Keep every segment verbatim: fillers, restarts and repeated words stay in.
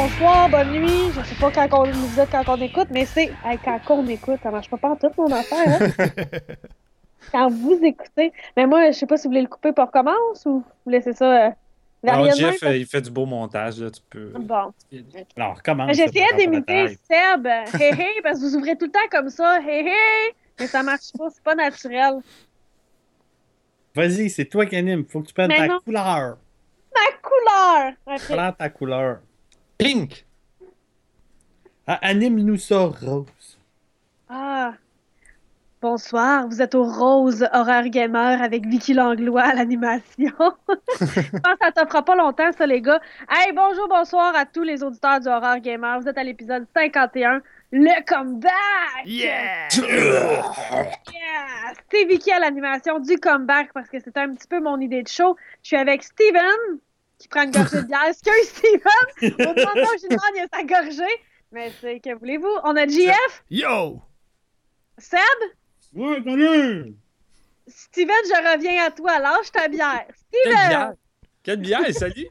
bonsoir, bonne nuit. Je sais pas quand on nous dit quand on écoute, mais c'est hey, quand on écoute. Ça marche pas pas en tout mon affaire. Hein? Quand vous écoutez. Mais moi, je sais pas si vous voulez le couper pour recommence ou vous laissez ça euh, Alors, varier de Jeff, même. euh, il fait du beau montage, là, tu peux... Bon. Alors, commence. J'essayais d'imiter Seb. Hé hé, parce que vous ouvrez tout le temps comme ça. Hé hé. Mais ça marche pas, c'est pas naturel. Vas-y, c'est toi qui anime. Faut que tu prennes Mais ta non. couleur. Ma couleur! Okay. Prends ta couleur. Pink! Ah, anime-nous ça, Rose. Ah. Bonsoir, vous êtes au Rose Horreur Gamer avec Vicky Langlois à l'animation. Je pense que ça te fera pas longtemps, ça, les gars. Hey, bonjour, bonsoir à tous les auditeurs du Horreur Gamer. Vous êtes à l'épisode cinquante et un, le comeback! Yeah! Yeah! C'est Vicky à l'animation du comeback parce que c'était un petit peu mon idée de show. Je suis avec Steven, qui prend une gorgée de bière. Excuse, Steven! Au moment où je lui demande, il a sa gorgée. Mais c'est, que voulez-vous? On a J F. Yo! Seb? Ouais, salut! Steven, je reviens à toi. Lâche ta bière. Quelle Steven! bière! Quelle bière, salut!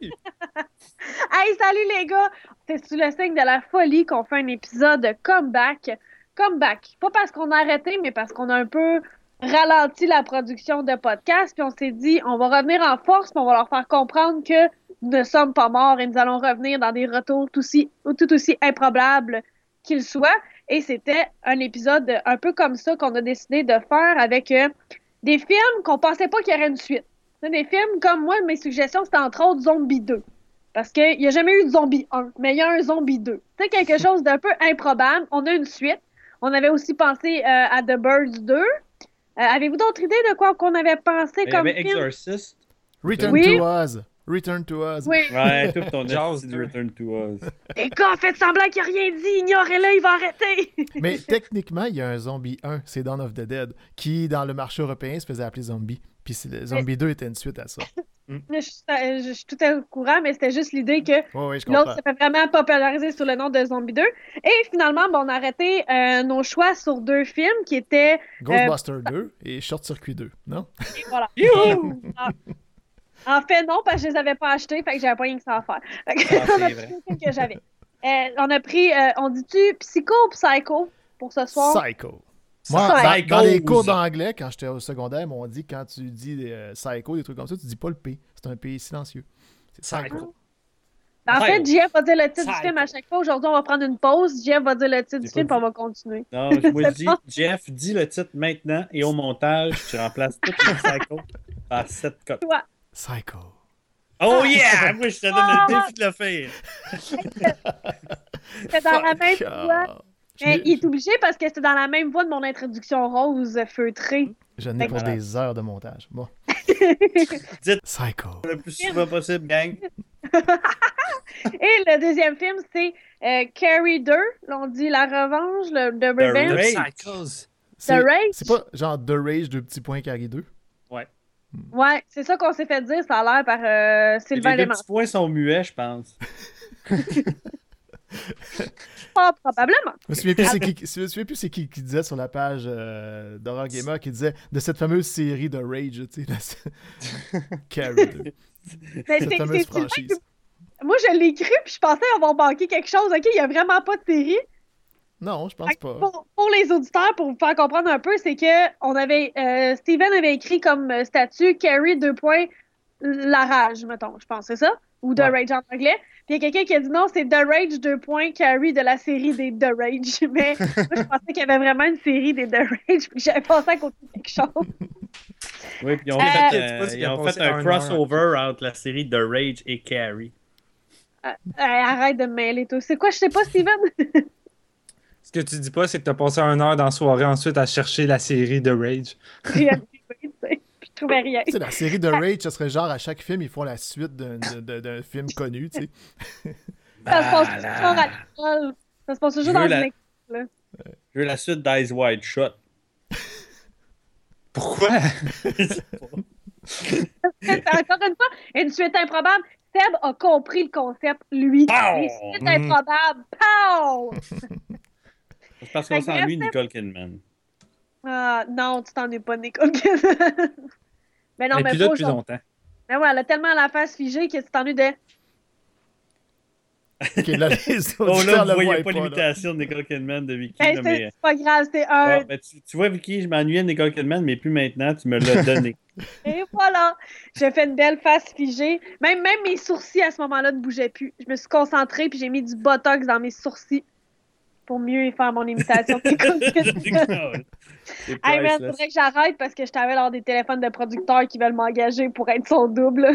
Hey, salut les gars! C'est sous le signe de la folie qu'on fait un épisode de comeback. Comeback. Pas parce qu'on a arrêté, mais parce qu'on a un peu ralenti la production de podcasts. Puis on s'est dit, on va revenir en force, puis on va leur faire comprendre que nous ne sommes pas morts et nous allons revenir dans des retours tout aussi, tout aussi improbables qu'ils soient. Et c'était un épisode un peu comme ça qu'on a décidé de faire avec euh, des films qu'on pensait pas qu'il y aurait une suite. Des films comme moi, mes suggestions, c'était entre autres Zombie deux. Parce qu'il n'y a jamais eu de Zombie un, mais il y a un Zombie deux. C'est quelque chose d'un peu improbable. On a une suite. On avait aussi pensé euh, à The Birds deux. Euh, avez-vous d'autres idées de quoi qu'on avait pensé Il y comme avait film? Exorcist. Return Oui. to Us. Return to Us. Oui. Ouais, tout ton Jaws esti de deux. Return to Us. Les gars, faites semblant qu'il n'a rien dit. Ignorez-le, il va arrêter. Mais techniquement, il y a un Zombie un, c'est Dawn of the Dead, qui, dans le marché européen, se faisait appeler Zombie. Puis c'est- le Zombie deux était une suite à ça. je, suis, je, je suis tout au courant, mais c'était juste l'idée que Oui, oui, je l'autre comprends. s'est fait vraiment populariser sous le nom de Zombie deux. Et finalement, ben, on a arrêté euh, nos choix sur deux films qui étaient... Ghostbusters deux et Short Circuit deux, non? Et voilà. Et, ah, en fait, non, parce que je les avais pas achetés, fait que j'avais pas rien que ça à faire. Fait que Ah, on a c'est pris vrai. le film que j'avais. Euh, on a pris, euh, on dit-tu Psycho ou Psycho pour ce soir? Psycho. Moi, dans, Psychose. dans les cours d'anglais, quand j'étais au secondaire, ils m'ont dit quand tu dis euh, psycho, des trucs comme ça, tu dis pas le P. C'est un P silencieux. C'est psycho. Ben, en fait, Psycho. Jeff va dire le titre Psycho. du film à chaque fois. Aujourd'hui, on va prendre une pause. Jeff va dire le titre du J'ai pas film, puis on dit. va continuer. Non, je me C'est dis, bon. Jeff, dis le titre maintenant et au montage, tu remplaces tout le psycho par sept cotes. Toi. Psycho. Oh yeah! Moi, je te donne Ah! le défi de le faire. C'est dans la même Fuck voix. off. Mais Je- il est obligé parce que c'était dans la même voix de mon introduction rose feutrée. Je n'ai pour Voilà. des heures de montage. Bon. Dites Psycho. le plus souvent possible, gang. Et le deuxième film, c'est euh, Carrie deux. Là, on dit La Revanche, le The Revenge. Rage. Psychos! C'est Rage? c'est pas genre The Rage, deux petits points carré deux. Ouais. Ouais, c'est ça qu'on s'est fait dire. Ça a l'air par euh, Les Sylvain deux Léman. petits points sont muets, je pense. Pas probablement. Je me souviens plus c'est qui, je me souviens plus c'est qui qui disait sur la page euh, d'Horror Gamer qui disait de cette fameuse série de Rage, tu sais, la... Carrie deux. Mais Cette c'est- fameuse c'est Sylvain franchise. qui- Moi, je l'ai cru, puis je pensais avoir manqué quelque chose. OK, il n'y a vraiment pas de série. Non, je pense Fait que pas. Pour, pour les auditeurs, pour vous faire comprendre un peu, c'est que on avait euh, Steven avait écrit comme euh, statut Carrie deux points la rage, mettons, je pense, c'est ça? Ou The Ouais. Rage en anglais. Puis il y a quelqu'un qui a dit non, c'est The Rage deux points Carrie de la série des The Rage. Mais moi, je pensais qu'il y avait vraiment une série des The Rage, puis j'avais pensé à côté de quelque chose. Oui, puis ils ont Euh, fait, tu euh, vois, il ils a ont passé fait un un crossover entre la série The Rage et Carrie. Euh, arrête de me mêler tout. C'est quoi, je sais pas, Steven? Ce que tu dis pas, c'est que t'as passé une heure dans la soirée ensuite à chercher la série de Rage. J'ai appris, tu sais, puis je trouvais rien. Tu sais, la série de Rage, ce serait genre à chaque film, ils font la suite d'un de- de- d'un film connu, tu sais. Ça se passe toujours à l'école. Ça se passe toujours Je dans veux une la- école. Je veux la suite d'Eyes Wide Shut. Pourquoi? C'est encore une fois une suite improbable. Seb a compris le concept, lui. Pow! Les suites Mm. improbables. Pow! C'est parce qu'on Fait que s'ennuie, bref, Nicole Kidman. Ah, non, tu t'en es pas, Nicole Kidman. Mais non, Et mais puis là pas depuis aujourd'hui. longtemps. Mais ouais, elle a tellement la face figée que tu t'ennuies de... Ok, là, les Oh auditeurs là, le vous voyez voient pas pas, là. l'imitation de Nicole Kidman de Vicky. Hey, là, c'est mais... c'est pas grave, c'est un. Ah, ben, tu, tu vois, Vicky, je m'ennuyais de Nicole Kidman, mais plus maintenant, tu me l'as donné. Et voilà! J'ai fait une belle face figée. Même, même mes sourcils à ce moment-là ne bougeaient plus. Je me suis concentrée puis j'ai mis du botox dans mes sourcils pour mieux faire mon imitation de Nicole Kidman. C'est Hey man, priceless. faudrait que j'arrête parce que je t'avais dans des téléphones de producteurs qui veulent m'engager pour être son double.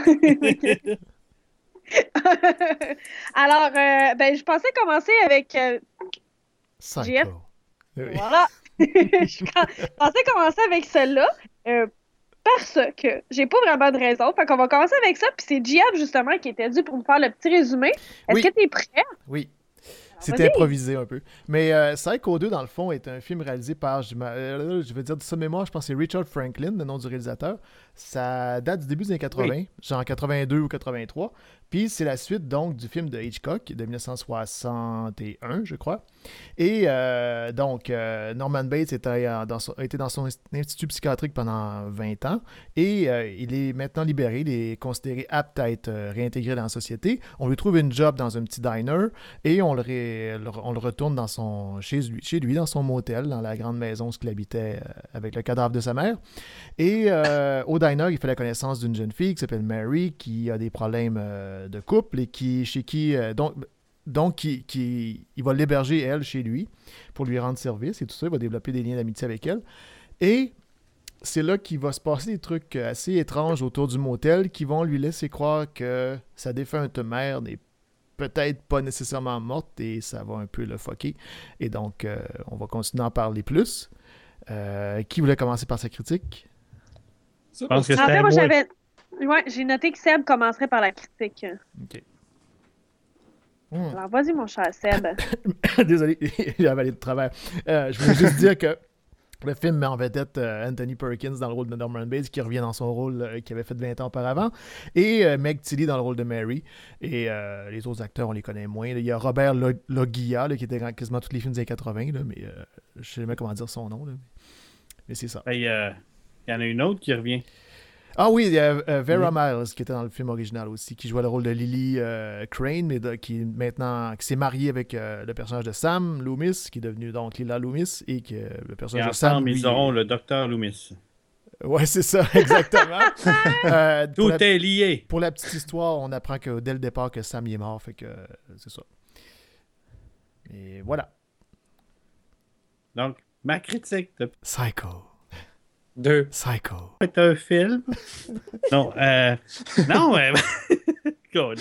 Alors, euh, ben, je pensais commencer avec. euh, J F. Psycho. Oui. Voilà. Je pensais commencer avec celle-là. euh, parce que j'ai pas vraiment de raison. Fait qu'on va commencer avec ça. Puis c'est J F justement qui était dû pour nous faire le petit résumé. Est-ce Oui. que t'es prêt? Oui. Alors, C'était vas-y. improvisé un peu. Mais euh, Psycho deux, dans le fond, est un film réalisé par, je, m'a- euh, je vais dire de sa mémoire, je pense que c'est Richard Franklin, le nom du réalisateur. Ça date du début des années quatre-vingts, genre quatre-vingt-deux ou quatre-vingt-trois. Puis c'est la suite donc du film de Hitchcock de dix-neuf cent soixante et un, je crois. Et euh, donc, euh, Norman Bates était, euh, dans son, était dans son institut psychiatrique pendant vingt ans et euh, il est maintenant libéré. Il est considéré apte à être euh, réintégré dans la société. On lui trouve une job dans un petit diner et on le, ré- le- on le retourne dans son, chez, lui, chez lui, dans son motel, dans la grande maison où il habitait euh, avec le cadavre de sa mère. Et euh, au diner, il fait la connaissance d'une jeune fille qui s'appelle Mary, qui a des problèmes euh, de couple et qui, chez qui, euh, donc, donc qui, qui, il va l'héberger, elle, chez lui, pour lui rendre service et tout ça. Il va développer des liens d'amitié avec elle. Et c'est là qu'il va se passer des trucs assez étranges autour du motel qui vont lui laisser croire que sa défunte mère n'est peut-être pas nécessairement morte et ça va un peu le fucker. Et donc, euh, on va continuer à en parler plus. Euh, qui voulait commencer par sa critique? Ça, Je pense que En c'était fait, moi, moi. j'avais. Ouais, j'ai noté que Seb commencerait par la critique. Ok. Hmm. Alors, vas-y, mon cher Seb. Désolé, j'ai avalé de travers. Euh, je voulais juste dire que le film met en vedette euh, Anthony Perkins dans le rôle de Norman Bates, qui revient dans son rôle euh, qu'il avait fait vingt ans auparavant, et euh, Meg Tilly dans le rôle de Mary. Et euh, les autres acteurs, on les connaît moins. Il y a Robert Lo- Loggia, là, qui était dans quasiment tous les films des années quatre-vingts, là, mais euh, je sais jamais comment dire son nom. Là, mais mais c'est ça. Ben, Il euh, y en a une autre qui revient. Ah oui, il y a euh, Vera Miles qui était dans le film original aussi, qui jouait le rôle de Lily euh, Crane, mais de- qui maintenant qui s'est mariée avec euh, le personnage de Sam Loomis, qui est devenu donc Lila Loomis, et que le Et personnage de Sam. ensemble, lui, ils auront le docteur Loomis. Ouais, c'est ça, exactement. Euh, pour, Tout la, est lié. pour la petite histoire, on apprend que dès le départ que Sam y est mort, fait que euh, c'est ça. Et voilà. Donc, ma critique de Psycho. Deux. Psycho. c'est un film. Non, euh, non, mais. God.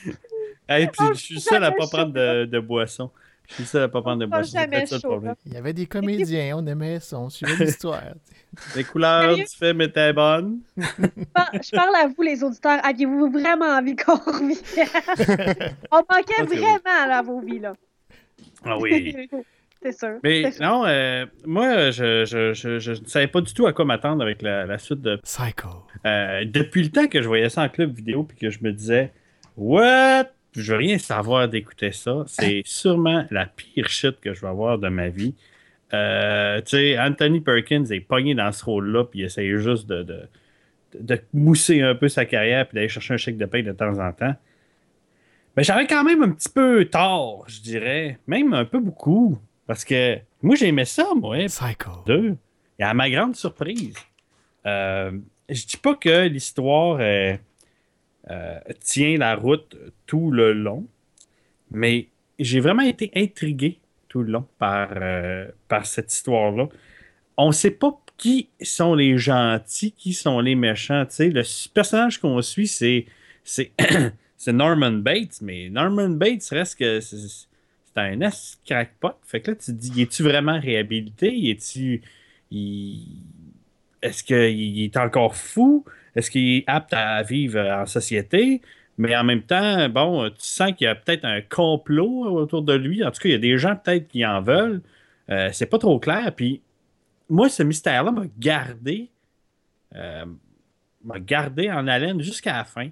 Hey, puis je suis seul à pas prendre de, de boisson. Je suis seul à pas prendre de On prend boisson. C'est jamais peut-être ça le chaud, problème. Il y avait des comédiens, on aimait ça, on suivait l'histoire. Les couleurs Sérieux? du film étaient bonnes. Je par- je parle à vous, les auditeurs. Aviez-vous vraiment envie qu'on revienne? On manquait Ah, c'est vraiment là, à vos vies, là. Ah oui. C'est sûr. Mais C'est sûr. non, euh, moi, je, je, je, je ne savais pas du tout à quoi m'attendre avec la, la suite de. Psycho. Euh, depuis le temps que je voyais ça en club vidéo, puis que je me disais, what? Je veux rien savoir d'écouter ça. C'est sûrement la pire shit que je vais avoir de ma vie. Euh, tu sais, Anthony Perkins est pogné dans ce rôle-là, puis il essaye juste de, de, de mousser un peu sa carrière, puis d'aller chercher un chèque de paye de temps en temps. Mais j'avais quand même un petit peu tort, je dirais. Même un peu beaucoup. Parce que moi, j'aimais ça, moi. Psycho. Deux. Et à ma grande surprise, euh, je dis pas que l'histoire euh, euh, tient la route tout le long, mais j'ai vraiment été intrigué tout le long par, euh, par cette histoire-là. On sait pas qui sont les gentils, qui sont les méchants. Tu sais, le personnage qu'on suit, c'est, c'est, c'est Norman Bates, mais Norman Bates reste que c'est, c'est un as crackpot. Fait que là, tu te dis, es-tu vraiment réhabilité? Es-tu. Il... Est-ce qu'il est encore fou? Est-ce qu'il est apte à vivre en société? Mais en même temps, bon, tu sens qu'il y a peut-être un complot autour de lui. En tout cas, il y a des gens peut-être qui en veulent. Euh, c'est pas trop clair. Puis moi, ce mystère-là m'a gardé, euh, m'a gardé en haleine jusqu'à la fin.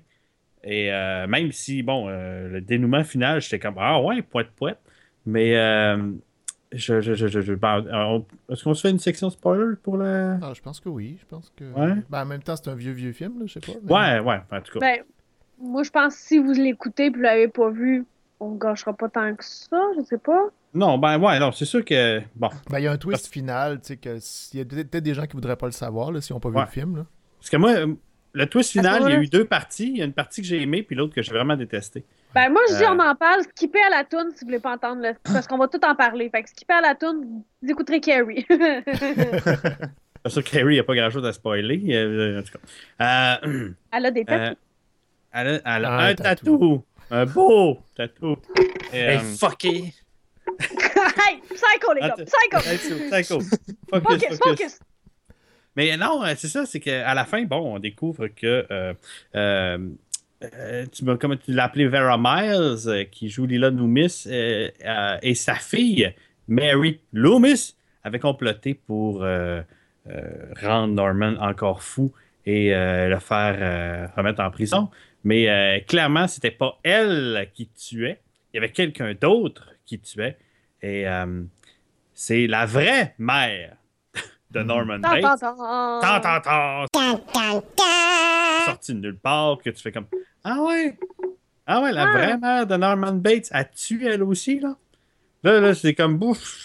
Et euh, même si, bon, euh, le dénouement final, j'étais comme, ah ouais, poète, poète. Mais, euh, je, je, je, je, je- ben, on- est-ce qu'on se fait une section spoiler pour le. Ah, je pense que oui. Je pense que. Ouais. Ben, en même temps, c'est un vieux, vieux film, là, je sais pas. mais- Ouais, ouais, en tout cas. Ben, moi, je pense que si vous l'écoutez et vous l'avez pas vu, on gâchera pas tant que ça, je sais pas. Non, ben ouais, non, c'est sûr que. Bon. Ben, il y a un twist Parce- final, tu sais, que il y a peut-être peut-être des gens qui voudraient pas le savoir, là, s'ils n'ont pas vu Ouais. le film, là. Parce que moi, euh, le twist À ce final, il y a moment-là- eu deux parties. Il y a une partie que j'ai aimée, puis l'autre que j'ai vraiment détestée. Ben, moi, je dis, Euh. on en parle. Skippez à la toune si vous voulez pas entendre le. Parce qu'on va tout en parler. Fait que skippez à la toune, vous écouterez Carrie. Bien sûr, Carrie, il n'y a pas grand-chose à spoiler. euh, en tout cas. Euh, Elle a des euh, tatous. elle a, elle a Un un tatou. tatou. Un beau tatou. Et, Hey, euh, fucké! Hey, psycho, les gars! Attends. Psycho! hey, c'est- psycho. Focus, Focus, focus. focus! Mais non, euh, c'est ça, c'est qu'à la fin, bon, on découvre que euh, euh, euh, tu m'as- comment tu l'as appelé Vera Miles, euh, qui joue Lila Loomis, euh, euh, et sa fille, Mary Loomis, avaient comploté pour euh, euh, rendre Norman encore fou et euh, le faire euh, remettre en prison. Mais euh, clairement, c'était pas elle qui tuait. Il y avait quelqu'un d'autre qui tuait. Et euh, c'est la vraie mère de Norman Tant, Bates. tant, tant. Tant, tant, tant. Sorti de nulle part, que tu fais comme Ah ouais, ah ouais, la Ah. vraie mère de Norman Bates a tué elle aussi, là. Là, là, c'est comme bouffe.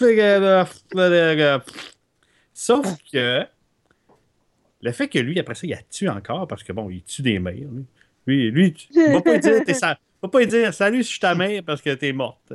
Sauf que le fait que lui, après ça, il a tué encore, parce que bon, il tue des mères. Lui, lui, lui tu vas pas lui dire, t'es sa- va pas lui dire salut, je suis ta mère parce que t'es morte.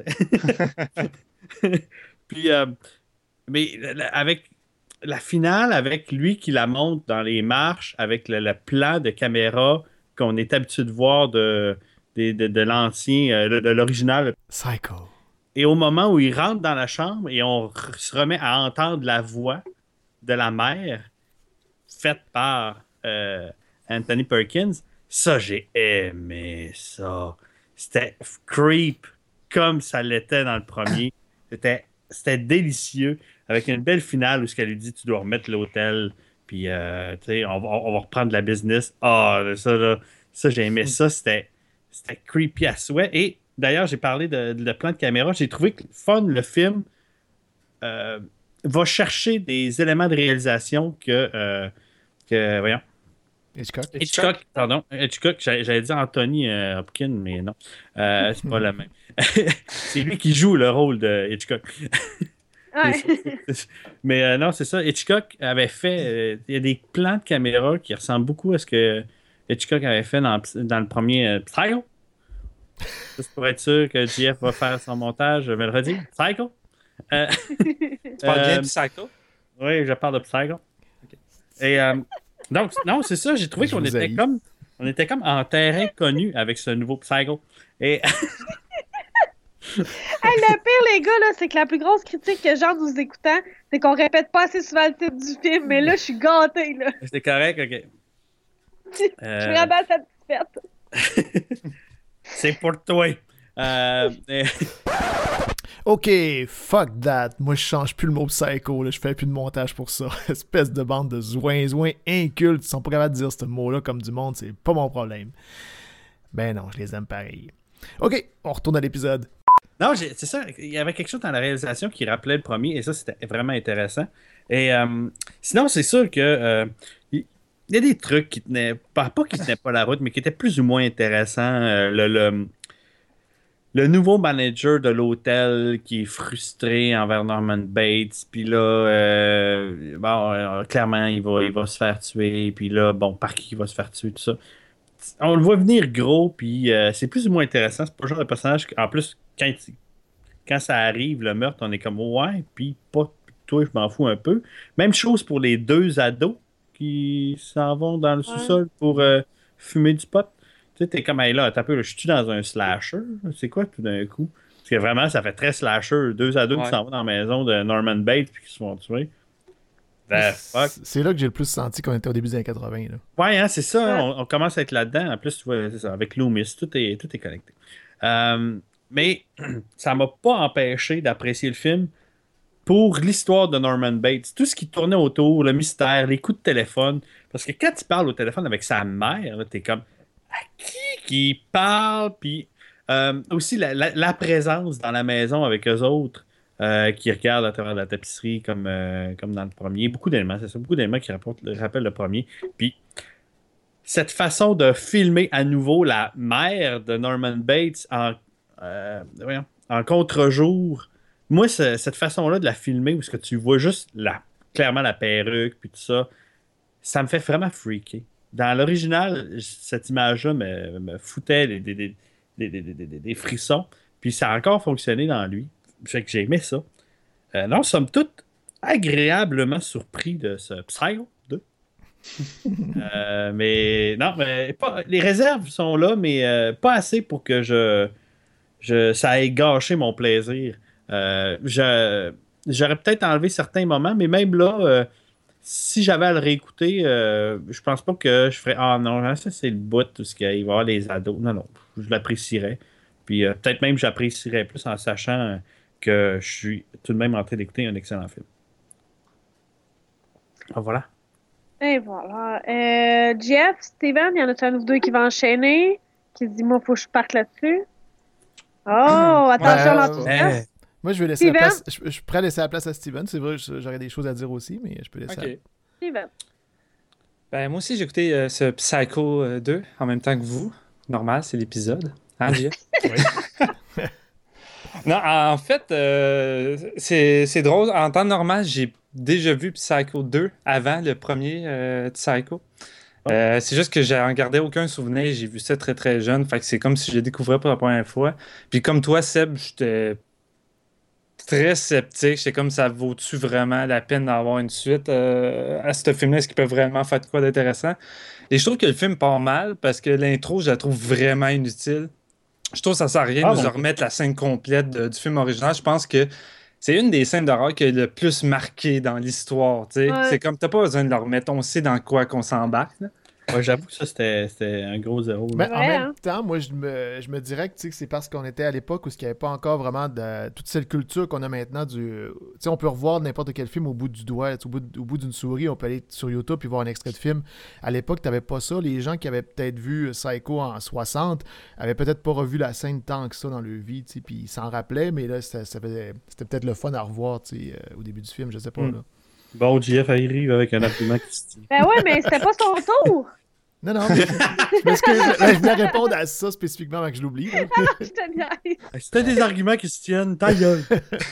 Puis, euh, mais avec la finale, avec lui qui la monte dans les marches, avec le, le plan de caméra qu'on est habitué de voir de, de, de, de l'ancien, euh, de, de l'original. Psycho. Et au moment où il rentre dans la chambre et on r- se remet à entendre la voix de la mère faite par euh, Anthony Perkins, ça, j'ai aimé ça. C'était creep comme ça l'était dans le premier. C'était, c'était délicieux avec une belle finale où ce qu'elle lui dit tu dois remettre l'hôtel puis euh, tu sais on va, on va reprendre la business. Ah, ça là, ça j'ai aimé ça, c'était c'était creepy à souhait. Et d'ailleurs, j'ai parlé de, de le plan de caméra, j'ai trouvé que fun le film euh, va chercher des éléments de réalisation que euh, que voyons Hitchcock. Hitchcock, pardon. Hitchcock, j'allais j'allais dire Anthony euh, Hopkins, mais non. Euh, c'est pas le même. C'est lui qui joue le rôle de Hitchcock. Ouais. Mais euh, non, c'est ça. Hitchcock avait fait. euh, Il y a des plans de caméra qui ressemblent beaucoup à ce que Hitchcock avait fait dans, dans le premier euh, Psycho. Juste pour être sûr que J F va faire son montage, je vais le redire. Psycho. Euh, Tu parles bien euh, de Psycho? Oui, je parle de Psycho. Et euh, donc, non, c'est ça, j'ai trouvé Je qu'on vous était haïs. comme on était comme en terrain connu avec ce nouveau Psycho. Et Hey, le pire, les gars, là, c'est que la plus grosse critique que j'ai en nous écoutant, c'est qu'on répète pas assez souvent le titre du film. Mais là, je suis gâtée, là. c'était correct, ok. Je suis Euh, vraiment satisfaite. c'est pour toi. Euh, et- Ok, fuck that. Moi, je change plus le mot psycho, là. Je fais plus de montage pour ça. Espèce de bande de zouin-zouin incultes. Ils sont pas capables de dire ce mot-là comme du monde. C'est pas mon problème. Ben non, je les aime pareil. Ok, on retourne à l'épisode. Non, j'ai- c'est ça. Il y avait quelque chose dans la réalisation qui rappelait le premier, et ça, c'était vraiment intéressant. Et euh, sinon, c'est sûr que euh, il il y a des trucs qui tenaient, pas, pas qui tenaient pas la route, mais qui étaient plus ou moins intéressants. Euh, le, le, le nouveau manager de l'hôtel qui est frustré envers Norman Bates, puis là, euh, bon, euh, clairement, il va, il va se faire tuer, puis là, bon, par qui il va se faire tuer, tout ça. On le voit venir gros, puis euh, c'est plus ou moins intéressant. C'est pas le genre de personnage. En plus, quand, quand ça arrive, le meurtre, on est comme ouais, puis pas toi, je m'en fous un peu. Même chose pour les deux ados qui s'en vont dans le sous-sol pour euh, fumer du pot. Tu sais, t'es comme, hey, là, t'as peu, là, je suis dans un slasher. C'est quoi tout d'un coup? Parce que vraiment, ça fait très slasher. Deux ados Ouais. qui s'en vont dans la maison de Norman Bates puis qui se font tuer. The fuck? C'est c'est là que j'ai le plus senti qu'on était au début des années quatre-vingts. Là. Ouais, hein, c'est ça. Ouais. On, on commence à être là-dedans. En plus, tu vois, c'est ça, avec Loomis, tout est, tout est connecté. Euh, mais ça m'a pas empêché d'apprécier le film pour l'histoire de Norman Bates. Tout ce qui tournait autour, le mystère, les coups de téléphone. Parce que quand tu parles au téléphone avec sa mère, là, t'es comme à qui qui parle? Puis euh, aussi la, la- la présence dans la maison avec eux autres. Euh, qui regardent à travers la tapisserie comme, euh, comme dans le premier. Beaucoup d'éléments, c'est ça, beaucoup d'éléments qui rapportent- rappellent le premier. Puis cette façon de filmer à nouveau la mère de Norman Bates en, euh, voyons, en contre-jour. Moi, ce- cette façon-là de la filmer, où ce que tu vois juste la, clairement la perruque, puis tout ça, ça me fait vraiment freaker. Dans l'original, cette image-là me, me foutait des, des, des, des, des, des- des- des frissons, puis ça a encore fonctionné dans lui. Fait que j'ai aimé ça. Euh, non, somme toute, agréablement surpris de ce Psycho deux. Euh, mais non, mais pas, les réserves sont là, mais euh, pas assez pour que je, je ça ait gâché mon plaisir. Euh, je- j'aurais peut-être enlevé certains moments, mais même là, euh, si j'avais à le réécouter, euh, je pense pas que je ferais ah non, hein, ça c'est le bout, tout ce qu'il va y avoir les ados. Non, non, je l'apprécierais. Puis euh, peut-être même j'apprécierais plus en sachant que je suis tout de même en train d'écouter un excellent film. Ah, voilà. Et voilà. Euh, Jeff, Steven, il y en a un ou deux qui va enchaîner, qui se dit, moi, faut que je parte là-dessus. Oh, attention Euh, l'enthousiasme. Moi, je vais laisser la Steven? place. Je, je suis prêt à laisser la place à Steven. C'est vrai, je- j'aurais des choses à dire aussi, mais je peux laisser. Ok. Steven. Ben, moi aussi, j'ai écouté euh, ce Psycho euh, deux en même temps que vous. Normal, c'est l'épisode. Hein, Jeff? Non, en fait, euh, c'est c'est drôle. En temps normal, j'ai déjà vu Psycho deux avant le premier euh, Psycho. Euh, c'est juste que j'en gardais aucun souvenir. J'ai vu ça très très jeune. Fait que c'est comme si je le découvrais pour la première fois. Puis comme toi, Seb, j'étais très sceptique. J'étais comme ça vaut-tu vraiment la peine d'avoir une suite euh, à ce film-là? Est-ce qu'il peut vraiment faire de quoi d'intéressant? Et je trouve que le film part mal parce que l'intro, je la trouve vraiment inutile. Je trouve que ça sert à rien Ah de nous bon? remettre la scène complète de- du film original. Je pense que c'est une des scènes d'horreur qui a le plus marqué dans l'histoire. Tu sais. Ouais. C'est comme t'as pas besoin de la remettre. On sait dans quoi qu'on s'embarque. là. Ouais, j'avoue que ça, c'était c'était un gros zéro. là. Mais en Ouais, même hein? temps, moi, je me, je me dirais que, tu sais, que c'est parce qu'on était à l'époque où il n'y avait pas encore vraiment de, toute cette culture qu'on a maintenant. Du, tu sais, on peut revoir n'importe quel film au bout du doigt, au bout, d- au bout d'une souris. On peut aller sur YouTube et voir un extrait de film. À l'époque, tu n'avais pas ça. Les gens qui avaient peut-être vu Psycho en soixante avaient peut-être pas revu la scène tant que ça dans leur vie. Tu sais, puis ils s'en rappelaient, mais là, c'était ça faisait- c'était peut-être le fun à revoir, tu sais, euh, au début du film. Je sais pas. Mm. Là. Bon, J F arrive avec un argument qui se tient. Ben ouais, mais c'était pas son tour. Non, non, mais, je m'excuse, je je voulais répondre à ça spécifiquement avant que je l'oublie. là. Je te niaise. C'était des arguments qui se tiennent, ta gueule.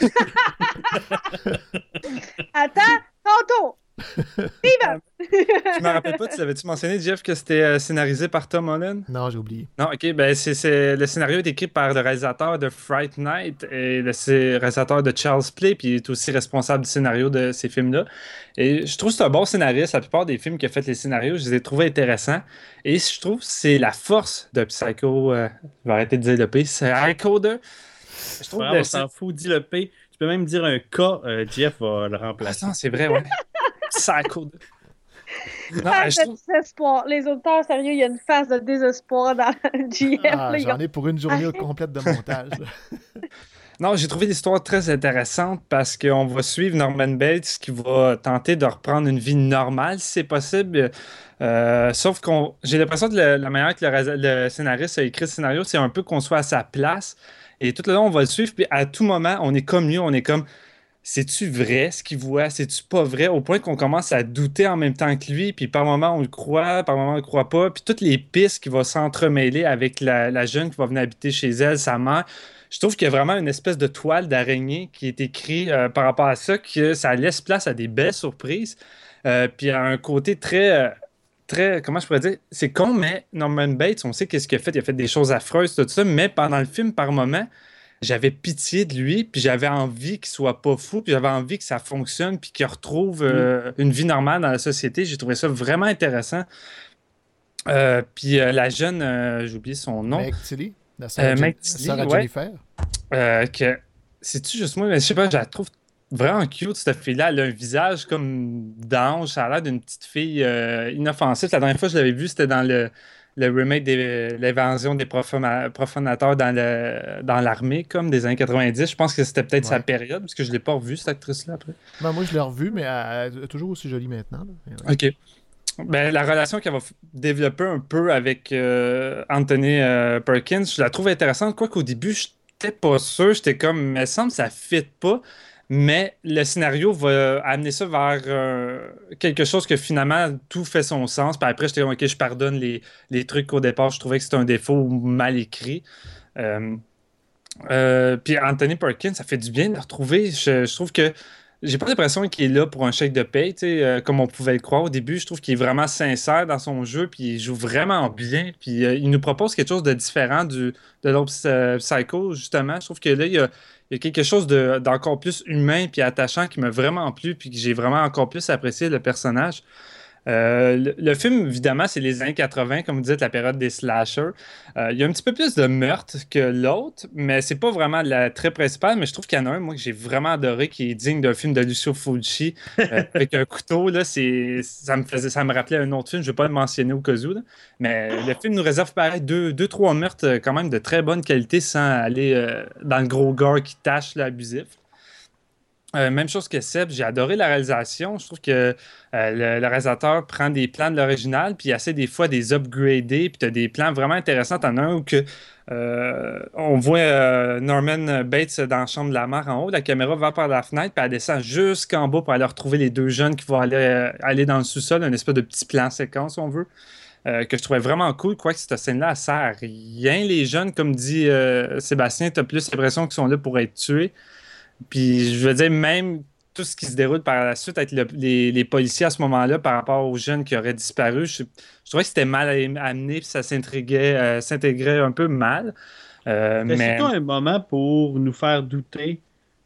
Attends, ton tour. Steven. Je me rappelle pas, tu l'avais-tu mentionné, Jeff, que c'était euh, scénarisé par Tom Holland? Non, j'ai oublié. Non, ok, ben c'est, c'est- le scénario est écrit par le réalisateur de Fright Night et le c- réalisateur de Child's Play, puis il est aussi responsable du scénario de ces films-là. Et je trouve que c'est un bon scénariste. La plupart des films qui a fait les scénarios, je les ai trouvés intéressants. Et je trouve que c'est la force de Psycho. euh, je vais arrêter de dire le P, c'est Psycho deux. Je trouve Frère, que on c'est- s'en fout, dis le P. Tu peux même dire un K, euh, Jeff va le Ah, remplacer. non, c'est vrai, ouais. Psycho deux. Non, Ah, je de trouve. désespoir. Les auteurs, sérieux, il y a une phase de désespoir dans J F. Ah, là, ils j'en ont- ai pour une journée Arrête. complète de montage. là. Non, j'ai trouvé l'histoire très intéressante parce qu'on va suivre Norman Bates qui va tenter de reprendre une vie normale si c'est possible. Euh, sauf qu'on, j'ai l'impression que le- la manière que le, rés- le scénariste a écrit le scénario, c'est un peu qu'on soit à sa place. Et tout le long, on va le suivre. Puis à tout moment, on est comme lui, on est comme, c'est-tu vrai ce qu'il voit? C'est-tu pas vrai? Au point qu'on commence à douter en même temps que lui. Puis par moment, on le croit, par moment, on le croit pas. Puis toutes les pistes qui vont s'entremêler avec la, la jeune qui va venir habiter chez elle, sa mère. Je trouve qu'il y a vraiment une espèce de toile d'araignée qui est écrite euh, par rapport à ça, que ça laisse place à des belles surprises. Euh, puis à un côté très, euh, très, comment je pourrais dire, c'est con, mais Norman Bates, on sait qu'est-ce qu'il a fait. Il a fait des choses affreuses, tout ça, mais pendant le film, par moment, j'avais pitié de lui, puis j'avais envie qu'il soit pas fou, puis j'avais envie que ça fonctionne, puis qu'il retrouve euh, une vie normale dans la société. J'ai trouvé ça vraiment intéressant. Euh, puis euh, la jeune, euh, j'ai oublié son nom. Meg Tilly, la sœur Euh, de Meg Jen- Tilly, sœur à ouais. Jennifer. Euh, que c'est-tu juste moi, mais je sais pas, je la trouve vraiment cute, cette fille-là. Elle a un visage comme d'ange, ça a l'air d'une petite fille euh, inoffensive. La dernière fois que je l'avais vue, c'était dans le, le remake de l'invasion des profana- profanateurs dans, le, dans l'armée, comme des années quatre-vingt-dix. Je pense que c'était peut-être sa Ouais. période, parce que je l'ai pas revue, cette actrice-là, après. Ben, moi, je l'ai revue, mais elle elle est toujours aussi jolie maintenant. là. Mais ouais. OK. Ben, la relation qu'elle va f- développer un peu avec euh, Anthony euh, Perkins, je la trouve intéressante. Quoique au début, je n'étais pas sûr. J'étais comme, il me semble que ça ne fit pas. Mais le scénario va amener ça vers euh, quelque chose que finalement, tout fait son sens. Puis après, j'étais comme, OK, je pardonne les, les trucs qu'au départ, je trouvais que c'était un défaut ou mal écrit. Euh, Euh, puis Anthony Perkins, ça fait du bien de le retrouver. Je, je trouve que j'ai pas l'impression qu'il est là pour un chèque de paye, tu sais, euh, comme on pouvait le croire au début. Je trouve qu'il est vraiment sincère dans son jeu, puis il joue vraiment bien. Puis euh, il nous propose quelque chose de différent du, de l'autre euh, Psycho, justement. Je trouve que là, il y a, il y a quelque chose de- d'encore plus humain puis attachant qui m'a vraiment plu, puis que j'ai vraiment encore plus apprécié le personnage. Euh, le, le film, évidemment, c'est les années quatre-vingts, comme vous dites, la période des slashers. Euh, il y a un petit peu plus de meurtre que l'autre, mais c'est pas vraiment la très principale. Mais je trouve qu'il y en a un, moi, que j'ai vraiment adoré, qui est digne d'un film de Lucio Fulci, euh, avec un couteau. Là, c'est, ça me faisait, ça me rappelait un autre film, je vais pas le mentionner au cas où, là. Mais le film nous réserve pareil deux, deux, trois meurtres euh, quand même de très bonne qualité sans aller euh, dans le gros gore qui tâche l'abusif. Euh, même chose que Seb, j'ai adoré la réalisation. Je trouve que euh, le, le réalisateur prend des plans de l'original, puis il essaie des fois des upgradés, puis tu as des plans vraiment intéressants. T'en as un où que, euh, on voit euh, Norman Bates dans la chambre de la mère en haut, la caméra va par la fenêtre, puis elle descend jusqu'en bas pour aller retrouver les deux jeunes qui vont aller, euh, aller dans le sous-sol, un espèce de petit plan séquence, si on veut. Euh, que je trouvais vraiment cool, quoique cette scène-là, elle sert à rien. Les jeunes, comme dit euh, Sébastien, t'as plus l'impression qu'ils sont là pour être tués. Puis je veux dire, même tout ce qui se déroule par la suite avec le- les, les policiers à ce moment-là par rapport aux jeunes qui auraient disparu, je, je trouvais que c'était mal amené, puis ça s'intriguait, euh, s'intégrait un peu mal. Euh, C'est mais surtout un moment pour nous faire douter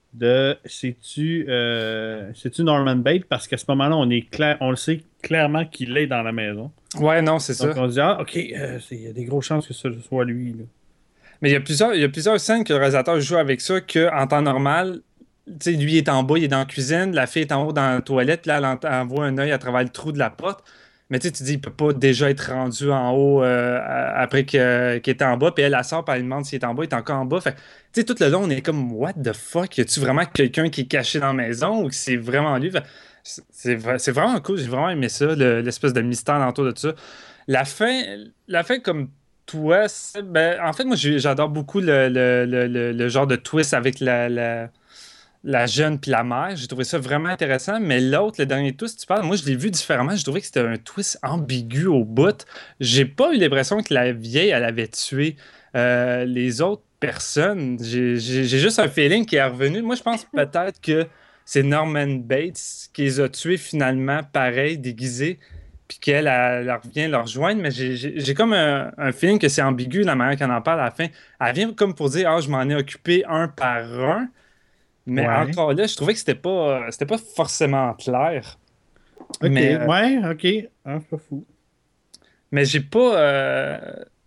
de c'est-tu euh, c'est-tu Norman Bates parce qu'à ce moment-là, on est clair, on le sait clairement qu'il est dans la maison. ouais, non, c'est Donc ça. on se dit ah ok, euh, c'est- il y a des grosses chances que ce soit lui. Là. Mais il y a plusieurs, il y a plusieurs scènes que le réalisateur joue avec ça qu'en temps normal, tu sais, lui il est en bas, il est dans la cuisine, la fille est en haut dans la toilette, puis là, elle ent- envoie un œil à travers le trou de la porte. Mais tu sais, tu dis, il peut pas déjà être rendu en haut euh, a- après que- qu'il était en bas, puis elle, elle sort, puis elle lui demande s'il est en bas, il est encore en bas. Fait que, tu sais, tout le long, on est comme, what the fuck? Y a-tu vraiment quelqu'un qui est caché dans la maison ou que c'est vraiment lui? Fait que c'est c'est vra- c'est vraiment cool, j'ai vraiment aimé ça, le- l'espèce de mystère autour de ça. La fin, la fin comme toi, c'est- ben, en fait, moi, j'ai- j'adore beaucoup le, le- le- le- le genre de twist avec la, la, la jeune puis la mère. J'ai trouvé ça vraiment intéressant. Mais l'autre, le dernier twist, tu parles, moi, je l'ai vu différemment. J'ai trouvé que c'était un twist ambigu au bout. J'ai pas eu l'impression que la vieille, elle avait tué euh, les autres personnes. J'ai j'ai- j'ai juste un feeling qui est revenu. Moi, je pense peut-être que c'est Norman Bates qui les a tués finalement, pareil, déguisés puis qu'elle, elle, elle revient leur rejoindre, mais j'ai j'ai- j'ai comme un, un feeling que c'est ambigu la manière qu'elle en parle à la fin. Elle vient comme pour dire, ah, je m'en ai occupé un par un, mais Ouais. encore là, je trouvais que c'était pas, c'était pas forcément clair. Ok, Mais, euh, ouais, ok. Ah, c'est pas fou. mais j'ai pas. euh,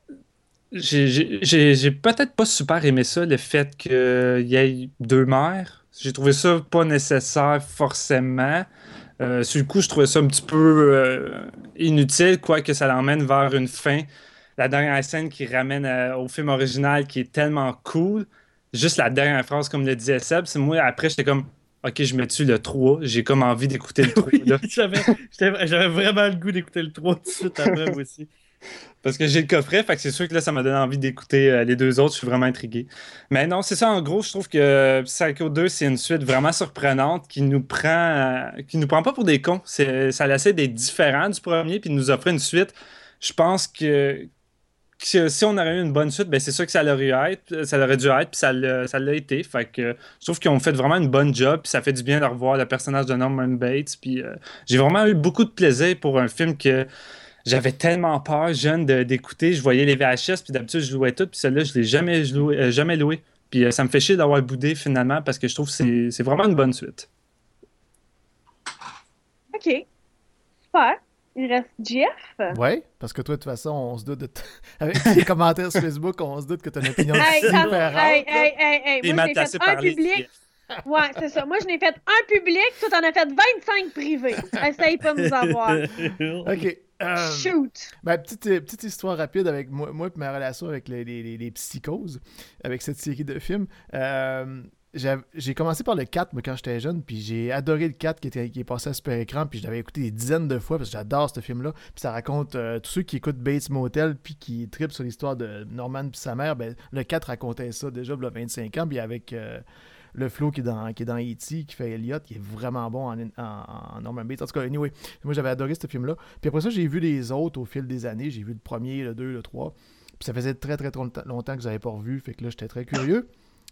j'ai j'ai- j'ai- j'ai peut-être pas super aimé ça, le fait qu'il y ait deux mères. J'ai trouvé ça pas nécessaire forcément. Euh, sur le coup, je trouvais ça un petit peu euh, inutile, quoique ça l'emmène vers une fin. La dernière scène qui ramène euh, au film original qui est tellement cool. Juste la dernière phrase, comme le disait Seb, c'est moi, après, j'étais comme, OK, je me tue le trois. J'ai comme envie d'écouter le trois, Oui, là. j'avais j'étais- j'avais vraiment le goût d'écouter le trois tout de suite après, moi aussi. Parce que j'ai le coffret, fait que c'est sûr que là, ça m'a donné envie d'écouter euh, les deux autres. Je suis vraiment intrigué. Mais non, c'est ça, en gros, je trouve que Psycho deux, c'est une suite vraiment surprenante qui nous prend, euh, qui nous prend pas pour des cons. C'est, ça essaie d'être différent du premier, puis de nous offrir une suite. Je pense que, que si on aurait eu une bonne suite, ben c'est sûr que ça aurait, être, ça aurait dû être, puis ça l'a, ça l'a été. Fait que je trouve qu'ils ont fait vraiment une bonne job, puis ça fait du bien de revoir le personnage de Norman Bates. Puis euh, j'ai vraiment eu beaucoup de plaisir pour un film que j'avais tellement peur, jeune, de- d'écouter. Je voyais les V H S, puis d'habitude, je louais tout, puis celle-là, je l'ai jamais, loué, euh, jamais loué. Puis euh, ça me fait chier d'avoir boudé finalement, parce que je trouve que c'est c'est vraiment une bonne suite. OK. Super. Il reste Jeff. Ouais, parce que toi, de toute façon, on se doute de t- avec les commentaires sur Facebook, on se doute que tu as une opinion Hey, différente. attends, là. hey, hey, hey, hey. Et Moi, mal je n'ai placé fait un par les public. Ouais, c'est ça. Moi, je n'ai fait un public, toi, t'en as fait vingt-cinq privés. Essaye pas de nous avoir. OK. euh, Shoot. ben, petite, euh, petite histoire rapide avec moi, moi et ma relation avec les, les, les- les psychoses, avec cette série de films. Euh, j'av- j'ai commencé par le quatre, moi, quand j'étais jeune, puis j'ai adoré le quatre qui, était, qui est passé à super écran, puis je l'avais écouté des dizaines de fois parce que j'adore ce film-là. Puis ça raconte euh, tous ceux qui écoutent Bates Motel puis qui trippent sur l'histoire de Norman et sa mère. Ben, le quatre racontait ça déjà il y a vingt-cinq ans, puis avec euh, le flow qui est dans qui est dans E T, qui fait Elliot, qui est vraiment bon en, en, en Norman Bates. En tout cas, anyway, moi j'avais adoré ce film-là. Puis après ça, j'ai vu les autres au fil des années. J'ai vu le premier, le deux, le trois. Puis ça faisait très très longtemps longtemps que je n'avais pas revu, fait que là, j'étais très curieux.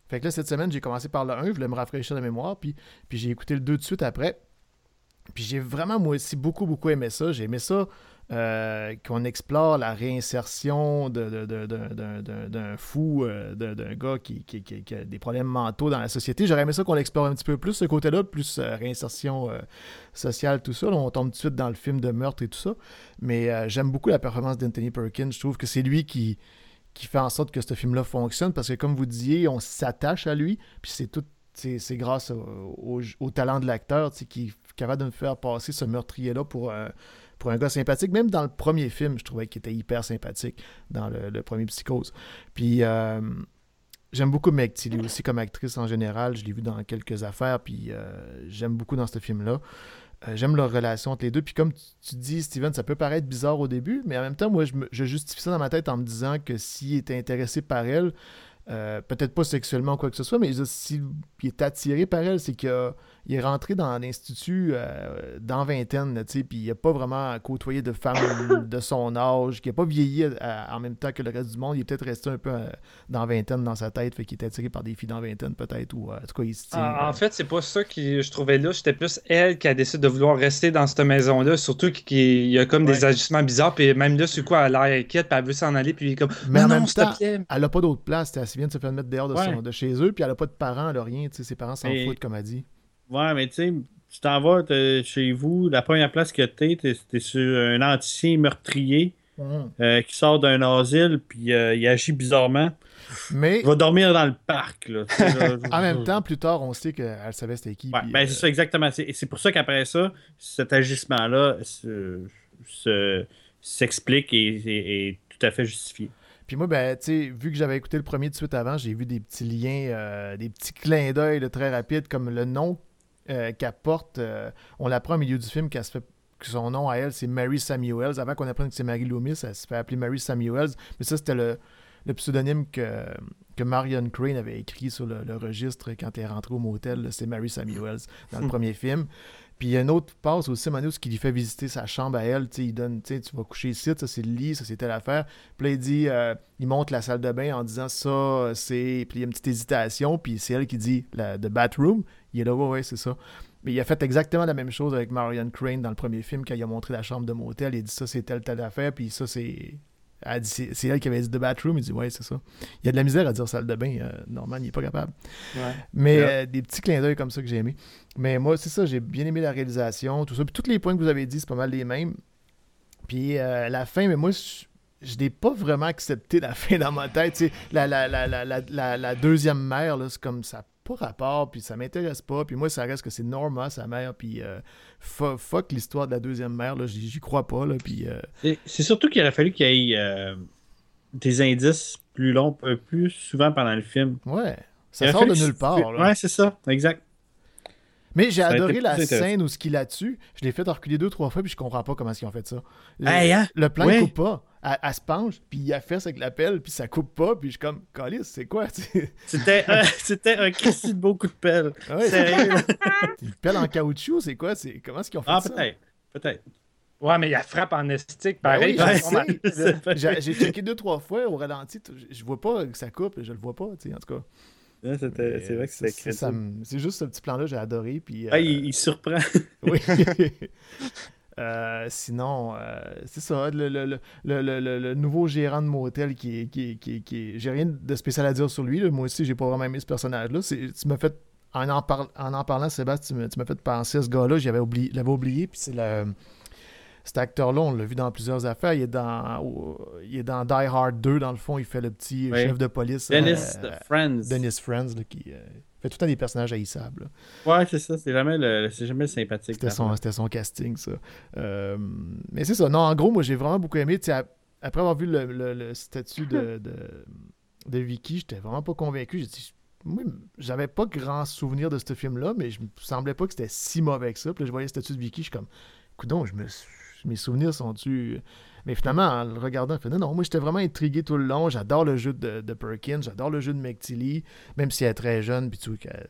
Fait que là, cette semaine, j'ai commencé par le un, je voulais me rafraîchir la mémoire, puis, puis j'ai écouté le deux tout de suite après. Puis j'ai vraiment, moi aussi, beaucoup, beaucoup aimé ça. J'ai aimé ça euh, qu'on explore la réinsertion de, de, de, de, de, de, d'un fou, euh, de, d'un gars qui, qui, qui, qui a des problèmes mentaux dans la société. J'aurais aimé ça qu'on l'explore un petit peu plus, ce côté-là, plus euh, réinsertion euh, sociale, tout ça. Là, on tombe tout de suite dans le film de meurtre et tout ça. Mais euh, j'aime beaucoup la performance d'Anthony Perkins. Je trouve que c'est lui qui, qui fait en sorte que ce film-là fonctionne, parce que comme vous disiez, on s'attache à lui, puis c'est tout. C'est, c'est grâce au, au, au talent de l'acteur qui est capable de me faire passer ce meurtrier-là pour, euh, pour un gars sympathique. Même dans le premier film, je trouvais qu'il était hyper sympathique, dans le, le premier Psychose. Puis euh, j'aime beaucoup Meg Tilly aussi comme actrice en général. Je l'ai vu dans quelques affaires, puis euh, j'aime beaucoup dans ce film-là. Euh, j'aime leur relation entre les deux. Puis comme tu, tu dis, Steven, ça peut paraître bizarre au début, mais en même temps, moi, je, me, je justifie ça dans ma tête en me disant que s'il était intéressé par elle, Euh, peut-être pas sexuellement ou quoi que ce soit, mais s'il est attiré par elle, c'est qu'il a, il est rentré dans l'institut euh, dans vingtaine, puis il n'a pas vraiment côtoyé de femmes de son âge, qui n'a pas vieilli à, en même temps que le reste du monde. Il est peut-être resté un peu euh, dans vingtaine dans sa tête, fait qu'il est attiré par des filles dans vingtaine peut-être, ou euh, en tout cas il se tient. En, euh... en fait, c'est pas ça que je trouvais là, c'était plus elle qui a décidé de vouloir rester dans cette maison-là, surtout qu'il y a comme ouais. des ajustements bizarres, puis même là, c'est quoi, elle a l'air inquiète, puis elle veut s'en aller, puis il est comme mais en non, même s'il temps, te plaît. Elle n'a pas d'autre place, elle vient de se faire mettre dehors de, ouais. son, de chez eux, puis elle n'a pas de parents, elle n'a rien, ses parents s'en Et... foutent, comme elle dit. Ouais, mais tu sais, tu t'en vas chez vous, la première place que t'es, t'es, t'es sur un ancien meurtrier mmh. euh, qui sort d'un asile, puis euh, il agit bizarrement. Mais... Il va dormir dans le parc. Là, là en même temps, plus tard, on sait qu'elle savait c'était qui. Ouais, puis, ben euh... c'est ça, exactement. C'est, c'est pour ça qu'après ça, cet agissement-là se, se, s'explique et, et, et tout à fait justifié. Puis moi, ben, tu sais, vu que j'avais écouté le premier tout de suite avant, j'ai vu des petits liens, euh, des petits clins d'œil là, très rapides, comme le nom euh, qu'elle porte. Euh, on l'apprend au milieu du film qu'elle se fait, que son nom à elle, c'est Mary Samuels. Avant qu'on apprenne que c'est Mary Loomis, elle se fait appeler Mary Samuels. Mais ça, c'était le, le pseudonyme que, que Marion Crane avait écrit sur le, le registre quand elle est rentrée au motel. Là, c'est Mary Samuels dans le premier film. Puis il y a une autre passe aussi, Manus, qui lui fait visiter sa chambre à elle. Il donne, tu vas coucher ici, ça c'est le lit, ça c'est telle affaire. Puis là, il dit, euh, il monte la salle de bain en disant ça, c'est. Puis il y a une petite hésitation, puis c'est elle qui dit la, The Bathroom. Il est là, ouais, ouais, c'est ça. Mais il a fait exactement la même chose avec Marion Crane dans le premier film, quand il a montré la chambre de motel. Il a dit ça, c'est telle, telle affaire, puis ça, c'est. Elle dit, c'est, c'est elle qui avait dit The Bathroom. Il dit, ouais, c'est ça. Il y a de la misère à dire salle de bain. Euh, Norman, il n'est pas capable. Ouais. Mais ouais. euh, des petits clins d'œil comme ça que j'ai aimé. Mais moi, c'est ça, j'ai bien aimé la réalisation, tout ça. Puis tous les points que vous avez dit, c'est pas mal les mêmes. Puis euh, la fin, mais moi, je, je n'ai pas vraiment accepté la fin dans ma tête. Tu sais, la, la, la, la, la, la, la deuxième mère, là, c'est comme ça. Pas rapport, puis ça m'intéresse pas, puis moi ça reste que c'est Norma, sa mère, puis euh, fuck, fuck l'histoire de la deuxième mère, là, j'y, j'y crois pas, là, puis... Euh... C'est, c'est surtout qu'il aurait fallu qu'il y ait euh, des indices plus longs, plus souvent pendant le film. Ouais, ça sort de nulle part, là. Ouais, c'est ça, exact. Mais j'ai ça adoré la scène où ce qu'il a dessus, je l'ai fait reculer deux, trois fois, puis je comprends pas comment ils ont fait ça. Le, hey, hein? le plan, ouais. il coupe pas. Elle, elle se penche, puis il a fait ça avec la pelle, puis ça coupe pas, puis je suis comme, Calice, c'est quoi? C'était, euh, c'était un Christy de beau coup de pelle. Ouais, c'est une pelle en caoutchouc, c'est quoi? C'est... Comment est-ce qu'ils ont fait ah, ça? Ah, peut-être, peut-être. Ouais, mais il y a frappe en estique, pareil. Ben oui, ouais, c'est, j'ai, j'ai checké deux, trois fois au ralenti, je vois pas que ça coupe, je le vois pas, tu sais, en tout cas. Ouais, c'était, c'est vrai que c'était c'est, ça, c'est juste ce petit plan-là, j'ai adoré. Puis, euh, ah, il, il surprend. Oui. euh, sinon, euh, c'est ça, le, le, le, le, le, le nouveau gérant de motel qui est. Qui, qui, qui, j'ai rien de spécial à dire sur lui. Là. Moi aussi, j'ai pas vraiment aimé ce personnage-là. C'est, tu m'as fait. En en, par, en, en parlant, Sébastien, tu m'as, tu m'as fait penser à ce gars-là. J'avais oublié, l'avais oublié. Puis c'est le. Cet acteur-là, on l'a vu dans plusieurs affaires. Il est dans, oh, il est dans Die Hard deux, dans le fond. Il fait le petit oui. chef de police. Dennis euh, Friends. Dennis Friends, là, qui euh, fait tout le temps des personnages haïssables. Là. Ouais, c'est ça. C'est jamais, le, c'est jamais sympathique. C'était son, c'était son casting, ça. Euh, mais c'est ça. Non, en gros, moi, j'ai vraiment beaucoup aimé. T'sais, après avoir vu le, le, le statut de, de, de Vicky, j'étais vraiment pas convaincu. J'ai dit, moi, j'avais pas grand souvenir de ce film-là, mais je me semblais pas que c'était si mauvais que ça. Puis là, je voyais le statut de Vicky, je suis comme, coudonc, je me suis... mes souvenirs sont-tu... Mais finalement, en le regardant, je fais, non, non, moi, j'étais vraiment intrigué tout le long. J'adore le jeu de, de Perkins, j'adore le jeu de Meg Tilly, même si elle est très jeune, puis tu vois qu'elle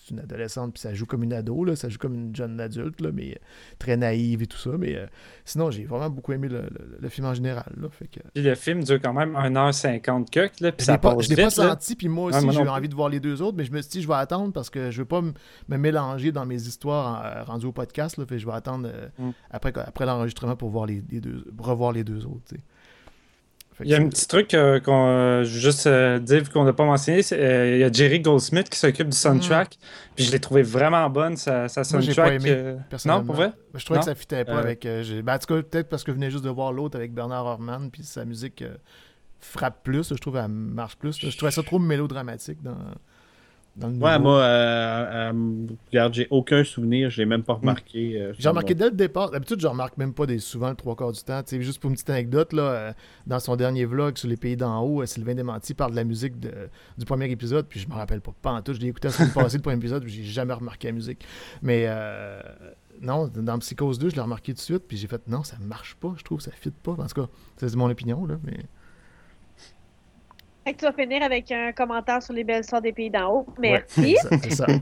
c'est une adolescente, puis ça joue comme une ado, là, ça joue comme une jeune adulte, là, mais euh, très naïve et tout ça. Mais euh, sinon, j'ai vraiment beaucoup aimé le, le, le film en général. Là, fait que... Puis le film dure quand même une heure cinquante coques, là, puis Je ça l'ai pas, passe je l'ai pas vite, là. senti, puis moi aussi, Ouais, moi j'ai non eu plus. envie de voir les deux autres, mais je me suis dit, je vais attendre parce que je veux pas m- me mélanger dans mes histoires euh, rendues au podcast. Là, fait que je vais attendre euh, Mm. après, après l'enregistrement pour voir les, les deux, revoir les deux autres. Tu sais. Fait que Il y a c'est- un petit truc euh, qu'on euh, je veux juste euh, dire vu qu'on n'a pas mentionné, c'est, euh, il y a Jerry Goldsmith qui s'occupe du soundtrack, puis je l'ai trouvé vraiment bonne sa, sa Moi, j'ai pas soundtrack. aimé, euh, Non, personnellement. pour vrai? Je trouvais Non? que ça fitait pas Euh, avec. euh, j'ai- ben, en tout cas, peut-être parce que je venais juste de voir l'autre avec Bernard Herrmann, puis sa musique euh, frappe plus. Je trouve qu'elle marche plus. Je trouvais ça trop mélodramatique dans, dans le nouveau. Ouais, moi, euh, euh, regarde, j'ai aucun souvenir, je l'ai même pas remarqué. euh, J'ai sur remarqué mon- dès le départ. D'habitude, je remarque même pas des, souvent le trois quarts du temps. Tu sais, juste pour une petite anecdote, là, euh, dans son dernier vlog sur les pays d'en haut, euh, Sylvain Desmentis parle de la musique de- du premier épisode, puis je me rappelle pas, pas en tout. Je l'ai écouté la semaine passée, le premier épisode, puis j'ai jamais remarqué la musique. Mais euh, non, dans Psychose deux, je l'ai remarqué tout de suite, puis j'ai fait non, ça marche pas, je trouve, ça fit pas. En tout cas, c'est mon opinion, là, mais. Fait que tu vas finir avec un commentaire sur les belles histoires des pays d'en haut. Ouais, Merci. c'est ça. c'est ça.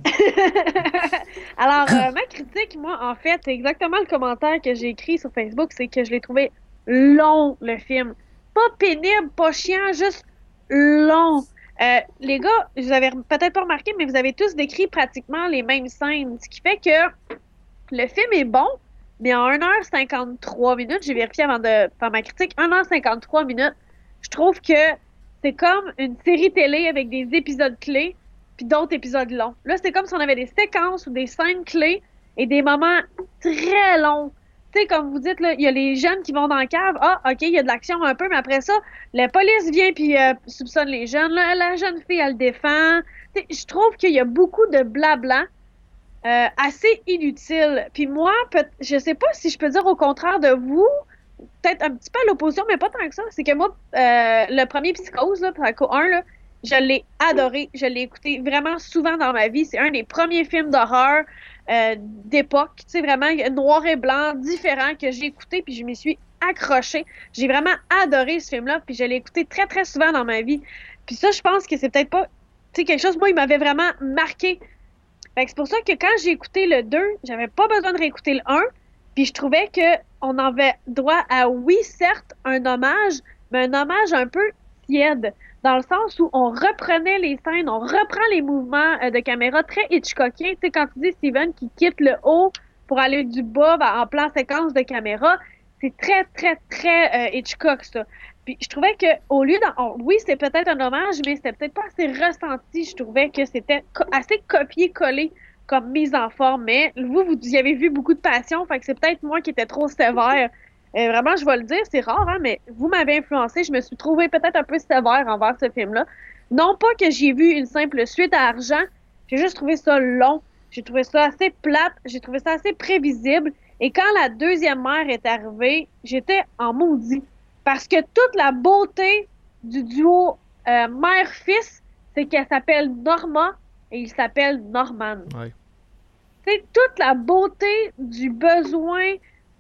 Alors, euh, ma critique, moi, en fait, c'est exactement le commentaire que j'ai écrit sur Facebook, c'est que je l'ai trouvé long, le film. Pas pénible, pas chiant, juste long. Euh, les gars, vous avez peut-être pas remarqué, mais vous avez tous décrit pratiquement les mêmes scènes, ce qui fait que le film est bon, mais en une heure cinquante-trois minutes, j'ai vérifié avant de faire ma critique, une heure cinquante-trois minutes, je trouve que c'est comme une série télé avec des épisodes clés puis d'autres épisodes longs. Là, c'est comme si on avait des séquences ou des scènes clés et des moments très longs. Tu sais, comme vous dites, là, il y a les jeunes qui vont dans la cave. Ah, OK, il y a de l'action un peu, mais après ça, la police vient puis euh, soupçonne les jeunes. Là, la jeune fille, elle le défend. Tu sais, je trouve qu'il y a beaucoup de blabla euh, assez inutile. Puis moi, peut- je sais pas si je peux dire au contraire de vous, peut-être un petit peu à l'opposition, mais pas tant que ça. C'est que moi, euh, le premier Psychose, là, Psycho un, là, je l'ai adoré. Je l'ai écouté vraiment souvent dans ma vie. C'est un des premiers films d'horreur euh, d'époque, tu sais, vraiment noir et blanc, différent, que j'ai écouté, puis je m'y suis accrochée. J'ai vraiment adoré ce film-là, puis je l'ai écouté très, très souvent dans ma vie. Puis ça, je pense que c'est peut-être pas, tu sais, quelque chose, moi, il m'avait vraiment marqué. Fait que c'est pour ça que quand j'ai écouté le deux, j'avais pas besoin de réécouter le un, puis je trouvais que on avait droit à, oui, certes, un hommage, mais un hommage un peu tiède, dans le sens où on reprenait les scènes, on reprend les mouvements euh, de caméra très Hitchcockiens. Tu sais, quand tu dis Steven qui quitte le haut pour aller du bas ben, en plan séquence de caméra, c'est très, très, très euh, Hitchcock, ça. Puis je trouvais que au lieu d'en... oh, oui, c'est peut-être un hommage, mais c'était peut-être pas assez ressenti. Je trouvais que c'était co- assez copié-collé comme mise en forme. Mais vous, vous y avez vu beaucoup de passion, fait que c'est peut-être moi qui étais trop sévère. Euh, vraiment, je vais le dire, c'est rare, hein, mais vous m'avez influencé. Je me suis trouvée peut-être un peu sévère envers ce film-là. Non pas que j'ai vu une simple suite à Argent, j'ai juste trouvé ça long. J'ai trouvé ça assez plate, j'ai trouvé ça assez prévisible. Et quand la deuxième mère est arrivée, j'étais en maudit. Parce que toute la beauté du duo euh, mère-fils, c'est qu'elle s'appelle Norma et il s'appelle Norman. Ouais. C'est toute la beauté du besoin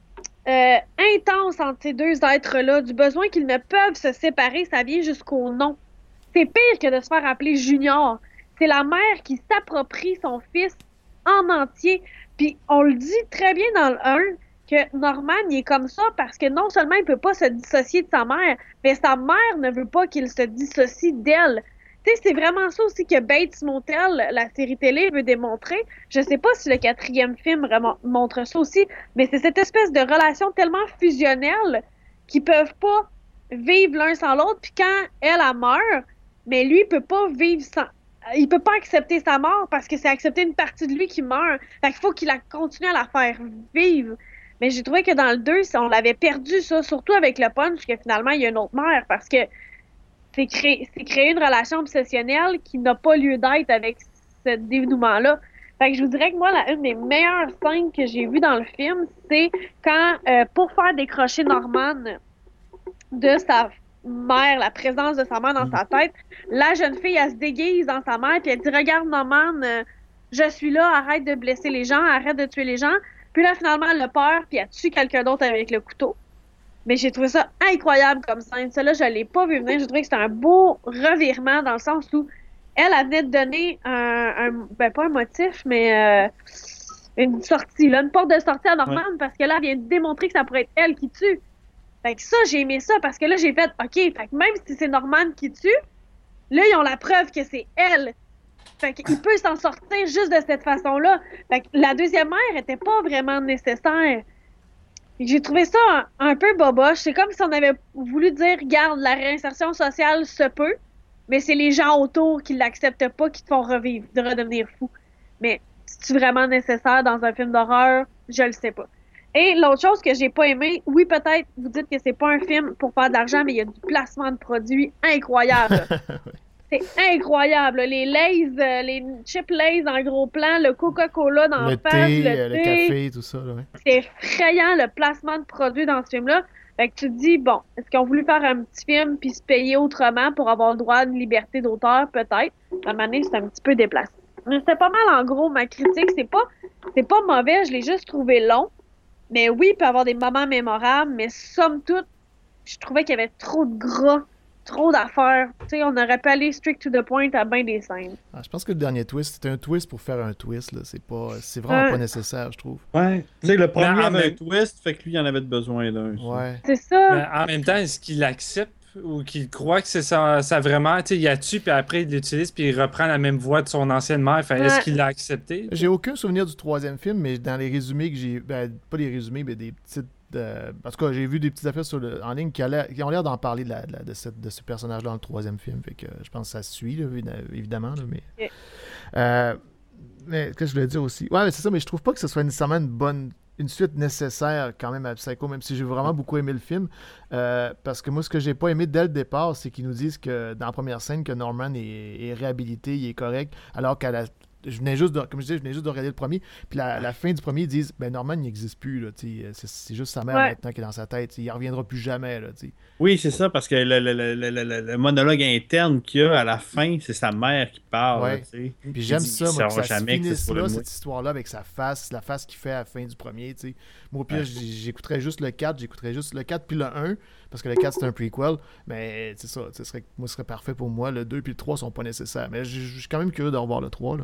euh, intense entre ces deux êtres-là, du besoin qu'ils ne peuvent se séparer, ça vient jusqu'au nom. C'est pire que de se faire appeler Junior. C'est la mère qui s'approprie son fils en entier. Puis on le dit très bien dans le un, que Norman, il est comme ça parce que non seulement il peut pas se dissocier de sa mère, mais sa mère ne veut pas qu'il se dissocie d'elle. Tu sais, c'est vraiment ça aussi que Bates Motel, la série télé, veut démontrer. Je sais pas si le quatrième film vraiment montre ça aussi, mais c'est cette espèce de relation tellement fusionnelle qu'ils peuvent pas vivre l'un sans l'autre. Puis quand elle, elle meurt, mais lui, il peut pas vivre sans... Il peut pas accepter sa mort parce que c'est accepter une partie de lui qui meurt. Fait qu'il faut qu'il la continue à la faire vivre. Mais j'ai trouvé que dans le deux, on l'avait perdu, ça, surtout avec le punch, que finalement, il y a une autre mère, parce que c'est créer, c'est créer une relation obsessionnelle qui n'a pas lieu d'être avec ce dénouement-là. Fait que je vous dirais que moi, la, une des meilleures scènes que j'ai vues dans le film, c'est quand, euh, pour faire décrocher Norman de sa mère, la présence de sa mère dans sa tête, la jeune fille, elle se déguise dans sa mère, puis elle dit « Regarde, Norman, euh, je suis là, arrête de blesser les gens, arrête de tuer les gens. » Puis là, finalement, elle a peur, puis elle tue quelqu'un d'autre avec le couteau. Mais j'ai trouvé ça incroyable comme scène. Ça, là, je l'ai pas vu venir. J'ai trouvé que c'était un beau revirement dans le sens où elle, elle venait de donner un, un ben pas un motif, mais euh, une sortie, là, une porte de sortie à Norman, ouais. parce que là, elle vient de démontrer que ça pourrait être elle qui tue. Fait que ça, j'ai aimé ça, parce que là, j'ai fait, OK, fait que même si c'est Norman qui tue, là, ils ont la preuve que c'est elle. Fait qu'il peut s'en sortir juste de cette façon-là. Fait que la deuxième mère était pas vraiment nécessaire. J'ai trouvé ça un, un peu boboche. C'est comme si on avait voulu dire, regarde, la réinsertion sociale se peut, mais c'est les gens autour qui l'acceptent pas qui te font revivre, de redevenir fou. Mais c'est-tu vraiment nécessaire dans un film d'horreur? Je le sais pas. Et l'autre chose que j'ai pas aimé, oui, peut-être, vous dites que c'est pas un film pour faire de l'argent, mais il y a du placement de produits incroyable. C'est incroyable. Les Lay's, euh, les chips Lay's en gros plan, le Coca-Cola dans le le face, thé, le, le thé. café, tout ça. Là, ouais. C'est effrayant le placement de produits dans ce film-là. Fait que tu te dis, bon, est-ce qu'ils ont voulu faire un petit film puis se payer autrement pour avoir le droit à une liberté d'auteur? Peut-être. À un moment donné, c'est un petit peu déplacé. Mais c'était pas mal en gros ma critique. C'est pas, c'est pas mauvais, je l'ai juste trouvé long. Mais oui, il peut y avoir des moments mémorables, mais somme toute, je trouvais qu'il y avait trop de gras. Trop d'affaires. Tu sais, on aurait pu aller strict to the point à bien des scènes. Ah, je pense que le dernier twist, c'était un twist pour faire un twist. Là. C'est pas, c'est vraiment euh... pas nécessaire, je trouve. Ouais. Tu sais, le premier mais, avait mais... un twist, fait que lui, il en avait besoin d'un. Ouais. C'est ça. Mais en même temps, est-ce qu'il accepte ou qu'il croit que c'est ça, ça vraiment, tu sais, il a tué, puis après, il l'utilise, puis il reprend la même voix de son ancienne mère. Enfin, ouais. Est-ce qu'il l'a accepté? J'ai aucun souvenir du troisième film, mais dans les résumés que j'ai... Ben, pas des résumés, mais des petites... Euh, en tout cas, j'ai vu des petites affaires sur le, en ligne qui, a qui ont l'air d'en parler de, la, de, la, de, cette, de ce personnage-là dans le troisième film. Fait que euh, je pense que ça se suit, là, évidemment. Là, mais, yeah. euh, mais qu'est-ce que je voulais dire aussi? Ouais, mais c'est ça, mais je trouve pas que ce soit nécessairement une bonne une suite nécessaire quand même à Psycho, même si j'ai vraiment beaucoup aimé le film. Euh, parce que moi, ce que j'ai pas aimé dès le départ, c'est qu'ils nous disent que dans la première scène, que Norman est, est réhabilité, il est correct, alors qu'à la Je venais juste de, comme je disais, je venais juste de regarder le premier. Puis la, la fin du premier, ils disent ben Norman n'existe plus. Là, c'est, c'est juste sa mère ouais. maintenant qui est dans sa tête. Il ne reviendra plus jamais. Là, oui, c'est ça, parce que le, le, le, le, le, le monologue interne qu'il y a à la fin, c'est sa mère qui parle. Ouais. Là, puis j'aime ça, moi, que ça jamais se finisse là, cette histoire-là, avec sa face, la face qu'il fait à la fin du premier. T'sais. Moi, au pire, ouais. j'écouterais juste le quatre, j'écouterais juste le quatre puis le un, parce que le quatre, c'est un prequel. Mais c'est ça, ce serait, moi, ce serait parfait pour moi. Le deux puis le trois sont pas nécessaires. Mais je suis quand même curieux de revoir le trois, là.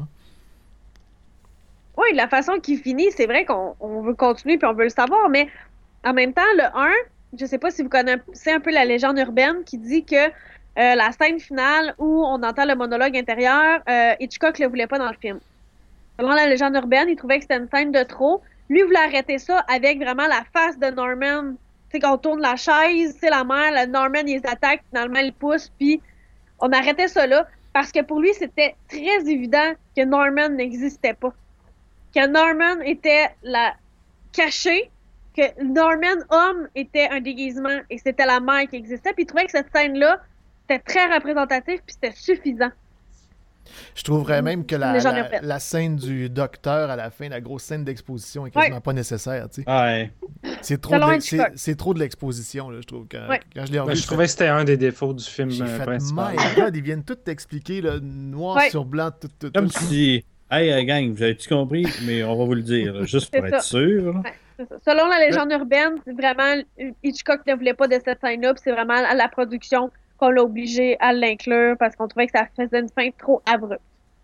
Oui, la façon qu'il finit, c'est vrai qu'on on veut continuer puis on veut le savoir, mais en même temps, le un, je sais pas si vous connaissez un peu la légende urbaine qui dit que euh, la scène finale où on entend le monologue intérieur, euh, Hitchcock le voulait pas dans le film. Selon la légende urbaine, il trouvait que c'était une scène de trop. Lui voulait arrêter ça avec vraiment la face de Norman. Tu sais, qu'on tourne la chaise, c'est la mère, le Norman, il les attaque, finalement, il pousse, puis on arrêtait ça là, parce que pour lui, c'était très évident que Norman n'existait pas. Que Norman était la caché, que Norman homme était un déguisement et c'était la mère qui existait. Puis il trouvait que cette scène-là, c'était très représentatif puis c'était suffisant. Je trouverais même que la, la, la scène du docteur à la fin, la grosse scène d'exposition est quasiment ouais. pas nécessaire. Tu sais. Ouais. C'est trop, de c'est, c'est trop de l'exposition, là, je trouve. Quand, ouais. quand je l'ai revu, ouais, je trouvais que c'était un des défauts du film j'ai euh, fait, principal. My God, ils viennent tout t'expliquer, là, noir ouais. sur blanc. Tout, tout, Comme tout. si... Hey, uh, gang, vous avez-tu compris? Mais on va vous le dire, là, juste pour être sûr. Ouais, c'est ça. Selon la légende ouais. urbaine, c'est vraiment Hitchcock ne voulait pas de cette scène-là, puis c'est vraiment à la production qu'on l'a obligé à l'inclure parce qu'on trouvait que ça faisait une fin trop abrupte.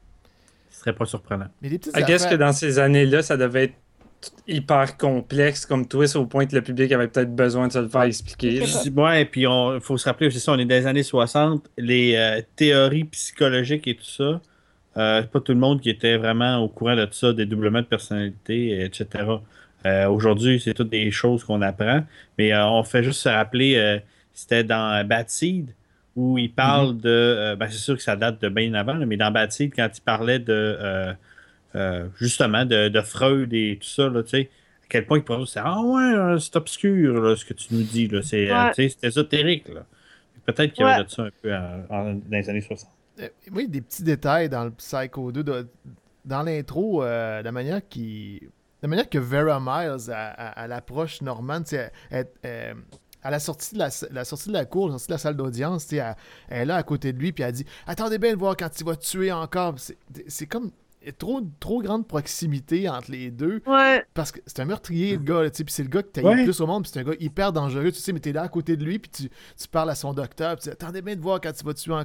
Ce serait pas surprenant. Mais les petites affaires... que dans ces années-là, ça devait être hyper complexe comme twist au point que le public avait peut-être besoin de se le faire expliquer. Ouais, et puis il faut se rappeler, c'est ça, on est dans les années soixante, les euh, théories psychologiques et tout ça. Euh, pas tout le monde qui était vraiment au courant de tout ça, des doublements de personnalité, et cetera. Euh, aujourd'hui, c'est toutes des choses qu'on apprend, mais euh, on fait juste se rappeler, euh, c'était dans Bad Seed, où il parle mm-hmm. de... Euh, ben c'est sûr que ça date de bien avant, là, mais dans Bad Seed, quand il parlait de... Euh, euh, justement, de, de Freud et tout ça, là, tu sais, à quel point il pourrait dire « Ah ouais, c'est obscur, là, ce que tu nous dis, là, c'est, ouais. euh, c'est ésotérique, là. » Peut-être qu'il y avait ouais. de ça un peu en, en, dans les années soixante. Oui, des petits détails dans le Psycho deux. De, dans l'intro, euh, la manière qui, la manière que Vera Miles elle approche Norman, elle, elle, elle, à la sortie de la, la sortie de la cour, la sortie de la salle d'audience, elle, elle est là à côté de lui, puis elle dit « Attendez bien de voir quand il va tuer encore. » C'est, c'est comme trop, trop grande proximité entre les deux. Ouais. Parce que c'est un meurtrier, le gars, puis c'est le gars que t'as ouais. eu le plus au monde, puis c'est un gars hyper dangereux, tu sais, mais t'es là à côté de lui, puis tu, tu parles à son docteur, puis tu dis « Attendez bien de voir quand il va tuer encore. »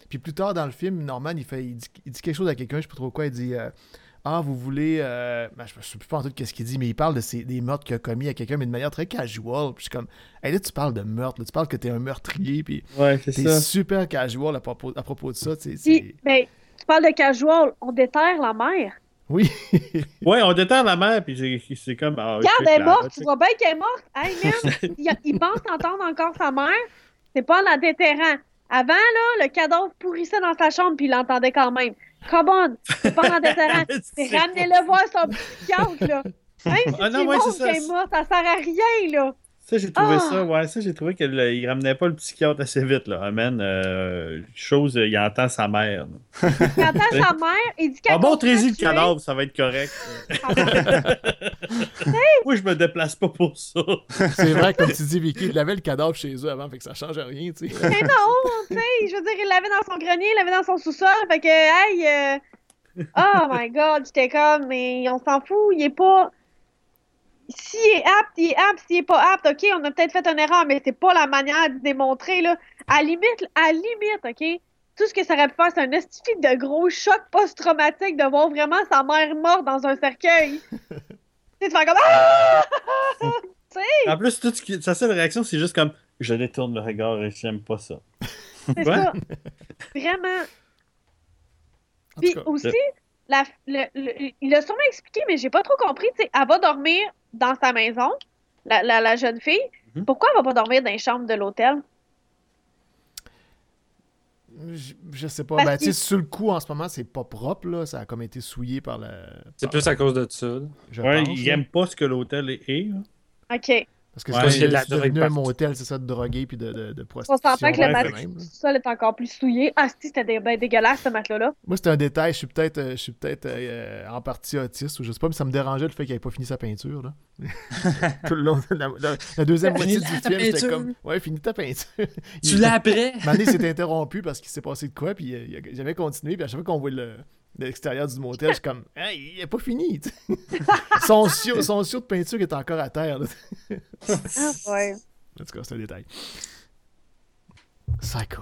Puis plus tard dans le film, Norman, il, fait, il, dit, il dit quelque chose à quelqu'un, je sais pas trop quoi, il dit euh, ah, vous voulez. Euh... Ben, je ne sais plus pas en tout qu'est-ce qu'il dit, mais il parle de ces, des meurtres qu'il a commis à quelqu'un, mais de manière très casual. Puis je suis comme, hey, là, tu parles de meurtre, là, tu parles que t'es un meurtrier, puis ouais, c'est t'es ça. super casual à propos, à propos de ça. C'est... Puis, ben, tu parles de casual, on déterre la mère. Oui. Ouais, on déterre la mère, puis c'est, c'est comme. Ah, Regarde, elle est clair, morte, tu tu vois bien qu'elle est morte. Hey, man, il, il pense entendre encore sa mère. C'est pas en la déterrant. Avant, là, le cadavre pourrissait dans sa chambre, puis il l'entendait quand même. Come on, c'est pas en la déterrant. C'est ramenez-le voir son psychiatre, là. Même si Ah non, tu ouais, montres c'est ça. qu'elle est morte, ça sert à rien, là. Ça, j'ai trouvé Ah! ça, ouais, ça, j'ai trouvé qu'il ramenait pas le psychiatre assez vite, là. Amen. Euh, chose, il entend sa mère. là. Il entend sa mère, il dit qu'elle Ah bon, continue à Trésil le tuer. cadavre, ça va être correct. Moi, je me déplace pas pour ça. C'est vrai, comme tu dis, Vicky, il avait le cadavre chez eux avant, fait que ça change rien, tu sais. Mais non, tu sais, je veux dire, il l'avait dans son grenier, il l'avait dans son sous-sol, fait que, hey, euh... oh my god, j'étais comme, mais on s'en fout, il est pas... S'il est apte, il est apte, s'il est pas apte, ok, on a peut-être fait une erreur, mais c'est pas la manière de démontrer, là. À la limite, à la limite, ok, tout ce que ça aurait pu faire, c'est un estifi de gros choc post-traumatique de voir vraiment sa mère morte dans un cercueil. Tu sais, tu fais comme, ah! Tu sais, En plus, tout ce qui... sa seule réaction, c'est juste comme je détourne le regard et j'aime pas ça. c'est Ouais. ça. Vraiment. En Puis tout cas, aussi, la, le, le- il a sûrement expliqué, mais j'ai pas trop compris. Tu sais, elle va dormir dans sa maison, la, la, la jeune fille. Mhm. Pourquoi elle va pas dormir dans les chambres de l'hôtel? je, je sais pas. Parce Ben, tu sais, qu'il- sur le coup, en ce moment, c'est pas propre, là. Ça a comme été souillé par la. C'est par- plus à cause de ça. là. Je Ouais, pense, il là. aime pas ce que l'hôtel est. est, là. OK. Parce que Ouais, c'est il y a de la c'est devenu drogue un partout. motel, c'est ça, de droguer puis de, de, de On prostitution. s'entend que le ouais, matelas fait du sol est encore plus souillé. Ah, si, c'était des- ben dégueulasse, ce matelas-là. Moi, c'était un détail. Je suis peut-être euh, je suis peut-être euh, en partie autiste ou je sais pas, mais ça me dérangeait le fait qu'il n'avait pas fini sa peinture. Là. Tout le long de la, la- la deuxième moitié Finis du ta film, j'étais peinture. comme ouais, finis ta peinture. Tu Il- l'as après? Mané s'est interrompu parce qu'il s'est passé de quoi, puis euh, il a- j'avais continué, puis à chaque fois qu'on voit le, l'extérieur du motel, je suis comme hey, il n'est pas fini. tu sais. son, sio, son sio de peinture est encore à terre. Là. Ah, ouais. En tout cas, c'est un détail. Psycho.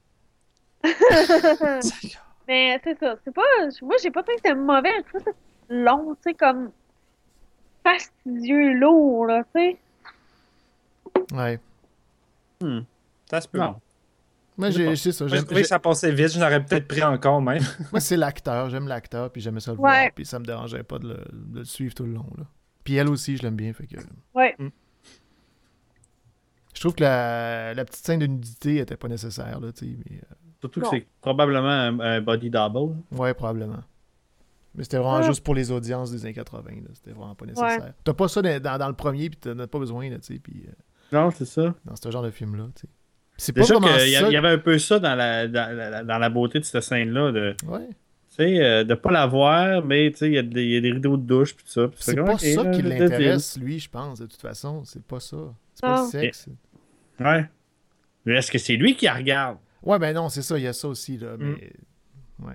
Mais c'est ça. C'est pas. Moi, j'ai pas trouvé que c'était mauvais. Je trouve que c'est long, tu sais, comme fastidieux, lourd, là, tu sais. Ouais. Hmm. Ça se peut. Non. Moi, j'ai, c'est ça. Moi, je J'aime, trouvais que ça passait vite. Je n'aurais peut-être pris encore même. Moi, c'est l'acteur. J'aime l'acteur, puis j'aimais ça le Ouais. voir, puis ça me dérangeait pas de le, de le suivre tout le long. Là. Puis elle aussi, je l'aime bien, fait que... Ouais. Je trouve que la, la petite scène de nudité était pas nécessaire, là, tu sais, mais... Surtout que Non. c'est probablement un, un body double. euh, ouais, probablement. Mais c'était vraiment Ah. juste pour les audiences des années quatre-vingts, là. C'était vraiment pas nécessaire. T'as pas ça dans, dans, dans le premier, puis t'en as pas besoin, là, tu sais, puis euh, Non, c'est ça. dans ce genre de film-là, tu sais. C'est pas Déjà vraiment qu'il y, a- ça... il y avait un peu ça dans la, dans, la- dans la beauté de cette scène-là, de, Ouais. tu sais, euh, de pas la voir, mais tu sais, il y, a des- il y a des rideaux de douche puis tout ça. Puis tu fais C'est comme, pas ok, ça là, qui le l'intéresse, lui, je pense, de toute façon. C'est pas ça. C'est pas Ah. le sexe. désir. Ouais. Mais est-ce que c'est lui qui la regarde? Ouais, ben non, c'est ça, il y a ça aussi, là, mais... Ouais.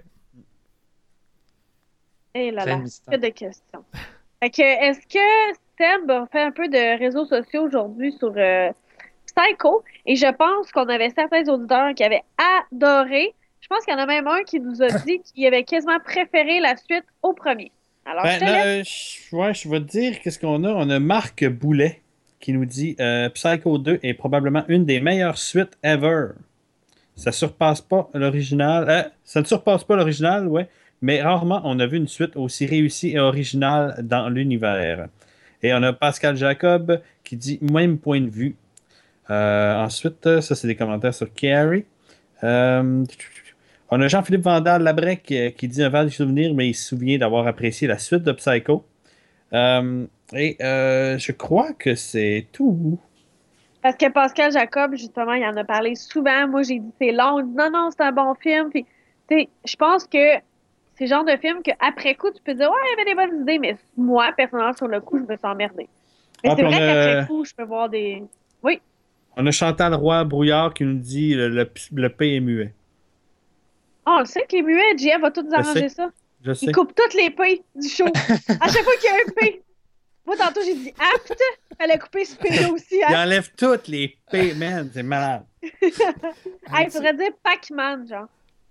Et là Plein là, de mystères. que de questions. Fait que, est-ce que Seb a fait un peu de réseaux sociaux aujourd'hui sur euh, Psycho? Et je pense qu'on avait certains auditeurs qui avaient adoré. Je pense qu'il y en a même un qui nous a dit qu'il avait quasiment préféré la suite au premier. Alors, je Ben, te là, laisse. euh, je, ouais, je vais te dire qu'est-ce qu'on a. On a Marc Boulet qui nous dit euh, Psycho deux est probablement une des meilleures suites ever. Ça surpasse pas l'original. Euh, ça ne surpasse pas l'original, ouais, mais rarement on a vu une suite aussi réussie et originale dans l'univers. Et on a Pascal Jacob qui dit même point de vue. Euh, ensuite, ça c'est des commentaires sur Carrie. Euh, on a Jean-Philippe Vandal Labrec qui, qui dit un vague souvenir, mais il se souvient d'avoir apprécié la suite de Psycho. Euh, et euh, je crois que c'est tout. Parce que Pascal Jacob, justement, il en a parlé souvent. Moi, j'ai dit c'est long. Il dit non, non, c'est un bon film. Puis, tu sais, je pense que c'est le genre de film qu'après coup, tu peux dire ouais, il y avait des bonnes idées, mais moi, personnellement, sur le coup, je me sens emmerdée. Mais Ah, c'est puis vrai on a- qu'après coup, je peux voir des. Oui. On a Chantal Roy Brouillard qui nous dit le, le, le P est muet. Oh, on le sait que les muets, J F va tout nous Je arranger sais. ça. Je sais. Il coupe toutes les P du show. À chaque fois qu'il y a un P. Moi, tantôt, j'ai dit apte. Elle a coupé ce P-là aussi. Il Hein? enlève toutes les P, man. C'est malade. Ah, il faudrait dire Pac-Man, genre.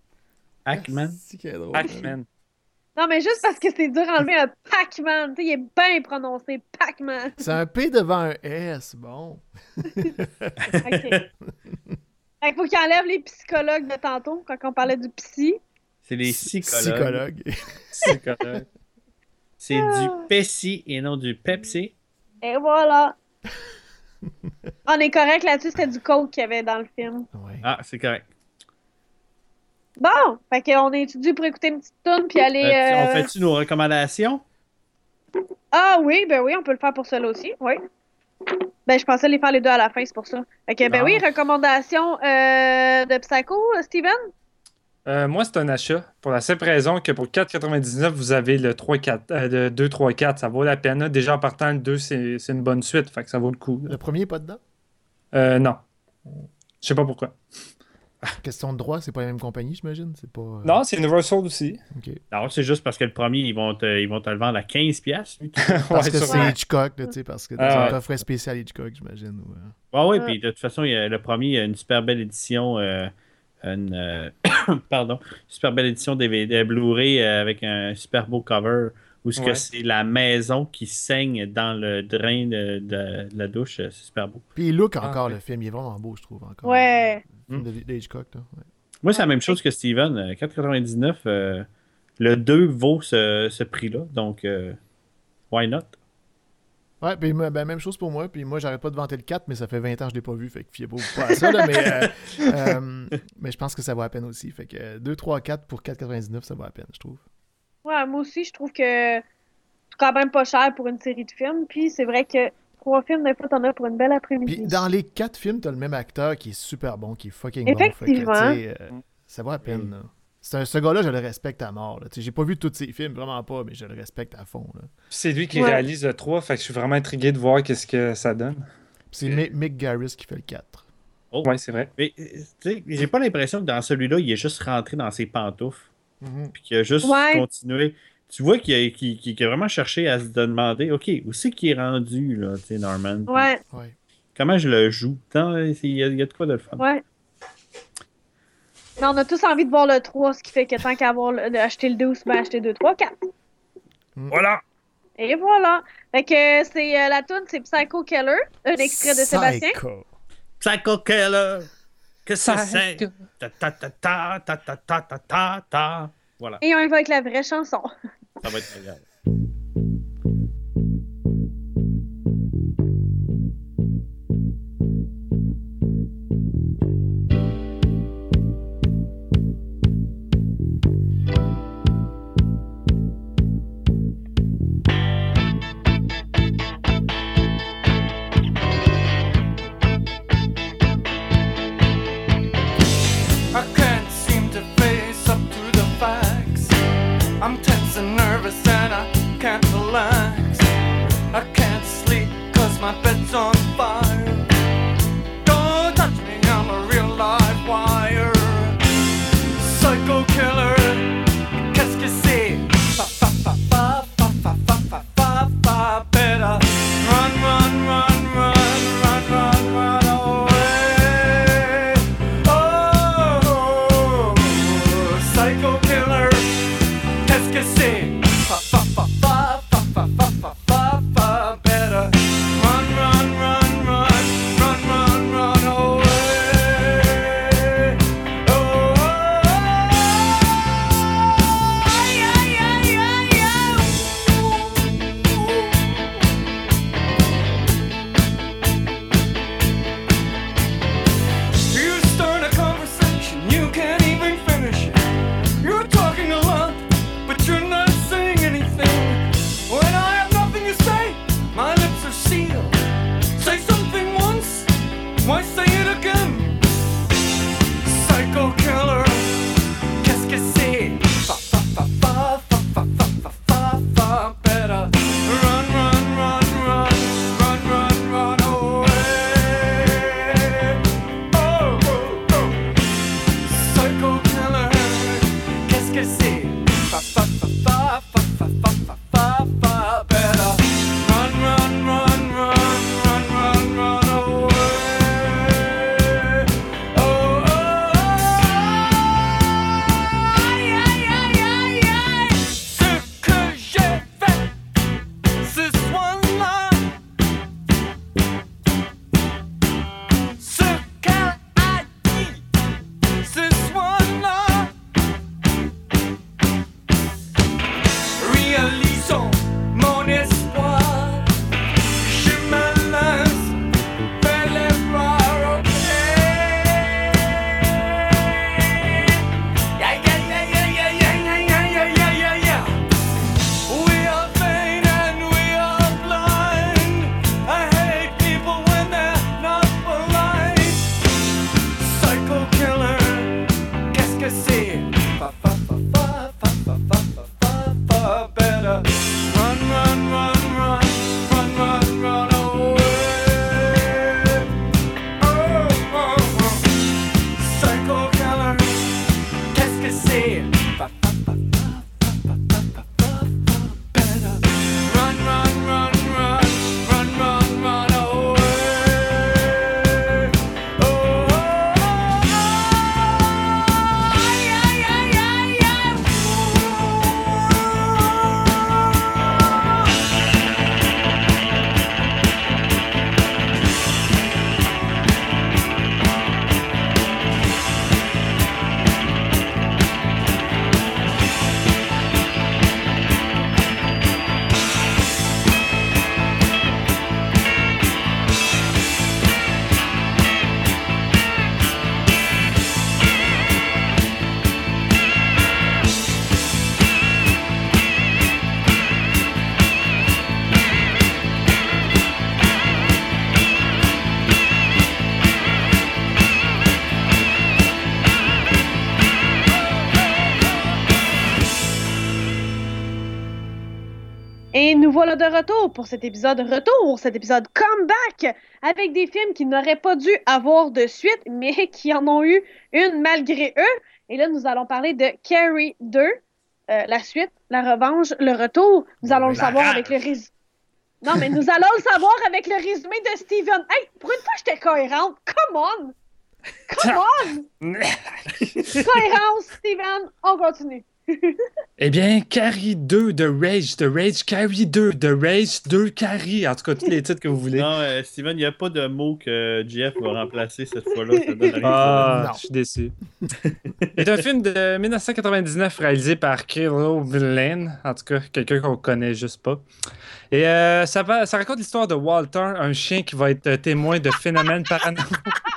Pac-Man. C'est qui est drôle. Pac-Man. Non, mais juste parce que c'est dur d'enlever un Pac-Man. Tu sais, il est bien prononcé, Pac-Man. C'est un P devant un S, bon. OK. Fait qu'il faut qu'il enlève les psychologues de tantôt, quand on parlait du psy. C'est les psychologues. Psychologue. C'est correct. C'est du Pepsi et non du Pepsi. Et voilà. On est correct là-dessus, c'était du coke qu'il y avait dans le film. Ouais. Ah, c'est correct. Bon, fait qu'on est étudié pour écouter une petite toune puis aller... Euh, on euh, fait-tu nos recommandations? Ah oui, ben oui, on peut le faire pour cela aussi, oui. Ben, je pensais les faire les deux à la fin, c'est pour ça. Fait que, ben Non. oui, recommandation euh, de Psycho, Steven? Euh, moi, c'est un achat. Pour la simple raison que pour quatre quatre-vingt-dix-neuf, vous avez le trois quatre, euh, le deux trois quatre. Ça vaut la peine. là. Déjà, en partant, le deux, c'est c'est une bonne suite. Fait que ça vaut le coup. là. Le premier est pas dedans. Euh, non. Je sais pas pourquoi. Question de droit, c'est pas la même compagnie, j'imagine. C'est pas. euh, Non, c'est Universal aussi. Ok. Alors, c'est juste parce que le premier, ils vont te, ils vont te le vendre à quinze piastres. Parce Ouais, que sûrement. c'est Hitchcock, là, tu sais, parce que dans Ah, un ouais. coffret spécial Hitchcock, j'imagine. ou, euh, Ah oui, Ah. puis de toute façon, il y a- le premier, il y a une super belle édition. euh, une, euh, pardon. Super belle édition D V D Blu-ray euh, avec un super beau cover où ce que Ouais. c'est la maison qui saigne dans le drain de, de- de la douche. euh, C'est super beau. Puis il look Ah, encore ouais. le film, il est vraiment beau, je trouve. Encore. Ouais. Le film de, de Hitchcock, là. Ouais. Moi, c'est la même chose que Steven. euh, quatre quatre-vingt-dix-neuf, euh, le deux vaut ce, ce prix-là. Donc, euh, why not? Ouais, puis moi, ben, même chose pour moi. Puis moi, j'arrête pas de vanter le quatre, mais ça fait vingt ans que je l'ai pas vu. Fait que fiez pas pas à ça, là. Mais, euh, euh, mais je pense que ça vaut la peine aussi. Fait que deux, trois, quatre pour quatre quatre-vingt-dix-neuf, ça vaut la peine, je trouve. Ouais, moi aussi, je trouve que c'est quand même pas cher pour une série de films. Puis c'est vrai que trois films, des fois, t'en as pour une belle après-midi. Puis dans les quatre films, t'as le même acteur qui est super bon, qui est fucking bon. Fait que, Effectivement. tu sais, euh, ça vaut la peine, là. C'est un- ce gars-là, je le respecte à mort. Là. Tu sais, j'ai pas vu tous ses films, vraiment pas, mais je le respecte à fond. Là. C'est lui qui Ouais. réalise le trois. Fait que je suis vraiment intrigué de voir qu'est-ce que ça donne. Puis c'est Mi- Mick Garris qui fait le quatre. Oh. Ouais, c'est vrai. Mais, euh, tu sais, j'ai pas l'impression que dans celui-là, il est juste rentré dans ses pantoufles. Mhm. Puis qu'il a juste Ouais. continué. Tu vois qu'il a, qu'il- qu'il a vraiment cherché à se demander, OK, où c'est qu'il est rendu, là, tu sais, Norman? Puis Ouais, Ouais. comment je le joue? Tant, Il y, a, il y a de quoi de le fun. ouais. Mais on a tous envie de voir le trois, ce qui fait que tant qu'à avoir le- d'acheter le douze, ben acheter deux, trois, quatre. Voilà! Et voilà. Fait que c'est euh, la tune, c'est Psycho Killer, un extrait de Sébastien. Psycho. Psycho Killer! Qu'est-ce que c'est? Psycho. Ta ta ta ta ta ta ta ta ta ta. Voilà, Et on y va avec la vraie chanson. ça va être génial. I can't seem to face up to the facts. I'm tense and nervous and I can't relax. I can't sleep cause my bed's on fire. Don't touch me, I'm a real live wire. Psycho killer, qu'est-ce que c'est? Fa fa fa fa fa fa fa fa fa fa. Better run, run, run, run, run, run, run away. Oh, psycho killer, qu'est-ce que c'est? Fa fa fa fa fa fa fa fa fa fa. Better run, run, run, run. voilà de retour pour cet épisode retour, cet épisode comeback, avec des films qui n'auraient pas dû avoir de suite, mais qui en ont eu une malgré eux. Et là, nous allons parler de Carrie deux, euh, la suite, la revanche, le retour. Nous allons le La savoir rage. avec le résumé. Non, mais nous allons le savoir avec le résumé de Steven. Hey, pour une fois, j'étais cohérente. Come on! Come on! Cohérence, Steven. On continue. Eh bien, Carrie deux de Rage, de Rage Carrie deux, de Rage deux Carrie. En tout cas, tous les titres que vous voulez. Non, euh, Steven, il n'y a pas de mot que Jeff va remplacer cette fois-là. Ça donne rien. Ah, Non. je suis déçu. C'est un film de dix-neuf cent quatre-vingt-dix-neuf réalisé par Kiro Villen. En tout cas, quelqu'un qu'on connaît juste pas. Et euh, ça, va, ça raconte l'histoire de Walter, un chien qui va être témoin de phénomènes paranormaux.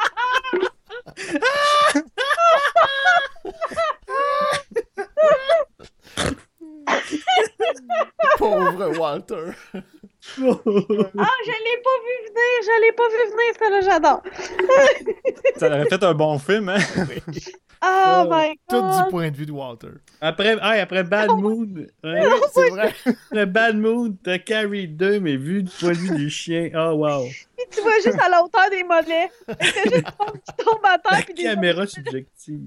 Pauvre Walter. Ah, je l'ai pas vu venir, je l'ai pas vu venir, ça là, j'adore. Ça aurait fait un bon film, hein? Oh my Tout god. du point de vue de Walter. Après, hey, après Bad Moon, ouais, C'est vrai. après Bad Moon, t'as Carrie deux, mais vu du point de vue du chien, oh wow. Puis tu vois juste à la hauteur des mollets. C'est juste du monde qui tombe à terre. La Puis des caméra subjective.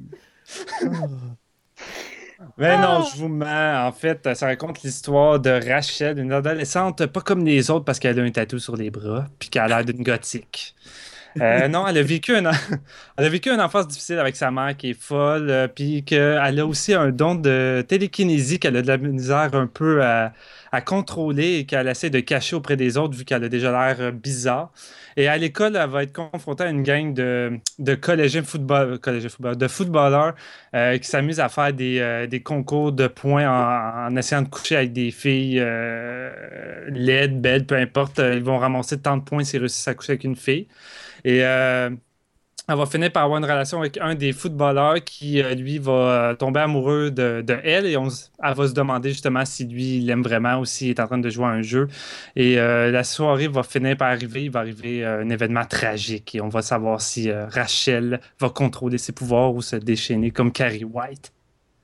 Mais non, Ah. je vous mens. En fait, ça raconte l'histoire de Rachel, une adolescente pas comme les autres parce qu'elle a un tatou sur les bras puis qu'elle a l'air d'une gothique. Euh, non, elle a vécu un en- elle a vécu une enfance difficile avec sa mère qui est folle, euh, puis qu'elle a aussi un don de télékinésie qu'elle a de la misère un peu à, à contrôler et qu'elle essaie de cacher auprès des autres vu qu'elle a déjà l'air euh, bizarre. Et à l'école, elle va être confrontée à une gang de, de collégiens football, collégiens football, de footballeurs euh, qui s'amusent à faire des, euh, des concours de points en, en essayant de coucher avec des filles euh, laides, belles, peu importe. Euh, Ils vont ramasser tant de points s'ils réussissent à coucher avec une fille. Et euh, elle va finir par avoir une relation avec un des footballeurs qui, euh, lui, va euh, tomber amoureux de, de elle. Et on, s- elle va se demander justement si lui, il l'aime vraiment ou s'il est en train de jouer à un jeu. Et euh, la soirée va finir par arriver. Il va arriver euh, un événement tragique. Et on va savoir si euh, Rachel va contrôler ses pouvoirs ou se déchaîner comme Carrie White.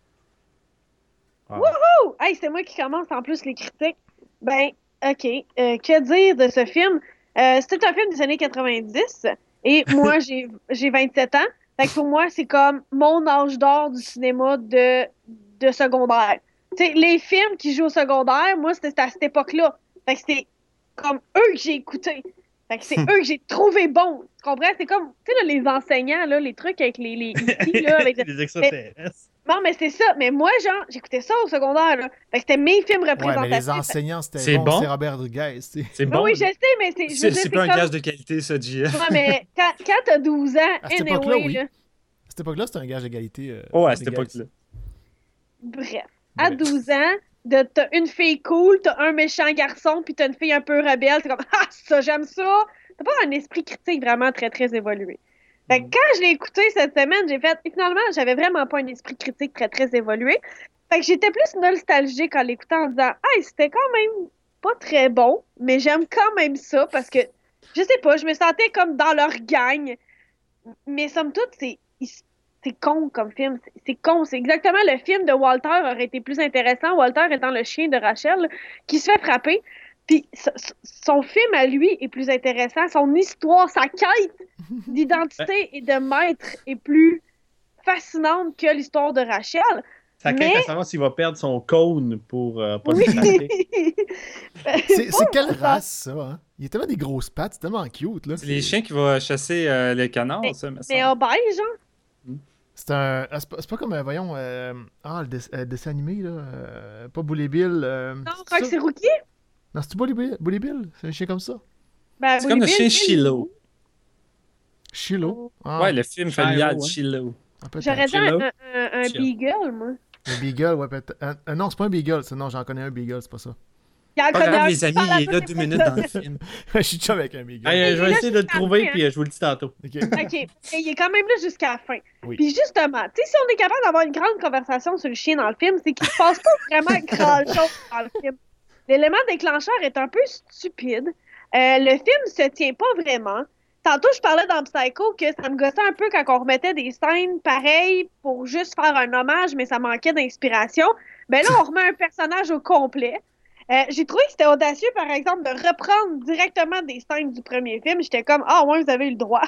Oh, hey, c'est moi qui commence en plus les critiques. Ben, ok. Euh, que dire de ce film? Euh, c'est un film des années quatre-vingt-dix et moi, j'ai j'ai vingt-sept ans. Fait que pour moi, c'est comme mon âge d'or du cinéma de, de secondaire. Tu sais, les films qui jouent au secondaire, moi, c'était à cette époque-là. Fait que c'était comme eux que j'ai écoutés. Fait que c'est eux que j'ai trouvé bons. Tu comprends? C'est comme, tu sais, là, les enseignants, là, les trucs avec les, les outils, là, avec Les extraterrestres. non, mais c'est ça. Mais moi, genre, j'écoutais ça au secondaire, là. Fait que c'était mes films Ouais, mais représentatifs. les enseignants, C'est c'était bon. bon? C'est Robert Rodriguez. tu sais. C'est Ben bon. oui, je sais, mais c'est. je veux C'est dire, c'est pas un comme- gage de qualité, ça, J F. Ouais, mais quand, quand t'as douze ans, À cette anyway, époque-là, oui. là. À cette époque-là, c'était un gage d'égalité. euh, Oh, à cette Rodriguez. époque-là. Bref. À Ouais. douze ans, de, t'as une fille cool, t'as un méchant garçon, puis t'as une fille un peu rebelle. C'est comme, ah, ça, j'aime ça. T'as pas un esprit critique vraiment très, très évolué. Fait que quand je l'ai écouté cette semaine, j'ai fait, finalement, j'avais vraiment pas un esprit critique très, très évolué. Fait que j'étais plus nostalgique en l'écoutant en disant, hey, c'était quand même pas très bon, mais j'aime quand même ça parce que, je sais pas, je me sentais comme dans leur gang. Mais somme toute, c'est c'est con comme film. C'est- C'est con. C'est exactement le film de Walter aurait été plus intéressant. Walter étant le chien de Rachel qui se fait frapper. Puis so- so- son film à lui est plus intéressant. Son histoire, sa quête d'identité et de maître est plus fascinante que l'histoire de Rachel. Ça Mais- quête à savoir s'il va perdre son cône pour euh, pas Oui. le taper. C'est c'est quelle ça. race, ça? Hein? Il a tellement des grosses pattes, c'est tellement cute. là. C'est les chiens qui vont chasser euh, les canards, ça, me Mais semble. obèse, genre. C'est un. ah, C'est pas, c'est pas comme, euh, voyons. euh, Ah, le dess- euh, dessin animé, là. euh, Pas Bully Bill. euh, Non, c'est Rock ça? c'est Rookie. Non, c'est-tu Bully Bill? Bully Bill? C'est un chien comme ça? Ben, C'est comme le Willy chien Bill, Shiloh. Shiloh? Ah, Ouais, le film Shiloh, familial ouais. Shiloh. ah, peut-être. J'aurais dit un, Shiloh. un, un, un Shiloh. beagle, moi. Un Beagle, ouais, peut-être. Euh, euh, non, c'est pas un Beagle. ça. Non, j'en connais un Beagle, c'est pas ça. Il y a un Pas grave, connard les qui amis, parle à il est tous là les deux minutes dans le personnes. film. Je suis chum avec un Beagle. Hey, euh, je vais là, essayer de le jusqu'à trouver, la fin, puis euh, je vous le dis tantôt. Ok. OK. Et il est quand même là jusqu'à la fin. Oui. Puis justement, tu sais, si on est capable d'avoir une grande conversation sur le chien dans le film, c'est qu'il se passe pas vraiment grand-chose dans le film. L'élément déclencheur est un peu stupide. Euh, le film se tient pas vraiment. Tantôt, je parlais dans Psycho que ça me gossait un peu quand on remettait des scènes pareilles pour juste faire un hommage, mais ça manquait d'inspiration. Ben là, on remet un personnage au complet. Euh, j'ai trouvé que c'était audacieux, par exemple, de reprendre directement des scènes du premier film. J'étais comme, ah ouais, vous avez eu le droit.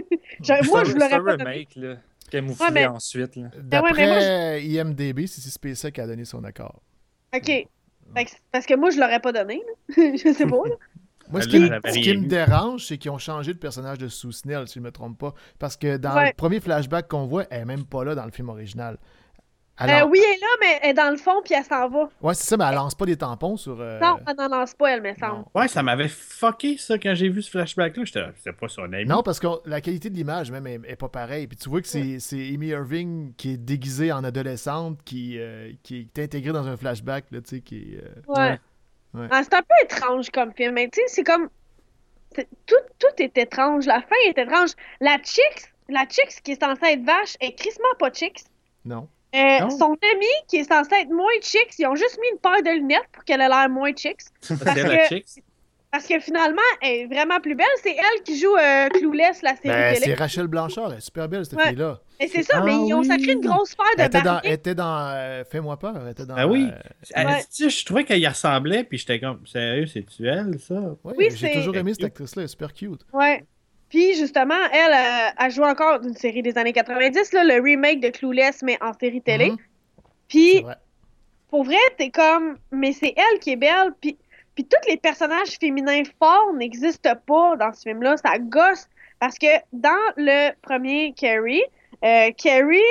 Je- moi, je C'est l'aurais un pas donné. remake, là, camouflé Ouais, mais- ensuite. Là. ouais, mais moi, D'après I M D B, c'est SpaceX qui a donné son accord. OK. Fait que c'est- parce que moi, je l'aurais pas donné. Là. Je sais pas. Là. Moi, ce Elle- qui, me- elle avait ce rien qui me vu. dérange, c'est qu'ils ont changé le personnage de Sue Snell, si je ne me trompe pas. Parce que dans Ouais. le premier flashback qu'on voit, elle n'est même pas là dans le film original. Euh, Alors, oui, elle est là, mais elle est dans le fond, puis elle s'en va. ouais, c'est ça, mais elle lance pas des tampons sur. euh, Non, elle n'en lance pas, elle, me semble. non. Ouais, ça m'avait fucké ça quand j'ai vu ce flashback-là. J'étais, c'est pas son ami. Non, parce que la qualité de l'image même est, est pas pareille. Puis tu vois que c'est, c'est Amy Irving qui est déguisée en adolescente, qui, euh, qui est intégrée dans un flashback, là, tu sais, qui est, euh, Ouais. Ouais. Ah, c'est un peu étrange comme film, mais tu sais, c'est comme. c'est- Tout, tout est étrange. La fin est étrange. La Chicks, la Chicks qui est censée être vache, est crissement pas Chicks. Non. Euh, Non. son ami qui est censé être moins Chicks, ils ont juste mis une paire de lunettes pour qu'elle ait l'air moins Chicks. C'était parce la que- chick. Parce que finalement, elle est vraiment plus belle. C'est elle qui joue euh, Clueless, la série Ben, télé. c'est Rachel Blanchard, elle est super belle, cette Ouais. fille-là. Et c'est ça, Ah mais ils ont oui. sacré une grosse paire de Elle était dans, Barbie. elle était dans euh, Fais-moi peur, elle était dans. Ah oui. euh, Elle- Ouais. tu sais, je trouvais qu'elle y ressemblait, puis j'étais comme, sérieux, c'est-tu elle, ça? ouais, Oui, j'ai c'est- toujours aimé cette actrice-là, elle est super cute. Ouais. Puis justement, elle euh, a joué encore d'une série des années quatre-vingt-dix, là, le remake de Clueless, mais en série télé. Mhm, c'est Puis, vrai. pour vrai, t'es comme, mais c'est elle qui est belle. Puis, puis tous les personnages féminins forts n'existent pas dans ce film-là. Ça gosse. Parce que dans le premier Carrie, euh, Carrie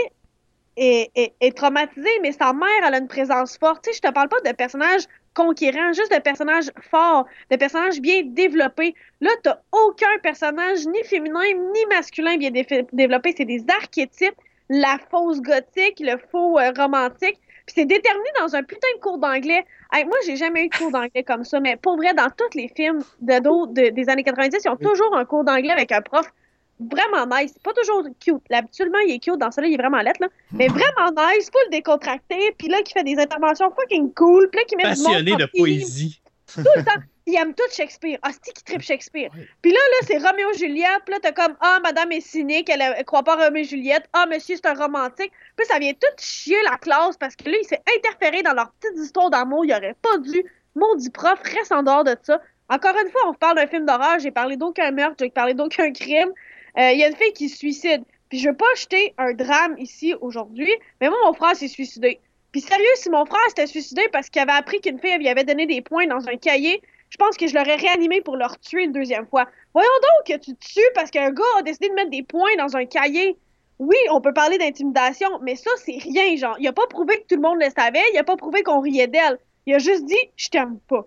est, est, est traumatisée, mais sa mère, elle a une présence forte. Tu sais, je te parle pas de personnages conquérants, juste de personnages forts, de personnages bien développés. Là, t'as aucun personnage, ni féminin, ni masculin bien dé- développé. C'est des archétypes, la fausse gothique, le faux euh, romantique. Puis c'est déterminé dans un putain de cours d'anglais. Hey, moi, j'ai jamais eu de cours d'anglais comme ça, mais pour vrai, dans tous les films d'ado de, des années quatre-vingt-dix, ils ont toujours un cours d'anglais avec un prof vraiment nice. Pas toujours cute. Là, habituellement, il est cute. Dans celui-là, il est vraiment lettre, là. Mais vraiment nice, full décontracté. Puis là, qui fait des interventions fucking cool. Puis là, qui met du monde Passionné de en film. poésie. Tout le temps. Il aime tout Shakespeare. Ah, c'est qui tripe Shakespeare. Puis là, là, c'est Roméo et Juliette. Puis là, t'as comme, ah, madame est cynique, elle, elle croit pas à Roméo et Juliette. Ah, monsieur, c'est un romantique. Puis ça vient tout chier la classe parce que là, il s'est interféré dans leurs petites histoires d'amour. Il aurait pas dû. Maudit prof, reste en dehors de ça. Encore une fois, on parle d'un film d'horreur. J'ai parlé d'aucun meurtre, j'ai parlé d'aucun crime. Il euh, y a une fille qui se suicide. Puis je veux pas jeter un drame ici aujourd'hui, mais moi, mon frère s'est suicidé. Puis sérieux, si mon frère s'était suicidé parce qu'il avait appris qu'une fille lui avait donné des points dans un cahier, je pense que je l'aurais réanimé pour le retuer une deuxième fois. Voyons donc que tu te tues parce qu'un gars a décidé de mettre des points dans un cahier. Oui, on peut parler d'intimidation, mais ça, c'est rien, genre. Il a pas prouvé que tout le monde le savait, il a pas prouvé qu'on riait d'elle. Il a juste dit « je t'aime pas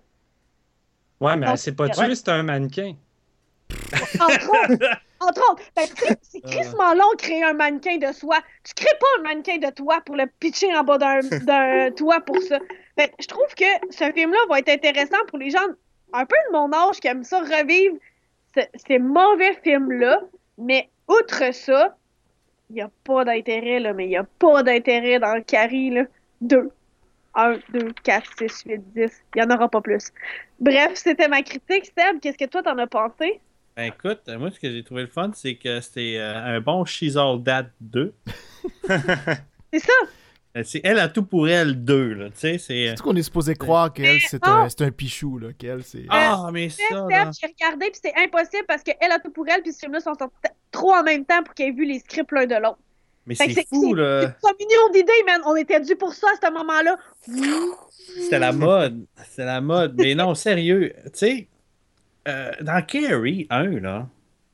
Ouais, mais Non, elle s'est pas ouais. tuée, c'était un mannequin. ». Entre autres, entre autres. Fait que, tu sais, c'est crissement long de créer un mannequin de soi. Tu crées pas un mannequin de toi pour le pitcher en bas d'un d'un toit pour ça. Fait que je trouve que ce film-là va être intéressant pour les gens un peu de mon âge qui aiment ça revivre ce- ces mauvais films-là. Mais outre ça, il n'y a pas d'intérêt, là. Mais il n'y a pas d'intérêt dans Carrie, là. Deux. un, deux, quatre, six, huit, dix. Il n'y en aura pas plus. Bref, c'était ma critique. Seb, qu'est-ce que toi t'en as pensé? Ben écoute, moi ce que j'ai trouvé le fun, c'est que c'était euh, un bon She's All That deux. C'est ça. Euh, C'est elle a tout pour elle deux, là, tu sais, c'est... Surtout qu'on est supposé croire qu'elle, c'est non. un, c'est un pichou, là. Qu'elle, c'est. Ah, mais Seb, ça, Seb, là... j'ai regardé, puis c'est impossible parce qu'elle a tout pour elle, puis ce film-là sont sortis trop en même temps pour qu'elle ait vu les scripts l'un de l'autre. Mais Fait que c'est fou, là. C'est un million d'idées, man. On était dû pour ça à ce moment-là. C'était la mode. C'était la mode. Mais non, sérieux, tu sais, euh, dans Carrie un, là,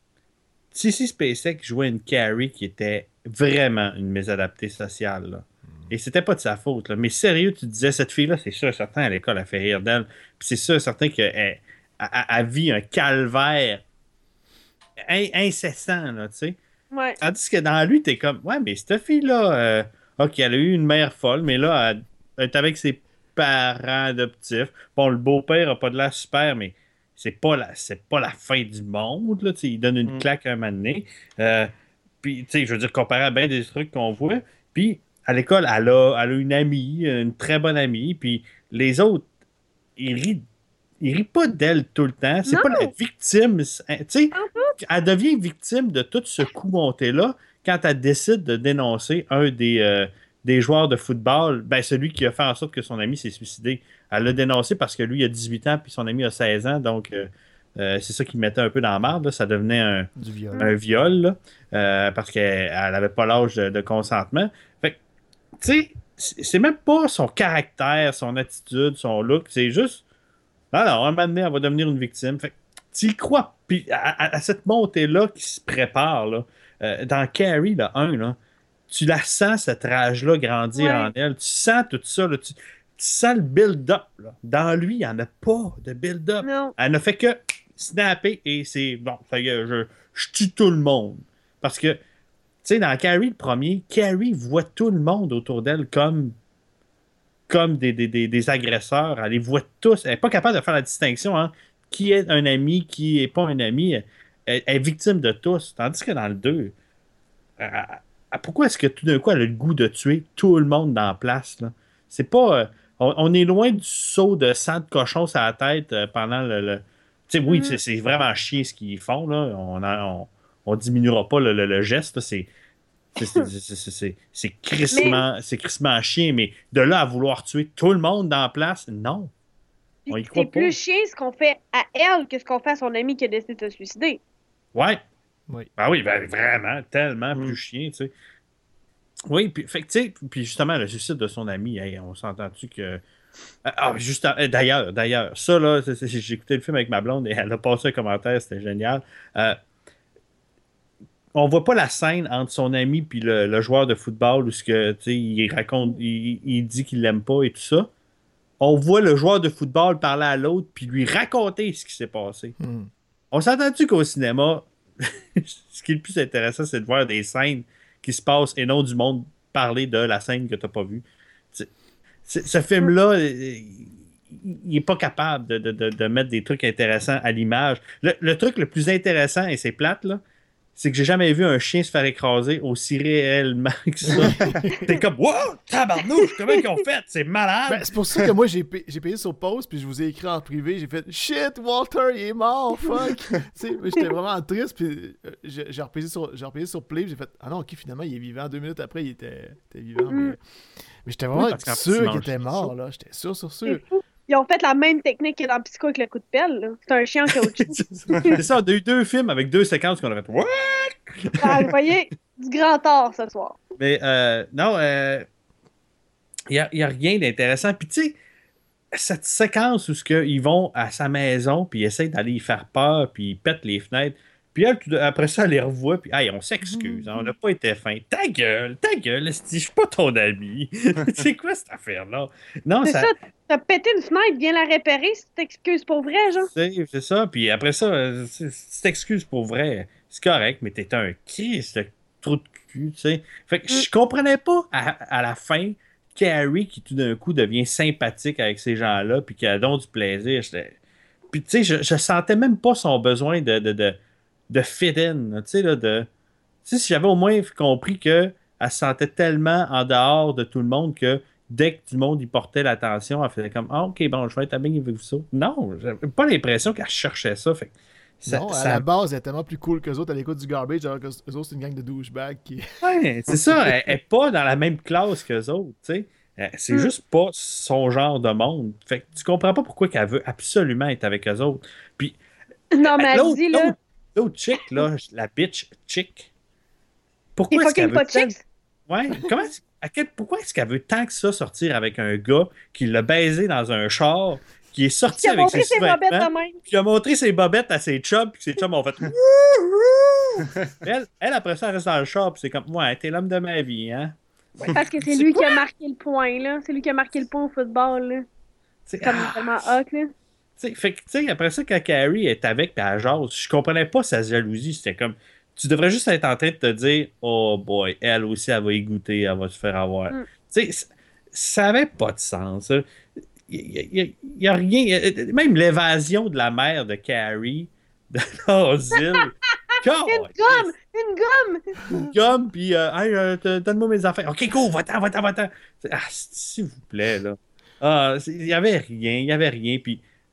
Sissy Spacek jouait une Carrie qui était vraiment une mésadaptée sociale, là. Et c'était pas de sa faute, là. Mais sérieux, tu disais, cette fille-là, c'est sûr et certain, à l'école, elle fait rire d'elle. Puis c'est sûr et certain qu'elle elle, elle- elle vit un calvaire in- incessant, là, tu sais. Ouais. Tandis que dans lui, t'es comme, ouais, mais cette fille-là, euh, ok, elle a eu une mère folle, mais là, elle, elle est avec ses parents adoptifs. Bon, le beau-père a pas de l'air super, mais c'est pas la, c'est pas la fin du monde, là, tu sais, il donne une Mm. claque un moment donné. Euh, puis, tu sais, je veux dire, comparé à bien des trucs qu'on voit. Puis, à l'école, elle a, elle a une amie, une très bonne amie, puis les autres, ils rient, ils rient pas d'elle tout le temps. C'est Non. pas la victime. c'est- Tu sais, elle devient victime de tout ce coup monté-là quand elle décide de dénoncer un des, euh, des joueurs de football, ben celui qui a fait en sorte que son ami s'est suicidé. Elle l'a dénoncé parce que lui, il a dix-huit ans, puis son ami a seize ans, donc euh, euh, c'est ça qui me mettait un peu dans la marde. Là. Ça devenait un, Du viol. un viol, là, euh, parce qu'elle n'avait pas l'âge de, de consentement. Fait que, tu sais, c'est c'est même pas son caractère, son attitude, son look, c'est juste, non, non, un moment donné, elle va devenir une victime. Fait que, tu y crois, puis à, à- à cette montée-là qui se prépare, là, euh, dans Carrie, le un, là, tu la sens, cette rage-là, grandir Ouais. en elle. Tu sens tout ça, là, tu, tu sens le build-up. Là. Dans lui, il n'y en a pas de build-up. Non. Elle ne fait que snapper et c'est bon, ça y est, je, je tue tout le monde. Parce que, tu sais, dans Carrie, le premier, Carrie voit tout le monde autour d'elle comme, comme des, des, des, des agresseurs. Elle les voit tous. Elle n'est pas capable de faire la distinction entre qui est un ami, qui n'est pas un ami. Elle, elle est victime de tous. Tandis que dans le deux, elle- elle- pourquoi est-ce que tout d'un coup elle a le goût de tuer tout le monde dans la place, là? C'est pas. euh, on, on est loin du saut de sang de cochon sur la tête euh, pendant le. le- Tu sais, oui, Mhm. c'est c'est vraiment chier ce qu'ils font, là. On, en- on, on diminuera pas le, le- le geste, là. C'est. C'est c'est- c'est- c'est- c'est- c'est crissement, c'est crissement chien, mais de là à vouloir tuer tout le monde dans la place, non. Puis On y croit c'est pas. plus chiant ce qu'on fait à elle que ce qu'on fait à son ami qui a décidé de se suicider. Ouais. Oui. Ben oui, ben vraiment, tellement Mm. plus chien, tu sais. Oui, puis, fait que, tu sais, puis justement, le suicide de son ami, hey, on s'entend-tu que. Ah, ah, juste, en- euh, d'ailleurs, d'ailleurs, ça, là, c'est- c'est- j'ai écouté le film avec ma blonde et elle a passé un commentaire, c'était génial. Euh, on voit pas la scène entre son ami puis le, le joueur de football où ce que, tu sais, il raconte, il, il dit qu'il l'aime pas et tout ça. On voit le joueur de football parler à l'autre puis lui raconter ce qui s'est passé. Hmm. On s'entend-tu qu'au cinéma, ce qui est le plus intéressant, c'est de voir des scènes qui se passent et non du monde parler de la scène que t'as pas vue. C'est- c'est- ce film-là, euh, il n'est pas capable de, de- de- de mettre des trucs intéressants à l'image. Le, le truc le plus intéressant, et c'est plate, là, c'est que j'ai jamais vu un chien se faire écraser aussi réellement que ça. T'es comme, wow, tabarnouche, comment ils ont fait? C'est malade! Ben, c'est pour ça que moi, j'ai payé, j'ai payé sur pause, puis je vous ai écrit en privé. J'ai fait shit, Walter, il est mort, fuck. Tu sais, moi, j'étais vraiment triste, puis euh, j'ai j'ai repayé sur, j'ai repayé sur play, puis j'ai fait ah non, ok, finalement, il est vivant. Deux minutes après, il était, était vivant. Mais, mais j'étais vraiment Oui, parce qu'en plus, il sûr qu'il mange était des mort, sauts. là. J'étais sûr, sûr, sûr. C'est fou. Ils ont fait la même technique que dans Psycho avec le coup de pelle. là. C'est un chien en caoutchouc. C'est ça, on a eu deux films avec deux séquences qu'on a fait. What? Ah, vous voyez, du grand tort ce soir. Mais euh, non, il n'y a, y a rien d'intéressant. Puis tu sais, cette séquence où ce que ils vont à sa maison, puis ils essayent d'aller y faire peur, puis ils pètent les fenêtres. Puis elle, tout de- après ça, elle les revoit, puis hey, on s'excuse, hein, on n'a pas été fin. Ta gueule, ta gueule, esti, je suis pas ton ami. C'est quoi cette affaire-là? Non, C'est ça. ça, t'as pété une fenêtre, viens la réparer si tu t'excuses pour vrai, genre. C'est c'est ça, puis après ça, euh, c'est- si t'excuses pour vrai, c'est correct, mais t'es un Christ, de trou de cul, tu sais. Fait que je comprenais pas à, à la fin Carrie qui tout d'un coup devient sympathique avec ces gens-là, puis qui a donc du plaisir. J'étais- Puis tu sais, je, je sentais même pas son besoin de, de, de, de fit in, tu sais, là, de. Tu sais, si j'avais au moins compris que elle se sentait tellement en dehors de tout le monde que dès que tout le monde y portait l'attention, elle faisait comme ah, ok, bon, je vais être amie avec vous. Non, j'avais pas l'impression qu'elle cherchait ça. Fait que ça, non, à ça- la base, elle est tellement plus cool qu'eux autres à l'écoute du garbage, alors qu'eux autres, c'est une gang de douchebags qui. Ouais, c'est ça, elle est pas dans la même classe qu'eux autres, tu sais. Euh, C'est Mm. juste pas son genre de monde. Fait que tu comprends pas pourquoi qu'elle veut absolument être avec eux autres. Puis Non, mais elle l'autre, dit, là, l'autre- l'autre chick, là, la bitch chick, il pourquoi faut est-ce qu'elle qu'il veut pas de tant- chicks. Ouais, comment est-ce- à quel- pourquoi est-ce qu'elle veut tant que ça sortir avec un gars qui l'a baisé dans un char, qui est sorti Qui a avec montré ses ses bobettes sous-vêtements, de même. qui a montré ses bobettes à ses chums, puis que ses chums ont fait Wouhou! elle, elle, après ça, elle reste dans le char, puis c'est comme ouais, t'es l'homme de ma vie, hein. Parce que c'est C'est lui quoi? qui a marqué le point, là. C'est lui qui a marqué le point au football, là. T'sais, Comme ah, tellement hot, là. t'sais, fait que, t'sais, après ça, quand Carrie est avec puis elle jase, je comprenais pas sa jalousie. C'était comme, tu devrais juste être en train de te dire, oh boy, elle aussi, elle va y goûter, elle va se faire avoir. Mm. T'sais, c- ça avait pas de sens. Il y, y- y a rien. y a- même l'évasion de la mère de Carrie de l'asile. Une gomme! Une gomme! Gomme, puis euh, hey, euh, te- donne-moi mes affaires. Ok, go, va-t'en, va-t'en, va-t'en. Ah, s'il vous plaît, là. Ah, c'est- il y avait rien, il y avait rien, puis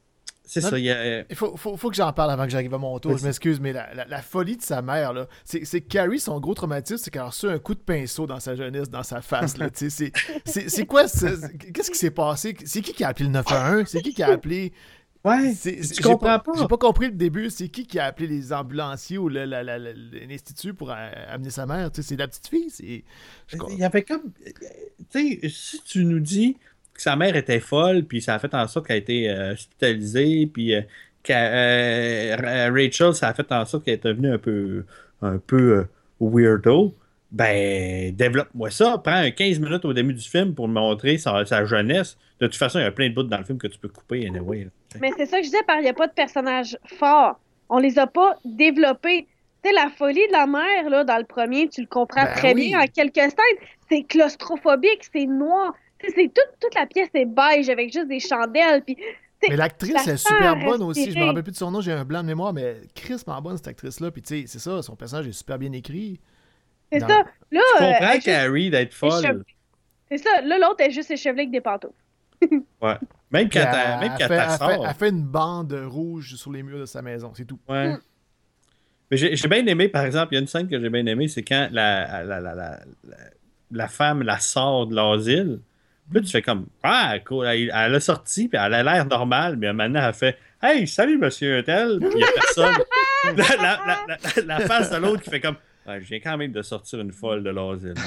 c'est Non, ça. Il y a, Il faut, faut, faut que j'en parle avant que j'arrive à mon tour. Vas-y. Je m'excuse, mais la, la, la folie de sa mère, là, c'est, c'est que Carrie, son gros traumatisme, c'est qu'elle a reçu un coup de pinceau dans sa jeunesse, dans sa face. Là, tu sais, c'est, c'est, c'est quoi ça? Qu'est-ce qui s'est passé? C'est qui qui a appelé le neuf un un? C'est qui qui a appelé... ouais, C'est- tu j'ai comprends pas. J'ai pas compris le début. C'est qui qui a appelé les ambulanciers ou le- la- la- la- l'institut pour euh, amener sa mère? Tu sais, c'est la petite fille. C'est... je- Il y avait comme. Tu sais, si tu nous dis que sa mère était folle, puis ça a fait en sorte qu'elle a été euh, hospitalisée, puis euh, qu'elle- euh, Rachel, ça a fait en sorte qu'elle est devenue un peu, un peu euh, weirdo, ben, développe-moi ça. Prends quinze minutes au début du film pour me montrer sa, sa jeunesse. De toute façon, il y a plein de bouts dans le film que tu peux couper, anyway. Là, tu sais. Mais c'est ça que je disais, par il n'y a pas de personnages forts. On les a pas développés. Tu sais, la folie de la mère, là, dans le premier, tu le comprends Ben très oui. bien en quelques scènes. C'est claustrophobique, c'est noir. Tu sais, c'est toute, toute la pièce est beige avec juste des chandelles. Puis, tu sais, Mais l'actrice la est super sent bonne aussi. Je me respirer. rappelle plus de son nom, j'ai un blanc de mémoire, mais crispement bonne cette actrice-là. Puis tu sais, c'est ça, son personnage est super bien écrit. c'est dans- ça. Là, Tu euh, comprends elle est juste Carrie d'être folle. échevelée. C'est ça. Là, l'autre est juste échevelée avec des pantoufles. Ouais. Même Puis quand elle, elle, même elle quand fait, elle elle fait- sort. elle fait une bande rouge sur les murs de sa maison, c'est tout. Ouais. Mm. Mais j'ai j'ai bien aimé, par exemple, il y a une scène que j'ai bien aimée, c'est quand la, la, la, la, la, la femme la sort de l'asile. Puis là, tu fais comme, ah, cool, elle, elle a sorti, puis elle a l'air normale, mais maintenant, elle fait, hey, salut, monsieur Tel, puis il n'y a personne. la, la, la, la, la face de l'autre qui fait comme, ouais, je viens quand même de sortir une folle de l'asile.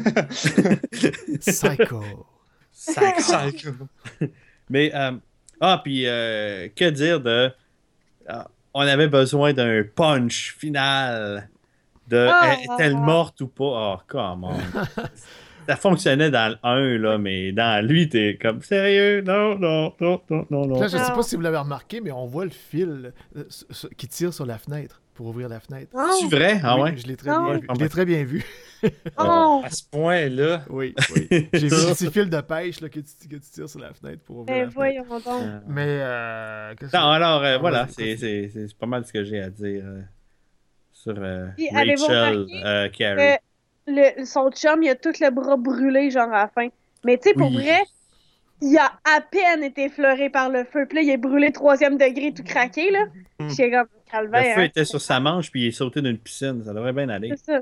Psycho. Sac- Psycho. Mais, euh, ah, puis, euh, que dire de. ah, on avait besoin d'un punch final. De Ah. est-elle morte ou pas? Oh, comment? Ça fonctionnait dans le un, là, mais dans lui, t'es comme sérieux? Non, non, non, non, non, non. Là, je sais Non. pas si vous l'avez remarqué, mais on voit le fil euh, s- s- qui tire sur la fenêtre pour ouvrir la fenêtre. C'est vrai? Ah Oui, ouais? je l'ai très, Non. bien vu. Je l'ai très bien vu. Oh, À ce point-là. Oui, oui. J'ai vu le petit fil de pêche là, que, tu, que tu tires sur la fenêtre pour ouvrir ben la fenêtre. voyons donc. Euh, Mais, euh, qu'est-ce Non, que- alors, euh, Ah, voilà, vas-y, c'est, continue. c'est, c'est, c'est pas mal ce que j'ai à dire euh, sur euh, Puis, avez-vous Rachel remarqué euh, Carey. Euh, le, son chum, il a tout le bras brûlé, genre, à la fin. Mais tu sais, pour Oui. vrai, il a à peine été effleuré par le feu. Puis là, il est brûlé troisième degré, tout craqué, là. Mm. J'étais comme, Le calvaire, feu hein. était sur sa manche, puis il est sauté d'une piscine. Ça devrait bien aller. C'est ça.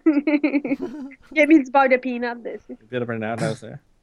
Il a mis du beurre de peanut dessus. Bit of an out, là, ça.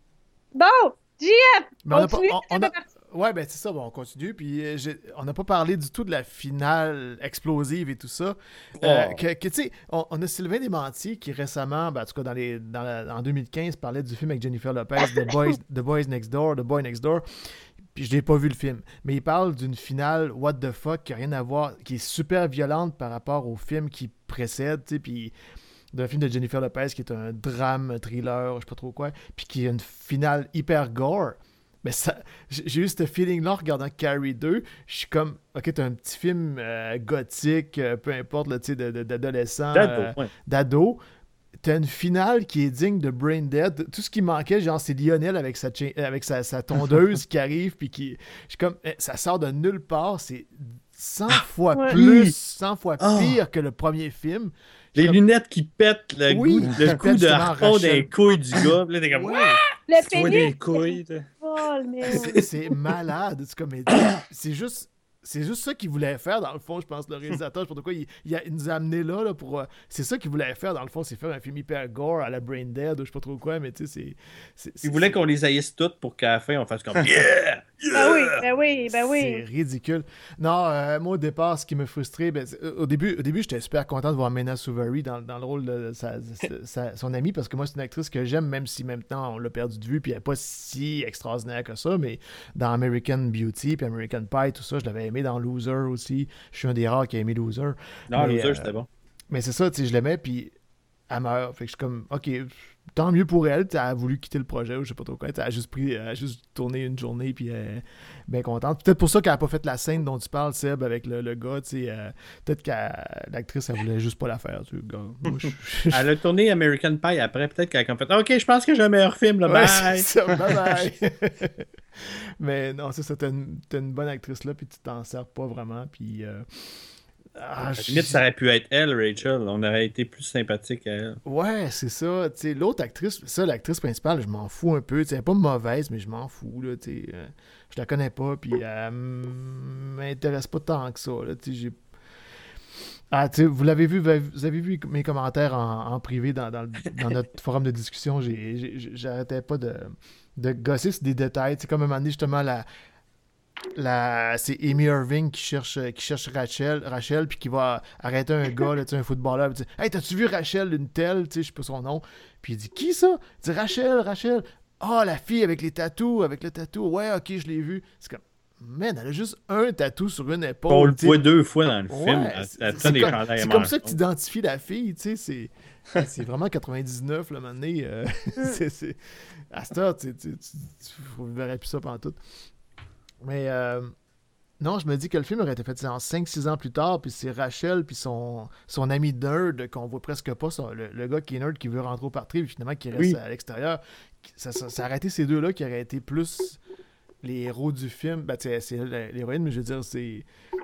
Bon, J F, Mais on a pas- continue. on- on c'est a- parti. Ouais, ben c'est ça, bon, on continue. Puis euh, j'ai- on n'a pas parlé du tout de la finale explosive et tout ça. Euh, Oh. que, que, tu sais, on, on a Sylvain Desmentiers qui récemment, ben, en tout cas dans les, dans la- en deux mille quinze, parlait du film avec Jennifer Lopez, The Boys, The Boys Next Door, The Boy Next Door. Puis je n'ai pas vu le film. Mais il parle d'une finale what the fuck qui n'a rien à voir, qui est super violente par rapport au film qui précède, tu sais, puis d'un film de Jennifer Lopez qui est un drame, un thriller, je sais pas trop quoi, puis qui a une finale hyper gore. Mais ça, j'ai j'ai eu ce feeling-là en regardant Carrie deux. Je suis comme, ok, t'as un petit film euh, gothique, euh, peu importe, là, tu sais, de- de- d'adolescent, D'ado, euh, ouais. d'ado. T'as une finale qui est digne de Brain Dead. Tout ce qui manquait, genre, c'est Lionel avec sa, cha- avec sa, sa tondeuse qui arrive, puis qui. Je suis comme, eh, ça sort de nulle part. C'est cent fois Ouais. plus, cent fois Ah. pire que le premier film. Les Comme- lunettes qui pètent le, Oui, goût, qui le pètent coup de justement harpon Rachel. des couilles du gars. Puis là, t'es comme, Ouais. Le Tu vois pénis, des couilles. là. folle, mais... C'est c'est malade, c'est comme c'est juste c'est juste ça qu'il voulait faire dans le fond, je pense, le réalisateur. Je sais pas pourquoi il, il, a- il nous a amené là, là pour euh, c'est ça qu'il voulait faire dans le fond, c'est faire un film hyper gore à la Brain Dead ou je sais pas trop quoi, mais tu sais c'est c'est il c'est- voulait qu'on les haïsse toutes pour qu'à la fin, on fasse comme Yeah! Ben oui, ben oui, ben c'est oui. ridicule. Non, euh, moi au départ, ce qui me frustrait, ben, c'est- au début, au début, j'étais super content de voir Mena Suvari dans, dans le rôle de sa, sa- sa- son amie, parce que moi, c'est une actrice que j'aime, même si maintenant on l'a perdu de vue, puis elle n'est pas si extraordinaire que ça, mais dans American Beauty, puis American Pie, tout ça, je l'avais aimé dans Loser aussi. Je suis un des rares qui a aimé Loser. Non, Mais, Loser, euh, c'était bon. Mais c'est ça, tu sais, je l'aimais, puis elle meurt. Fait que je suis comme, OK, tant mieux pour elle. Elle a voulu quitter le projet, ou je sais pas trop quoi. Elle a juste pris, elle a juste tourné une journée, puis elle est bien contente. Peut-être pour ça qu'elle a pas fait la scène dont tu parles, Seb, avec le, le gars, tu sais. euh, peut-être que l'actrice, elle voulait juste pas la faire, tu sais, gars. Moi, je- je- Elle a tourné American Pie après, peut-être qu'elle a comme fait OK, je pense que j'ai un meilleur film, là, Ouais, bye! c'est ça, bye bye. Mais non, c'est ça, t'as une, t'as une bonne actrice là, puis tu t'en sers pas vraiment, puis... euh, Ah, À je- la limite, ça aurait pu être elle, Rachel. On aurait été plus sympathique à elle. Ouais, c'est ça. Tu sais, l'autre actrice, ça, l'actrice principale, je m'en fous un peu. Tu sais, elle est pas mauvaise, mais je m'en fous. Là, tu sais, euh, je la connais pas, puis elle m'intéresse pas tant que ça. Là, tu sais, j'ai... Ah, tu sais, vous l'avez vu, vous avez vous avez vu mes commentaires en, en privé dans, dans, le- dans notre forum de discussion. J'ai, j'ai- j'arrêtais pas de, de gosser sur des détails. Tu sais, comme un moment donné, justement, la, la, c'est Amy Irving qui cherche, qui cherche Rachel, Rachel, puis qui va arrêter un gars, là, tu sais, un footballeur, puis dit Hey, t'as-tu vu Rachel, une telle, tu sais, je sais pas son nom. Puis il dit Qui ça? Il dit Rachel, Rachel. Ah, la fille avec les tatous, avec le tatou. Ouais, ok, je l'ai vu. C'est comme, man, elle a juste un tatou sur une épaule. On le tu sais. voit deux fois dans le Ouais, film. Elle- c'est- elle c'est prend des comme- chandails c'est à comme ça que manches. tu identifies la fille, tu sais, c'est, c'est vraiment quatre-vingt-dix-neuf, là, maintenant. Euh, c'est, c'est- à cette heure, tu, tu, tu, tu ne verrais plus ça pendant tout. Mais euh, non, je me dis que le film aurait été fait en cinq six ans plus tard, puis c'est Rachel, puis son, son ami nerd, qu'on voit presque pas, ça, le, le gars qui est nerd, qui veut rentrer au party, puis finalement qui reste Oui. à l'extérieur. Ça, ça, ça aurait été ces deux-là qui auraient été plus les héros du film. Ben, tu sais, c'est l'héroïne, mais je veux dire, c'est...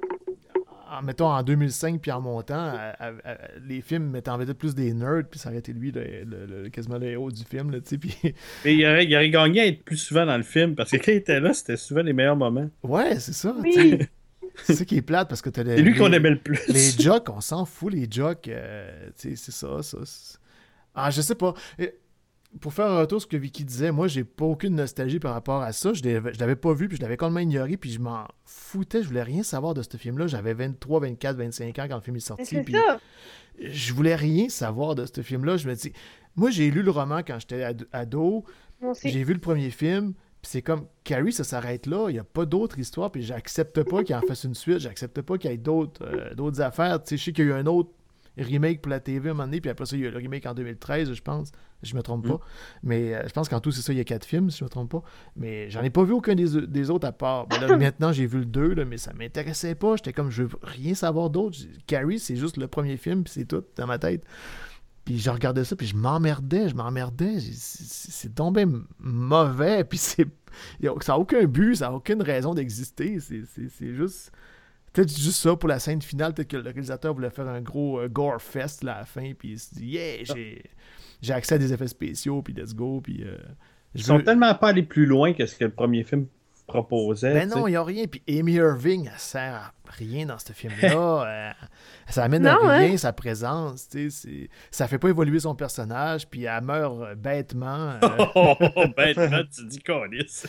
En, mettons, en deux mille cinq, puis en montant, à- à- à- les films mettaient en vedette plus des nerds, puis ça aurait été lui, le, le- le- quasiment le héros du film, là, tu sais, puis... Mais il aurait, il aurait gagné à être plus souvent dans le film parce que quand il était là, c'était souvent les meilleurs moments. Ouais, c'est ça, tu Oui. sais. C'est ça qui est plate, parce que t'as les... C'est lui qu'on les- aimait le plus. Les jocks, on s'en fout, les jocks, euh, tu sais, c'est ça, ça. c'est- Ah, je sais pas. Et pour faire un retour sur ce que Vicky disait, moi, j'ai pas aucune nostalgie par rapport à ça. Je l'avais, je l'avais pas vu, puis je l'avais complètement ignoré, puis je m'en foutais. Je voulais rien savoir de ce film-là. J'avais vingt-trois, vingt-quatre, vingt-cinq ans quand le film est Mais sorti, c'est puis ça. je voulais rien savoir de ce film-là. Je me dis, moi, j'ai lu le roman quand j'étais ad- ado, Moi aussi. j'ai vu le premier film, puis c'est comme, Carrie, ça s'arrête là, il n'y a pas d'autre histoire, puis j'accepte pas qu'il en fasse une suite, j'accepte pas qu'il y ait d'autres, euh, d'autres affaires. Tu sais, je sais qu'il y a eu un autre remake pour la T V à un moment donné, puis après ça, il y a eu le remake en deux mille treize, je pense, je me trompe pas. Mais euh, je pense qu'en tout, c'est ça, il y a quatre films, si je me trompe pas. Mais j'en ai pas vu aucun des, des autres à part. Ben là, maintenant, j'ai vu le deux, là, mais ça m'intéressait pas. J'étais comme, je veux rien savoir d'autre. J'ai- Carrie, c'est juste le premier film, puis c'est tout dans ma tête. Puis je regardais ça, puis je m'emmerdais, je m'emmerdais. J'ai- C'est c'est- c'est tombé m- mauvais, puis c'est, y a- ça n'a aucun but, ça n'a aucune raison d'exister. C'est c'est- c'est juste... Peut-être juste ça pour la scène finale. Peut-être que le réalisateur voulait faire un gros euh, gore fest là, à la fin, puis il se dit « Yeah, j'ai j'ai accès à des effets spéciaux, puis let's go, puis... euh, Ils je sont veux- tellement pas allés plus loin que ce que le premier film proposait. Ben tu non, sais. il n'y a rien. Puis Amy Irving, elle sert à rien dans ce film-là. Euh, ça amène Non, à rien hein? sa présence. Tu sais, c'est- ça fait pas évoluer son personnage, puis elle meurt euh, bêtement. euh. Oh, bêtement, tu dis câlisse.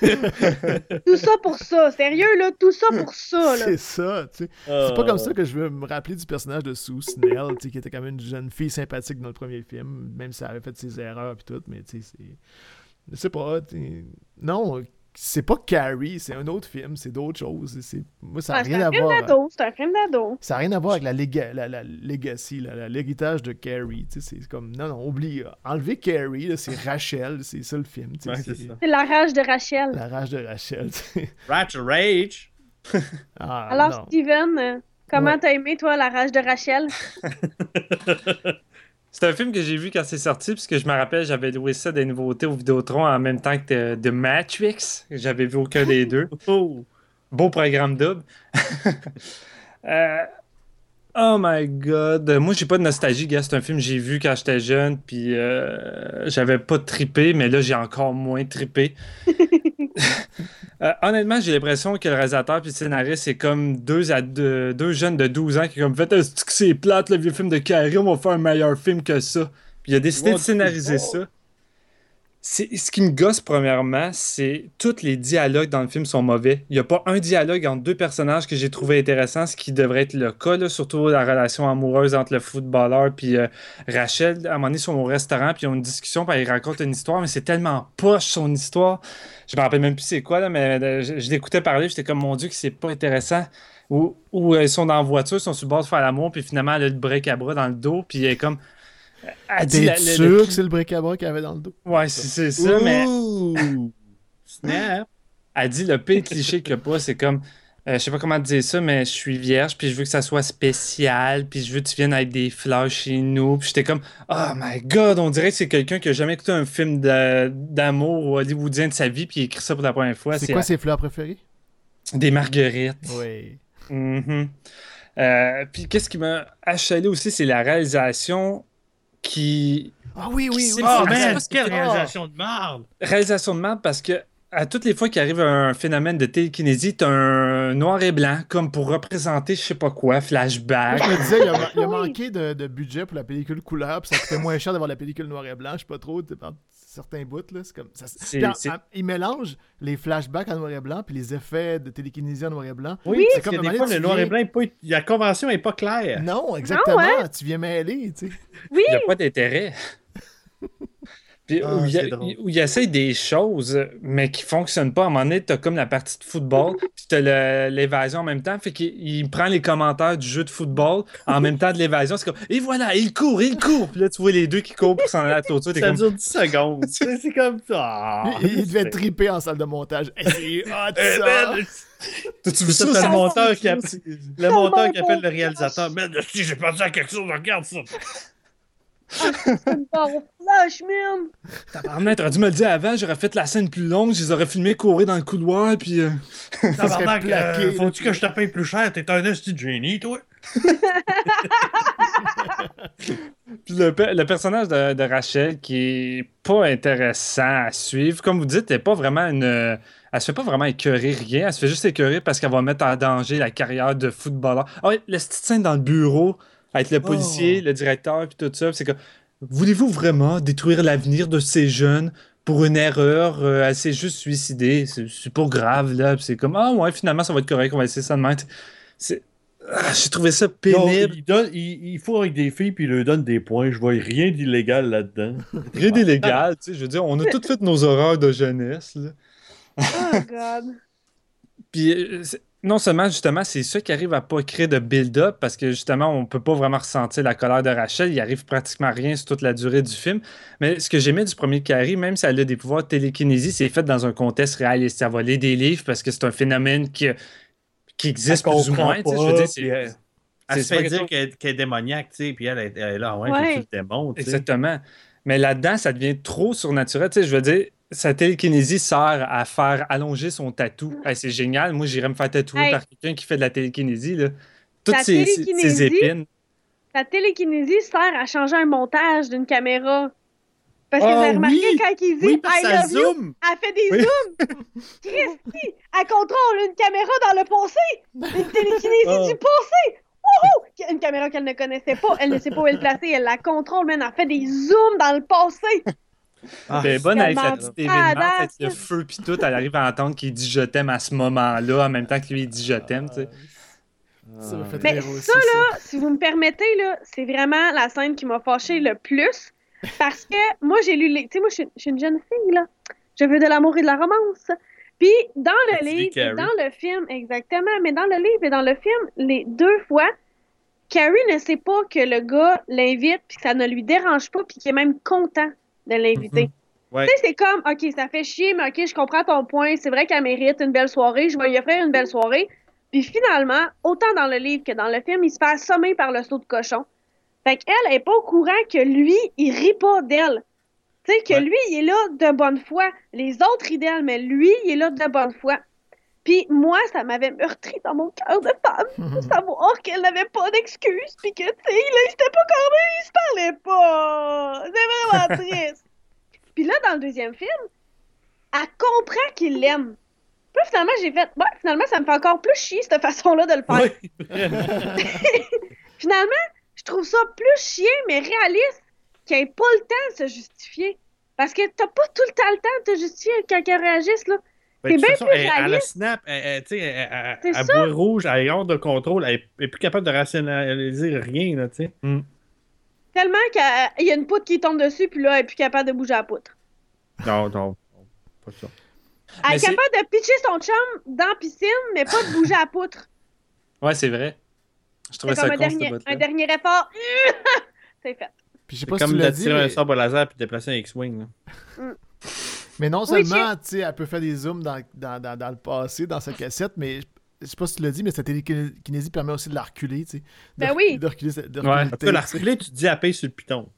Tout ça pour ça. Sérieux, là, tout ça pour ça, là. C'est ça, tu sais. C'est pas comme ça que je veux me rappeler du personnage de Sue Snell, tu sais, qui était quand même une jeune fille sympathique dans le premier film, même si elle avait fait ses erreurs puis tout, mais tu sais, c'est... Je sais pas, tu sais. Non, c'est pas Carrie, c'est un autre film, c'est d'autres choses. C'est- c'est- Moi, ça n'a Ah, c'est rien un à film voir... d'ado. C'est un film d'ado. Ça n'a rien à voir avec la, léga- la, la legacy, la- la- l'héritage de Carrie. Tu sais, c'est comme, non, non, oublie. euh, Enlever Carrie, là, c'est Rachel, c'est ça le film. Tu sais, Ouais, c'est c'est ça. C'est la rage de Rachel. la rage de Rachel. tu sais. Rachel Rage. Ah, Alors, non. Steven, euh, comment Ouais. t'as aimé, toi, la rage de Rachel? C'est un film que j'ai vu quand c'est sorti, puisque je me rappelle, j'avais loué ça des nouveautés au Vidéotron en même temps que The Matrix. J'avais vu aucun des deux. Oh. Beau programme double. Euh, Oh my god. Moi, j'ai pas de nostalgie, gars. C'est un film que j'ai vu quand j'étais jeune, puis euh, j'avais pas trippé, mais là, j'ai encore moins trippé. Euh, honnêtement, j'ai l'impression que le réalisateur puis le scénariste, c'est comme deux, à deux, deux jeunes de douze ans qui ont comme fait est-ce que c'est plate, le vieux film de Carrie, on va faire un meilleur film que ça. Puis il a décidé de scénariser ça. C'est, ce qui me gosse, premièrement, c'est tous les dialogues dans le film sont mauvais. Il n'y a pas un dialogue entre deux personnages que j'ai trouvé intéressant, ce qui devrait être le cas, là, surtout la relation amoureuse entre le footballeur et euh, Rachel. À un moment donné, ils sont au restaurant, puis ils ont une discussion, puis ils racontent une histoire, mais c'est tellement poche son histoire. Je me rappelle même plus c'est quoi, là, mais euh, je, je l'écoutais parler, j'étais comme, mon Dieu, que c'est pas intéressant. Ou, ou euh, ils sont dans la voiture, ils sont sur le bord de faire l'amour, puis finalement, elle a le break à bras dans le dos, puis elle est comme. Elle dit T'es la- la- sûr le- que c'est le bric-à-brac qu'il avait dans le dos? Ouais, c'est, c'est ça, mais. Ouh. Snap. Elle dit le pire cliché qu'il n'y a pas, c'est comme, euh, je sais pas comment te dire ça, mais je suis vierge, puis je veux que ça soit spécial, puis je veux que tu viennes avec des fleurs chez nous. Puis j'étais comme, oh my god, on dirait que c'est quelqu'un qui a jamais écouté un film de- d'amour hollywoodien de sa vie, puis il écrit ça pour la première fois. C'est quoi ses fleurs préférées? Des marguerites. Oui. Mhm. Euh, puis qu'est-ce qui m'a achalé aussi, c'est la réalisation qui... Ah oui, oui, Qui oui. Oh c'est- c'est- man, c'est- quelle c'est- réalisation de merde! Réalisation de merde parce que à toutes les fois qu'il arrive un phénomène de télékinésie, t'as un noir et blanc comme pour représenter je sais pas quoi, flashback. Moi, je me disais, il a, ma- il a Oui. manqué de, de budget pour la pellicule couleur, puis ça coûtait moins cher d'avoir la pellicule noir et blanc, je sais pas trop, par certains bouts, là, c'est comme... Ça, C'est- Puis en- c'est- en- il mélange les flashbacks en noir et blanc, puis les effets de télékinésie en noir et blanc. Oui, c'est parce que comme, à un des moment fois, donné, le tu noir et viens- blanc, est pas- la convention est pas claire. Non, exactement, hein? tu viens mêler, tu sais. Oui, Il n'y a pas d'intérêt. Puis Ah, où il, y a- c'est drôle. où il essaie des choses, mais qui fonctionnent pas. À un moment donné, t'as comme la partie de football, puis t'as le- l'évasion en même temps. Fait qu'il il prend les commentaires du jeu de football en même temps de l'évasion. C'est comme, et voilà, il court, il court. Puis là, tu vois les deux qui courent pour s'en aller à la toiture. T'es Ça comme, dure dix secondes. c'est c'est comme ça. Ah, il, il devait c'est- triper en salle de montage. Eh, c'est hot, Eh, ça! man, t'as-tu vu C'est ça? ça, ça? le monteur qui, app- le monteur qui appelle le montage. réalisateur. Man, si j'ai pensé à quelque chose, regarde ça. bon flash, man! Tabarnak, t'aurais dû me le dire avant, j'aurais fait la scène plus longue, je les aurais filmés courir dans le couloir, puis... euh, Tabarnak, serait plaqué, euh, là. faut-tu que je te paye plus cher? T'es un esti de génie, toi? Puis le, pe- le personnage de, de Rachel qui est pas intéressant à suivre. Comme vous dites, elle est pas vraiment une. Elle se fait pas vraiment écœurer rien. Elle se fait juste écœurer parce qu'elle va mettre en danger la carrière de footballeur. Ah oui, la petite scène dans le bureau avec le policier, Oh. le directeur, puis tout ça. C'est comme. Voulez-vous vraiment détruire l'avenir de ces jeunes pour une erreur? Euh, elle s'est juste suicidée. C'est c'est pas grave, là. Puis c'est comme, ah ouais, finalement, ça va être correct. On va essayer ça de même. C'est. Ah, j'ai trouvé ça Non, pénible. il, donne, il, il faut avec des filles puis il leur donne des points. Je vois rien d'illégal là-dedans. Rien d'illégal, tu sais. Je veux dire, on a toutes fait nos horreurs de jeunesse, là. Oh god. Puis euh, c'est- non seulement, justement, c'est ça qui arrive à pas créer de build-up parce que justement, on peut pas vraiment ressentir la colère de Rachel. Il arrive pratiquement rien sur toute la durée du film. Mais ce que j'aimais du premier Carrie, même si elle a des pouvoirs de télékinésie, c'est fait dans un contexte réaliste. Elle va lire des livres parce que c'est un phénomène qui, qui existe plus ou moins. tu sais, je veux dire, c'est- puis elle, elle c'est se pas fait quelque dire chose- qu'elle qu'elle est démoniaque, tu sais, puis elle, elle, elle est là, ouais, Ouais. faut que tu le démontres, tu sais. Exactement. Mais là-dedans, ça devient trop surnaturel. Tu sais, je veux dire, sa télékinésie sert à faire allonger son tatou. Hey, c'est génial. Moi, j'irais me faire tatouer Hey. par quelqu'un qui fait de la télékinésie. Là. Toutes La ces, ces- ces télékinésie? épines. La télékinésie sert à changer un montage d'une caméra. Parce que Ah vous avez remarqué oui! quand il dit Oui, parce I que ça love you, zoom! elle fait des Oui. zooms. Christy, elle contrôle une caméra dans le passé. Une télékinésie Oh. du passé. Wouhou! Une caméra qu'elle ne connaissait pas. Elle ne sait pas où elle placer. Elle la contrôle, man. Elle fait des zooms dans le passé. Ah, Elle est bonne avec sa tellement petite événement, badass. avec le feu puis tout. Elle arrive à entendre qu'il dit je t'aime à ce moment-là, en même temps que lui il dit je t'aime. tu sais. Ça m'a fait Mais rire aussi, ça, là, si vous me permettez, là, c'est vraiment la scène qui m'a fâchée le plus. Parce que moi, j'ai lu les. Tu sais, moi, je suis- je suis une jeune fille, là. Je veux de l'amour et de la romance. Puis, dans le Tu dis livre et Carrie. dans le film, exactement, mais dans le livre et dans le film, les deux fois, Carrie ne sait pas que le gars l'invite, puis que ça ne lui dérange pas, puis qu'il est même content de l'inviter. Ouais. Tu sais, c'est comme, OK, ça fait chier, mais OK, je comprends ton point. C'est vrai qu'elle mérite une belle soirée. Je vais lui offrir une belle soirée. Puis finalement, autant dans le livre que dans le film, il se fait assommer par le saut de cochon. Fait qu'elle, elle est pas au courant que lui, il rit pas d'elle. Tu sais, que Ouais. lui, il est là de bonne foi. Les autres rient d'elle, mais lui, il est là de bonne foi. Puis moi, ça m'avait meurtri dans mon cœur de femme de savoir qu'elle n'avait pas d'excuses, puis que, tu sais, là, il s'était pas corné, il se parlait pas. C'est vraiment triste. Puis là, dans le deuxième film, elle comprend qu'il l'aime. Puis là, finalement, j'ai fait, ouais, finalement, ça me fait encore plus chier, cette façon-là de le faire. Ouais. Finalement, je trouve ça plus chien, mais réaliste, qu'il n'ait pas le temps de se justifier. Parce que t'as pas tout le temps le temps de te justifier quand ils réagissent, là. Ben, C'est de toute bien façon, plus elle, elle a réaliste. snap, elle, elle, tu sais, elle, elle, C'est elle ça. boit rouge, elle est hors de contrôle, elle est- elle est plus capable de rationaliser rien, là, tu sais. Tellement qu'il y a une poutre qui tombe dessus, puis là, elle est plus capable de bouger la poutre. Non, non, non, pas ça. Elle Mais est c'est- capable de pitcher son chum dans la piscine, mais pas de bouger la poutre. Ouais, c'est vrai. Je C'est trouvais comme ça un con, ce dernier, bout-là. un dernier effort. C'est fait. Puis je sais C'est pas si comme tu de l'as dit, tirer un mais, sabre laser puis de déplacer un X-Wing, là. mais non Oui, seulement, tu sais, elle peut faire des zooms dans, dans, dans, dans le passé, dans sa cassette, mais je je sais pas si tu l'as dit, mais sa télékinésie permet aussi de la reculer, tu sais. De Ben rec- oui. De reculer, de Ouais. reculer Tu peux la reculer, tu te dis à payer sur le piton.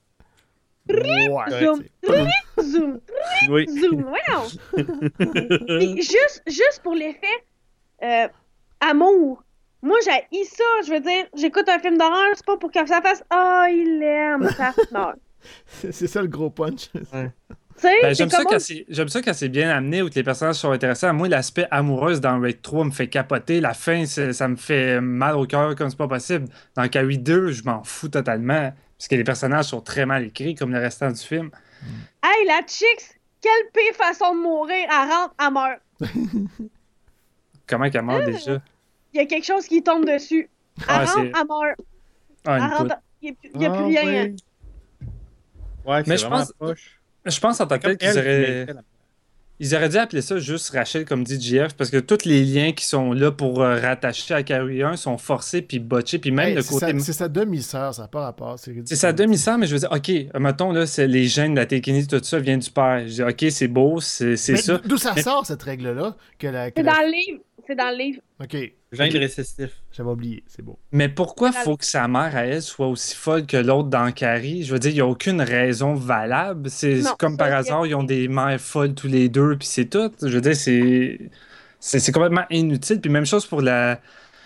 Ouais, Zoom. tu sais. Zoom, Oui. zoom, wow! Puis juste, juste pour l'effet euh, amour Moi, j'ai ça. Je veux dire, j'écoute un film d'horreur, c'est pas pour que ça fasse Ah, oh, il l'aime. Ça meurt. C'est ça le gros punch. Ouais. Tu sais, Ben, c'est j'aime ça comme. quand c'est j'aime ça quand c'est bien amené ou que les personnages sont intéressants. Moi, l'aspect amoureuse dans Raid trois me fait capoter. La fin, c'est- ça me fait mal au cœur comme c'est pas possible. Dans Carrie deux, je m'en fous totalement. Parce que les personnages sont très mal écrits, comme le restant du film. Hey, la chicks, quelle pire façon de mourir. Elle rentre, elle meurt. Comment qu'elle meurt déjà? Il y a quelque chose qui tombe dessus. Elle Ah, rentre, c'est. elle meurt. Ah, Elle une rentre, poudre. il n'y a, plus Ah, rien. ouais. hein. Ouais, c'est Mais je vraiment pense- poche. Je pense en tant C'est que comme tel qu'ils elle qui auraient. méritait la- Ils auraient dû appeler ça juste Rachel, comme dit J F, parce que tous les liens qui sont là pour euh, rattacher à Carrie un sont forcés puis botchés, puis même Hey, le c'est côté. sa, c'est sa demi-sœur, ça n'a pas rapport. C'est ridicule. C'est sa demi-sœur, mais je veux dire, OK, euh, mettons, là, c'est les gènes, la télékinésie, tout ça vient du père. Je dis, OK, c'est beau, c'est c'est Mais ça. d'où ça Mais- sort, cette règle-là? Que la, que C'est la- dans le livre. C'est dans le livre. OK, Gène ok, récessif. j'avais oublié, c'est beau. Mais pourquoi faut que sa mère, à elle, soit aussi folle que l'autre dans Carrie? Je veux dire, il n'y a aucune raison valable. C'est Non, c'est comme ça, par c'est- hasard, ils ont des mères folles tous les deux, puis c'est tout. Je veux dire, c'est c'est c'est complètement inutile. Puis même chose pour la.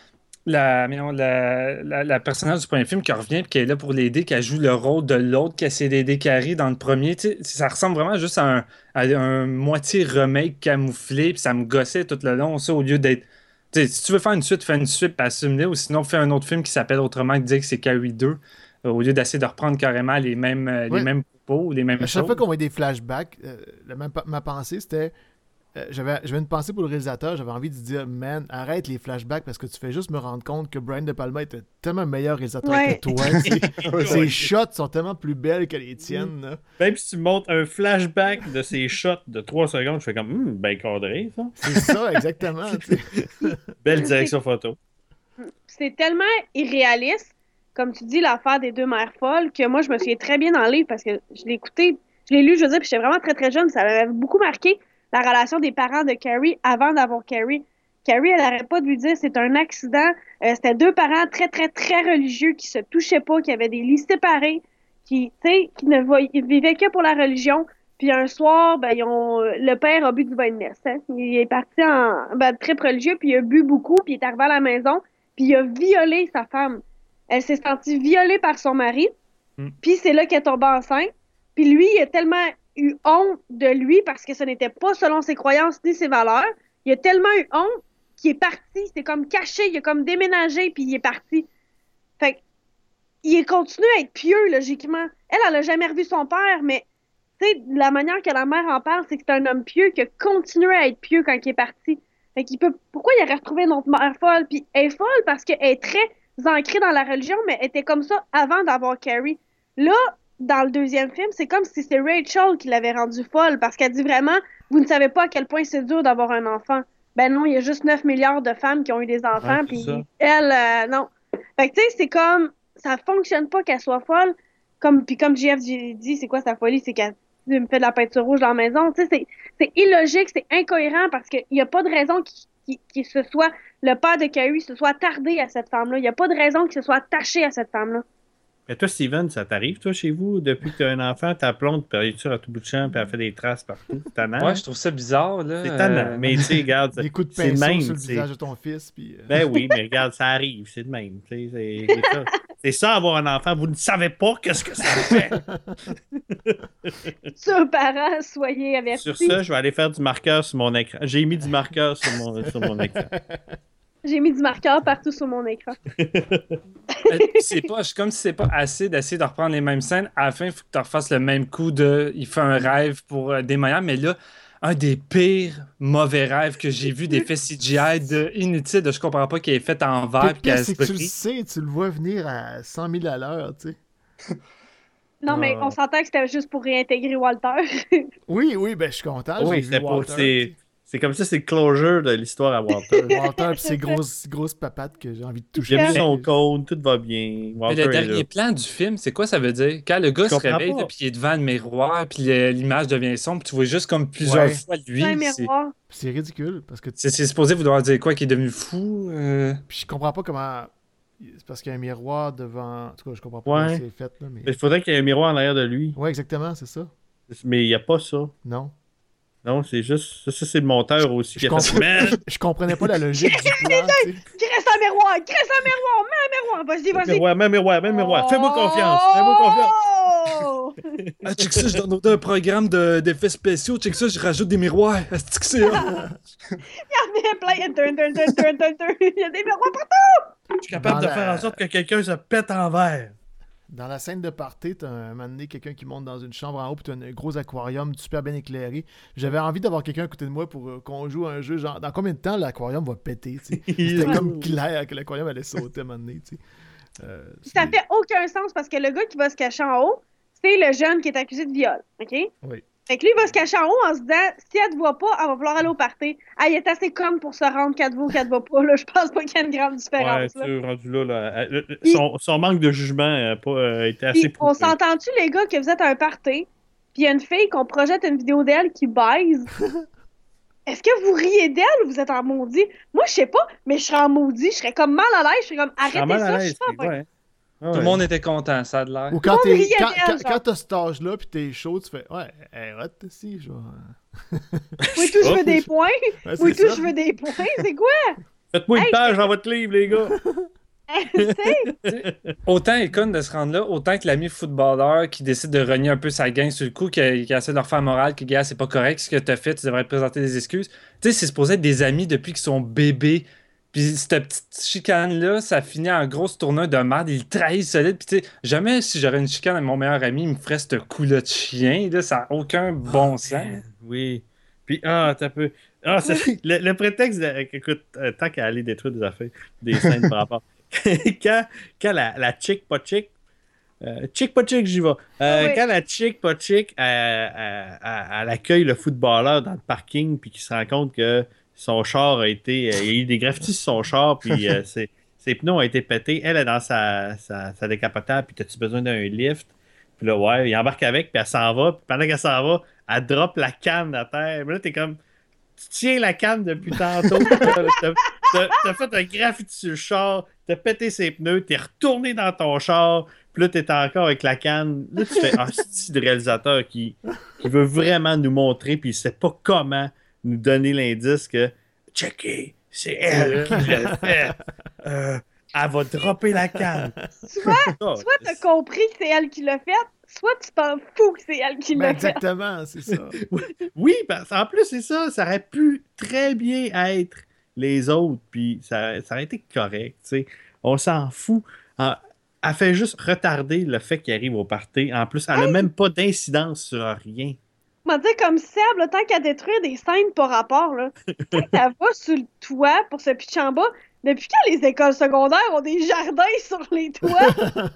La, voyons, la, la, la personnage du premier film qui revient et qui est là pour l'aider, qui joue le rôle de l'autre qui essaie d'aider Carrie dans le premier. Tu sais, ça ressemble vraiment juste à un, à un moitié remake camouflé, puis ça me gossait tout le long, ça, au lieu d'être. Tu sais, si tu veux faire une suite, fais une suite, puis assume-le, ou sinon fais un autre film qui s'appelle autrement que dire que c'est Carrie deux, euh, au lieu d'essayer de reprendre carrément les mêmes, euh, Ouais. les mêmes propos, les mêmes À chaque choses. fois qu'on voit des flashbacks, euh, la- ma, ma pensée, c'était... euh, j'avais, j'avais une pensée pour le réalisateur, j'avais envie de dire, man, arrête les flashbacks parce que tu fais juste me rendre compte que Brian De Palma était tellement meilleur réalisateur Ouais. que toi. tu sais. Ses shots sont tellement plus belles que les tiennes. là. Même si tu montres un flashback de ces shots de trois secondes, je fais comme, hum, ben cadré, ça. C'est ça, exactement. tu sais. Belle direction photo. C'est tellement irréaliste, comme tu dis, l'affaire des deux mères folles, que moi, je me souviens très bien dans le livre parce que je l'ai écouté, je l'ai lu, je veux dire, puis j'étais vraiment très très jeune, ça m'avait beaucoup marqué la relation des parents de Carrie avant d'avoir Carrie. Carrie, elle n'arrête pas de lui dire c'est un accident. Euh, c'était deux parents très très très religieux qui se touchaient pas, qui avaient des lits séparés, qui, tu sais, qui ne voyaient, ils vivaient que pour la religion. Puis un soir, ben, ils ont, le père a bu du vin de messe. Hein. Il est parti en ben, trip religieux, puis il a bu beaucoup, puis il est arrivé à la maison, puis il a violé sa femme. Elle s'est sentie violée par son mari, Mm. puis c'est là qu'elle est tombée enceinte. Puis lui, il a tellement eu honte de lui parce que ce n'était pas selon ses croyances ni ses valeurs. Il a tellement eu honte qu'il est parti. C'est comme caché, il a comme déménagé, puis il est parti. Fait que, il est continué à être pieux, logiquement. Elle, elle a jamais revu son père, mais tu sais, la manière que la mère en parle, c'est que c'est un homme pieux qui a continué à être pieux quand il est parti. Fait qu'il peut. Pourquoi il aurait retrouvé une autre mère folle? Puis elle est folle parce qu'elle est très ancrée dans la religion, mais elle était comme ça avant d'avoir Carrie. Là, dans le deuxième film, c'est comme si c'est Rachel qui l'avait rendue folle parce qu'elle dit vraiment, vous ne savez pas à quel point c'est dur d'avoir un enfant. Ben non, il y a juste neuf milliards de femmes qui ont eu des enfants, Ouais, c'est puis ça. elle, euh, non. Fait que tu sais, c'est comme, ça fonctionne pas qu'elle soit folle. Comme, puis comme J F dit, c'est quoi sa folie? C'est qu'elle me fait de la peinture rouge dans la maison. Tu sais, c'est, c'est illogique, c'est incohérent parce qu'il n'y a pas de raison qu'il qui, qui se soit, le père de Carrie se soit attardé à cette femme-là. Il n'y a pas de raison qu'il se soit attaché à cette femme-là. Mais toi, Steven, ça t'arrive, toi, chez vous, depuis que tu as un enfant, ta blonde, puis elle est à tout bout de champ, puis elle fait des traces partout. C'est tannant. Ouais, je trouve ça bizarre, là. C'est tannant. euh, Mais tu sais, regarde, Des coups de c'est le pinceau même. sur le c'est- visage de ton fils. Puis, euh, Ben oui, mais regarde, ça arrive, c'est le même. tu sais, C'est c'est ça. C'est ça, avoir un enfant. Vous ne savez pas qu'est-ce que ça fait. Sur parents, soyez avertis. Sur ça, je vais aller faire du marqueur sur mon écran. J'ai mis du marqueur sur mon, sur mon écran. J'ai mis du marqueur partout sur mon écran. Euh, c'est pas, c'est comme si c'est pas assez d'essayer de reprendre les mêmes scènes. À la fin, il faut que tu refasses le même coup de. Il fait un rêve pour euh, des moyens, mais là, un des pires mauvais rêves que j'ai vu, d'effets C G I de inutile, de je comprends pas qu'il est fait en Puis verre le puis qu'à pire, c'est que tu le esprit. sais, tu le vois venir à cent mille à l'heure, tu sais. Non, mais Ah. on s'entend que c'était juste pour réintégrer Walter. Oui, oui, ben je suis content. Oui, j'ai vu c'était pour- Walter, c'est- tu C'est comme ça, c'est le closure de l'histoire à Walter. sais. Walter pis ses grosses, grosses papates que j'ai envie de toucher. J'ai mis son cône, tout va bien. Mais Walter le est là. dernier plan du film, c'est quoi ça veut dire? Quand le gars Je se comprends réveille, pas. là, puis il est devant le miroir, puis le- l'image devient sombre, tu vois juste comme plusieurs Ouais. fois lui. un C'est miroir. C'est ridicule parce que c'est- c'est supposé vouloir dire quoi? Qu'il est devenu fou? euh? puis je comprends pas comment. C'est parce qu'il y a un miroir devant. En tout cas, je comprends pas Ouais. comment c'est fait là, mais. Il faudrait qu'il y ait un miroir en arrière de lui. Ouais, exactement, c'est ça. Mais il n'y a pas ça. Non. Non, c'est juste. Ça, ça, c'est le monteur aussi qui Je, a fait. compre- Man! je comprenais pas la logique du plan. tu sais. Crisse un miroir! Crisse un miroir! Mets un miroir! Vas-y, vas-y! Miroir, même miroir, même miroir. Fais-moi confiance. Fais-moi confiance. Oh! Ah, check ça, je donne un programme de- d'effets spéciaux. Check ça, je rajoute des miroirs. Est-ce que c'est hot? Il y en a plein! Turn, turn, turn, turn, turn, turn. Il y a des miroirs partout! Je suis capable Dans de la- faire en sorte que quelqu'un se pète en verre. Dans la scène de party, t'as un moment donné quelqu'un qui monte dans une chambre en haut, puis t'as un gros aquarium super bien éclairé. J'avais envie d'avoir quelqu'un à côté de moi pour euh, qu'on joue à un jeu, genre, dans combien de temps l'aquarium va péter, tu sais. C'était comme clair que l'aquarium allait sauter à un moment donné, tu sais. Euh, Ça c'est- fait aucun sens parce que le gars qui va se cacher en haut, c'est le jeune qui est accusé de viol, OK? Oui. Fait que lui, il va se cacher en haut en se disant, si elle te voit pas, elle va vouloir aller au party. Ah, il est assez conne pour se rendre qu'elle te voit ou qu'elle te voit pas, là. Je pense pas qu'il y a une grande Ouais, différence, là. tu rendu là, là. euh, le- le- Puis- son, son manque de jugement a pas euh, été assez Puis, on prouvé. s'entend-tu, les gars, que vous êtes à un party, puis il y a une fille qu'on projette une vidéo d'elle qui baise? Est-ce que vous riez d'elle ou vous êtes en maudit? Moi, je sais pas, mais je serais en maudit. Je serais comme mal à l'aise. Je serais comme, Je serais arrêtez mal à ça, je l'aise, suis pas. ouais. Ah Tout ouais. le monde était content, ça a de l'air. Ou quand Tout le monde t'es riait quand, d'elle, quand, genre. quand t'as cet âge-là, puis t'es chaud, tu fais ouais, elle est hot, si, genre. Oui, tout, je veux des points. Ouais, Oui, c'est tout, ça. je veux des points. C'est quoi? Faites-moi une Hey, page dans votre livre, les gars. Tu sais? Autant est con de se rendre là, autant que l'ami footballeur qui décide de renier un peu sa gang sur le coup, qui, a- qui essaie de leur faire morale, que gars, c'est pas correct ce que t'as fait, tu devrais te présenter des excuses. Tu sais, c'est supposé être des amis depuis qu'ils sont bébés. Puis cette petite chicane-là, ça finit en grosse tournure de merde. Il trahit solide. Puis tu sais, jamais si j'aurais une chicane avec mon meilleur ami, il me ferait ce coup-là de chien. Là, ça n'a aucun bon sens. Oui. Puis, ah, t'as peu. Ah, c'est- le, le prétexte, de- écoute, euh, tant qu'à aller détruire des affaires, des scènes par rapport. quand, quand la, la chick, pas chick, euh, chick, pas chick, j'y vais. Euh, Oui. Quand la chick, pas chick, elle, elle- elle- elle accueille le footballeur dans le parking, puis qu'il se rend compte que son char a été. euh, il y a eu des graffitis sur son char, puis euh, ses, ses pneus ont été pétés. Elle est dans sa, sa, sa décapotable, puis t'as-tu besoin d'un lift? Puis là, ouais, il embarque avec, puis elle s'en va. Puis pendant qu'elle s'en va, elle drop la canne à terre. Mais là, t'es comme. Tu tiens la canne depuis tantôt. T'as t'as- t'as fait un graffiti sur le char, t'as pété ses pneus, t'es retourné dans ton char, puis là, t'es encore avec la canne. Là, tu fais un style de réalisateur qui, qui veut vraiment nous montrer, puis il sait pas comment nous donner l'indice que checker, c'est elle qui l'a fait. Euh, elle va dropper la canne. Soit, Oh, soit t'as compris que c'est elle qui l'a fait, soit tu t'en fous que c'est elle qui Ben, l'a fait. exactement, c'est ça. Oui, parce en plus, c'est ça. Ça aurait pu très bien être les autres, puis ça, ça aurait été correct, tu sais. On s'en fout. En- elle fait juste retarder le fait qu'il arrive au party. En plus, elle n'a même pas d'incidence sur rien. On dire comme Seb, là, tant qu'à détruire des scènes par rapport, là, tant qu'elle va sur le toit pour se pitcher en bas, depuis quand les écoles secondaires ont des jardins sur les toits?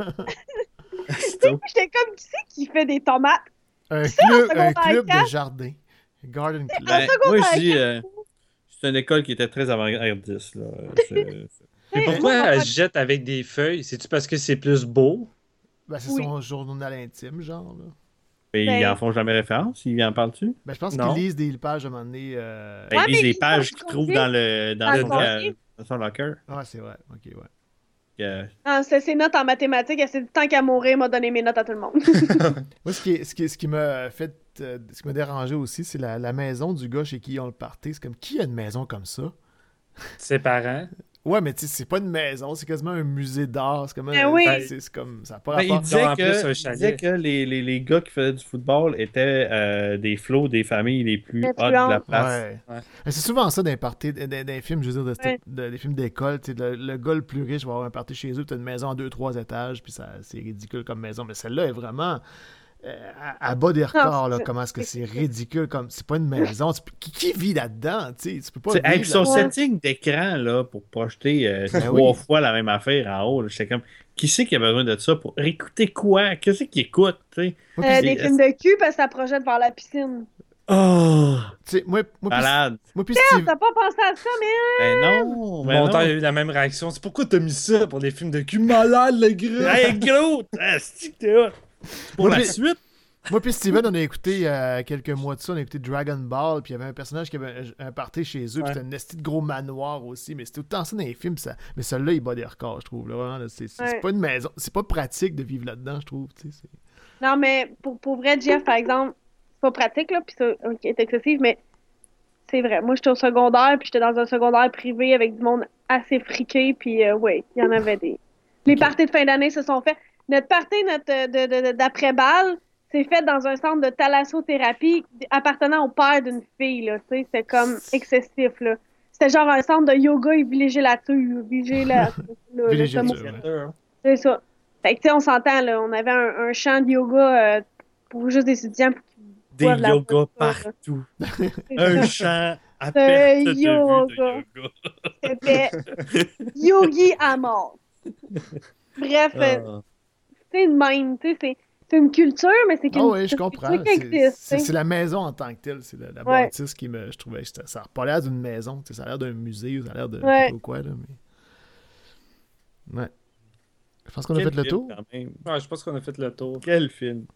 J'étais comme, qui c'est qui fait des tomates? Un Ça, en club, un secondaire club quatre. de jardin. Garden Club. En Ben, secondaire moi, je dis, quatre. euh, c'est une école qui était très avant-gardiste. là. C'est- Mais Hey, pourquoi moi, elle moi, jette avec des feuilles? C'est-tu parce que c'est plus beau? Ben, c'est Oui. son journal intime, genre. Là. Mais ils Ben- en font jamais référence. Ils en parlent-tu? Ben, je pense Non. qu'ils lisent des pages à un moment donné. Euh... Ben, Ouais, ils lisent mais les ils pages sont qu'ils trouvent congés dans, le, dans, dans son, le euh, congé. dans son locker. Ah, c'est vrai. Ok, ouais. Euh, Ah, c'est ses notes en mathématiques, elle s'est dit tant qu'à mourir, m'a donné mes notes à tout le monde. Moi, ce qui, est- ce qui, est- ce qui m'a fait. euh, ce qui m'a dérangé aussi, c'est la, la maison du gars chez qui ils ont le party. C'est comme, qui a une maison comme ça? Ses parents. Ouais, mais tu sais, c'est pas une maison, c'est quasiment un musée d'art. C'est comme. Ben un- oui. c'est c'est comme. Ça a pas Ben, il rapport. disait en que, plus un il chalet. disait que les, les, les gars qui faisaient du football étaient euh, des flots des familles les plus Les hot plus de la hautes. place. Ouais. Ouais. Mais c'est souvent ça dans les parties, dans, dans les films, je veux dire, de, Ouais. de- des films d'école. tu sais, Le, le gars le plus riche va avoir un party chez eux, puis t'as une maison en deux, trois étages, puis ça, c'est ridicule comme maison. Mais celle-là est vraiment euh, à, à bas des records, là. c'est- Comment est-ce que c'est ridicule, comme c'est pas une maison. Tu peux- qui, qui vit là-dedans, tu sais? Tu peux pas T'sais, vivre avec son là-dedans. Ouais. setting d'écran là, pour projeter euh, Ben trois oui. fois la même affaire en haut, là, j'étais comme, qui c'est qui a besoin de ça pour écouter quoi? Qu'est-ce qu'il écoute? t'sais? Moi, Euh, puis- des films de cul parce que ça projette vers la piscine. Oh! tu sais, moi, moi, puis- Malade! moi, puis Ah, Steve- t'as pas pensé à ça, mais Ben non! Le Ben monteur a non. eu la même réaction. C'est pourquoi t'as mis ça pour des films de cul malade, le gars? Hey, gros! Ah, c'est que t'es hot! Pour Moi, la puis- suite! Moi puis Steven, on a écouté euh, quelques mois de ça, on a écouté Dragon Ball, puis il y avait un personnage qui avait un, un party chez eux, puis Ouais. c'était un esti de gros manoir aussi, mais c'était tout le temps ça dans les films, ça... mais celui-là, il bat des records, je trouve. Là, vraiment, là, c'est, c'est, c'est Ouais. pas une maison, c'est pas pratique de vivre là-dedans, je trouve. tu sais, c'est- non, mais pour, pour vrai, Jeff, par exemple, c'est pas pratique, là, puis ça, ok, c'est excessif, mais c'est vrai. Moi, j'étais au secondaire, puis j'étais dans un secondaire privé avec du monde assez friqué, puis euh, ouais, il y en avait des. Les Ok. parties de fin d'année se sont faites. Notre party notre, euh, de, de, de- d'après-balle, c'est fait dans un centre de thalassothérapie appartenant au père d'une fille, là, tu sais, c'était comme excessif, là. C'était genre un centre de yoga et vigilature, vigilature, là, là, ce mot. Vigilature. C'est ça. Fait que, tu sais, on s'entend, là, on avait un, un champ de yoga euh, pour juste des étudiants pour qu'ils Des boivent de la yogas vodka, là. partout. C'est Un ça. champ à C'est perte de vue de yoga. yoga. C'était yogi à mort. Bref, euh, Ah. c'est une même, tu sais, c'est c'est une culture, mais c'est Ah qu'une oui, je c'est une comprends. culture qui C'est- existe, C'est tu sais. c'est la maison en tant que telle. C'est la, la Ouais. bâtisse qui me. Je trouvais que c'était- ça n'a pas l'air d'une maison. tu sais, Ça a l'air d'un musée ou ça a l'air de. Ouais. Je sais pas quoi, là, mais. Ouais. Je pense qu'on a Quel fait le film, tour. quand même. Ouais, je pense qu'on a fait le tour. Quel film.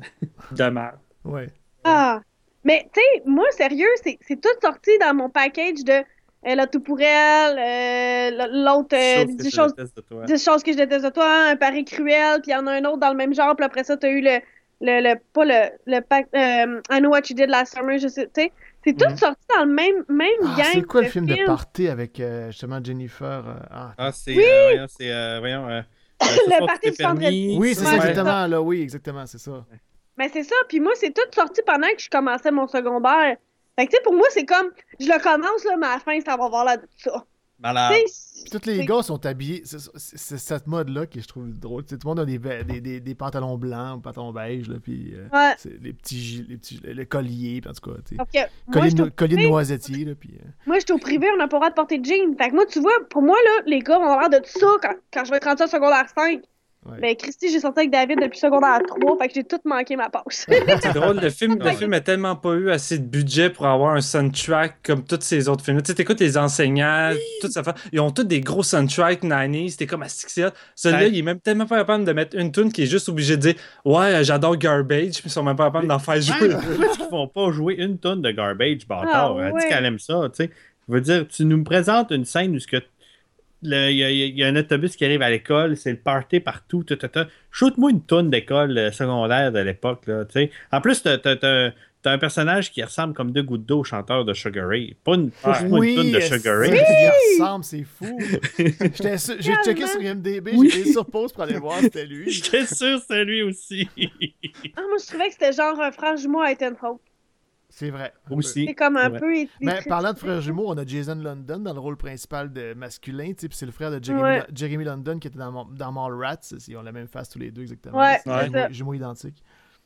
De merde. Ouais. Ah! Mais, tu sais, moi, sérieux, c'est c'est tout sorti dans mon package de euh, La tout pour elle, euh, l'autre, euh, Chose que dix je choses, déteste de toi. dix choses que je déteste de toi, un pari cruel, puis il y en a un autre dans le même genre, puis après ça, t'as eu le, le, le, pas le, le pack, euh, I Know What You Did Last Summer, je sais, tu sais, c'est tout Mhm. sorti dans le même, même Ah, gang c'est quoi le de film de films. party avec euh, justement Jennifer euh, ah. Ah, c'est. Oui! euh, voyons, c'est. euh, voyons. euh, euh, ce Le soir, party tout est du vendredi. permis. Oui, c'est Ouais, ça, c'est exactement. Là, oui, exactement, c'est ça. Mais c'est ça, puis moi, c'est tout sorti pendant que je commençais mon secondaire. Fait que, tu sais, pour moi, c'est comme, je le commence, là, mais à la fin, ça va voir là de ça. Malade. Tu sais, Puis tous les c'est- gars sont habillés. C'est c'est- c'est cette mode-là que je trouve drôle. Tu sais, tout le monde a des, be- des, des, des pantalons blancs, pantalons beige, là, puis euh, Ouais. c'est les petits, gi- les petits, le collier, puis en tout cas, tu sais, Parce que moi, collier, j'étais de, au collier de privé. noisetier, là, puis. euh, Moi, j'étais au privé, on n'a pas le droit de porter de jeans. Fait que moi, tu vois, pour moi, là, les gars vont avoir l'air de ça quand, quand je vais être rendu en secondaire cinq. Ouais. Mais Christy, j'ai sorti avec David depuis secondaire trois, fait que j'ai tout manqué ma passe. C'est drôle, le film, le Ouais. film a tellement pas eu assez de budget pour avoir un soundtrack comme tous ces autres films. Tu sais, t'écoutes les enseignants, tout ça fait. Ils ont tous des gros soundtracks nineties, c'était comme asphyxiant. Celui-là, Ouais. il est même tellement pas capable de mettre une tune qui est juste obligé de dire ouais, euh, j'adore Garbage, puis ils sont même pas capables d'en faire jouer. Ouais, pourquoi est-ce qu'ils font pas jouer une tonne de Garbage, bâtard? Ah, Elle ouais. dit qu'elle aime ça, tu sais. Je veux dire, tu nous présentes une scène où ce que le- il y, a- il y a un autobus qui arrive à l'école, c'est le party partout, ta, ta, ta. Shoot-moi une tonne d'école euh, secondaire de l'époque, là, tu sais. En plus, t'as, t'as- t'as- t'as un personnage qui ressemble comme deux gouttes d'eau au chanteur de Sugar Ray. Pas une, pas une Oui, tonne de est-ce Sugar que Ray. il ressemble, c'est fou. J'étais sûr- J'ai checké Tellement. sur I M D B, Oui. j'ai été sur pause pour aller voir, c'était lui. J'étais sûr que c'était lui aussi. Ah, moi, je trouvais que c'était genre un frère jumeau à Ethan Hawke. C'est vrai. un peu. aussi. C'est comme un Ouais. peu. il- il Mais triche. parlant de frères jumeaux, on a Jason London dans le rôle principal de masculin, tu sais, puis c'est le frère de Jeremy, Ouais. Lo- Jeremy London qui était dans, Mo- dans Mallrats. Ils ont la même face tous les deux, exactement. Ouais, c'est c'est jumeaux, ça. jumeaux identiques.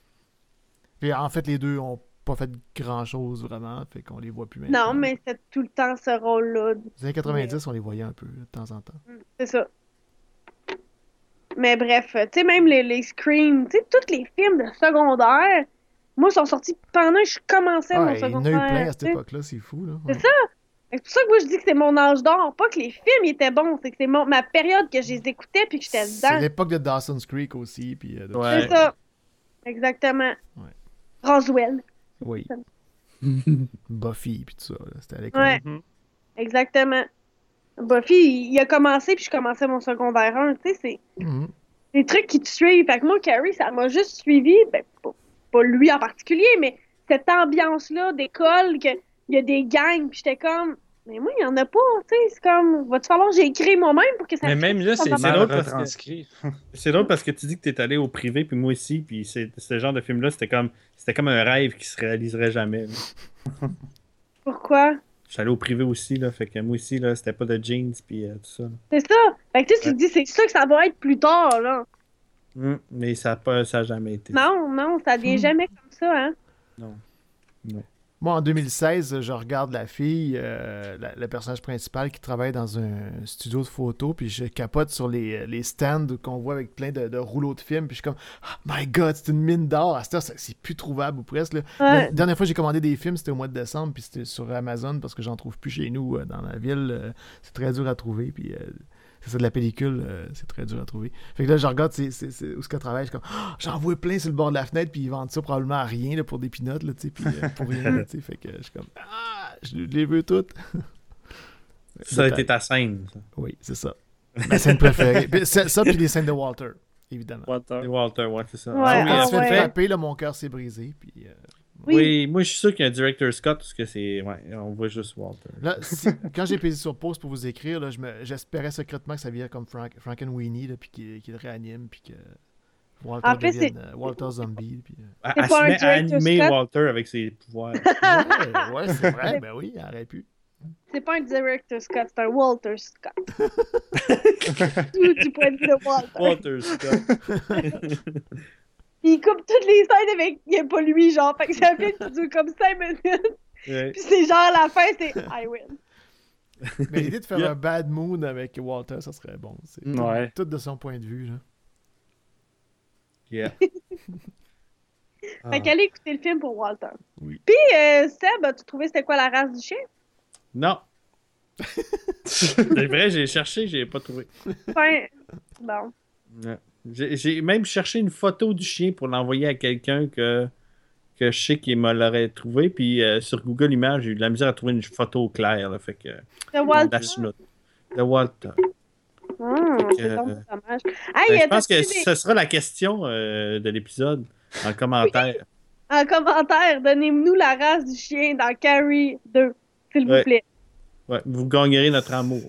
Puis en fait, les deux ont pas fait grand-chose vraiment, fait qu'on les voit plus maintenant. Non, mais c'est tout le temps ce rôle-là. Dans les années quatre-vingt-dix, on les voyait un peu de temps en temps. C'est ça. Mais bref, tu sais, même les, les Scream, tu sais, tous les films de secondaire, moi, ils sont sortis pendant que je commençais Ah, mon il y en a eu secondaire. plein à cette tu sais. époque-là, c'est fou. Là. C'est Ouais. ça. C'est pour ça que moi, je dis que c'est mon âge d'or. Pas que les films étaient bons, c'est que c'est mon, ma période que je les écoutais puis que j'étais C'est dedans. l'époque de Dawson's Creek aussi. Puis, euh, de- Ouais. C'est ça. Exactement. Ouais. Roswell. Oui. Buffy, puis tout ça. là, C'était à l'école. Ouais. Mhm. Exactement. Buffy, il, il a commencé puis je commençais mon secondaire un. Tu sais, c'est Mhm. des trucs qui te suivent. Fait que moi, Carrie, ça m'a juste suivi. Ben, pas, pas lui en particulier, mais cette ambiance-là d'école, qu'il y a des gangs, puis j'étais comme, mais moi, il y en a pas, tu sais, c'est comme, va-tu falloir que j'écris moi-même pour que ça Mais me même là, ça c'est me- C'est mal drôle parce que- retranscrit. C'est drôle parce que tu dis que t'es allé au privé, puis moi aussi, puis c'est, ce genre de film-là, c'était comme, c'était comme un rêve qui se réaliserait jamais. là. Pourquoi? Je suis allé au privé aussi, là, fait que moi aussi, là, c'était pas de jeans, puis euh, tout ça. là. C'est ça. Fait que tu sais, tu te dis, c'est ça que ça va être plus tard, là. Hum, mais ça a pas, ça a jamais été. Non, non, ça devient Hmm. jamais comme ça, hein. Non. Moi, en deux mille seize, je regarde la fille, euh, la- le personnage principal qui travaille dans un studio de photo, puis je capote sur les, les stands qu'on voit avec plein de, de rouleaux de films, puis je suis comme « Oh my God, c'est une mine d'or! » À cette heure, c'est c'est plus trouvable ou presque. là. Ouais. La dernière fois que j'ai commandé des films, c'était au mois de décembre, puis c'était sur Amazon, parce que j'en trouve plus chez nous, euh, dans la ville. euh, c'est très dur à trouver, puis... euh, c'est ça, de la pellicule, euh, c'est très dur à trouver. Fait que là, je regarde c'est, c'est, c'est, où ce qu'elle travaille, je suis comme, oh, j'en vois plein sur le bord de la fenêtre, puis ils vendent ça probablement à rien, là, pour des pinottes, là, tu sais, puis euh, pour rien, là, tu sais. Fait que je suis comme, ah, je les veux toutes. Ça a Détail. été ta scène, ça. Oui, c'est ça. Ma scène préférée. Puis ça, ça, puis les scènes de Walter, évidemment. What the- Et Walter, ouais, c'est ça. Ouais, Ah oui, ah Elle elle se fait ouais. fait- frapper, là, mon cœur s'est brisé, puis... euh, Oui. Oui, moi je suis sûr qu'il y a un director Scott parce que c'est. Ouais, on voit juste Walter. Là, si- quand j'ai pesé sur pause pour vous écrire, là, je me- j'espérais secrètement que ça vienne comme Frank, Frankenweenie, là, puis qu'il qu'il le réanime, puis que Walter En fait, devienne euh, Walter Zombie. Puis, euh, Elle, C'est elle pas se un met à director animer Scott. Walter avec ses pouvoirs. Ouais, ouais, c'est vrai, ben oui, il aurait pu. C'est pas un director Scott, c'est un Walter Scott. Tout du point de vue de Walter. Walter Scott. Puis il coupe toutes les scènes avec. Il n'y a pas lui, genre. Fait que c'est un film qui dure comme cinq minutes. Ouais. Puis c'est genre, la fin, c'est I win. Mais l'idée de faire Yeah. un bad moon avec Walter, ça serait bon. C'est tout, Ouais. tout de son point de vue. Là. Yeah. Ah. Fait qu'allez écouter le film pour Walter. Oui. Puis, euh, Seb, as-tu trouvé c'était quoi la race du chien? Non. C'est vrai, j'ai cherché, j'ai pas trouvé. Enfin, bon. Ouais. J'ai j'ai même cherché une photo du chien pour l'envoyer à quelqu'un que, que je sais qu'il me l'aurait trouvé. Puis euh, sur Google Images, j'ai eu de la misère à trouver une photo claire. Là, fait que. De Walter. Dash note. De Walter. Hum, c'est Euh, donc dommage. Ben, Hey, je pense que t'as-tu des- ce sera la question euh, de l'épisode en commentaire. en commentaire, donnez-nous la race du chien dans Carrie deux, s'il Ouais. vous plaît. Ouais, vous gagnerez notre amour.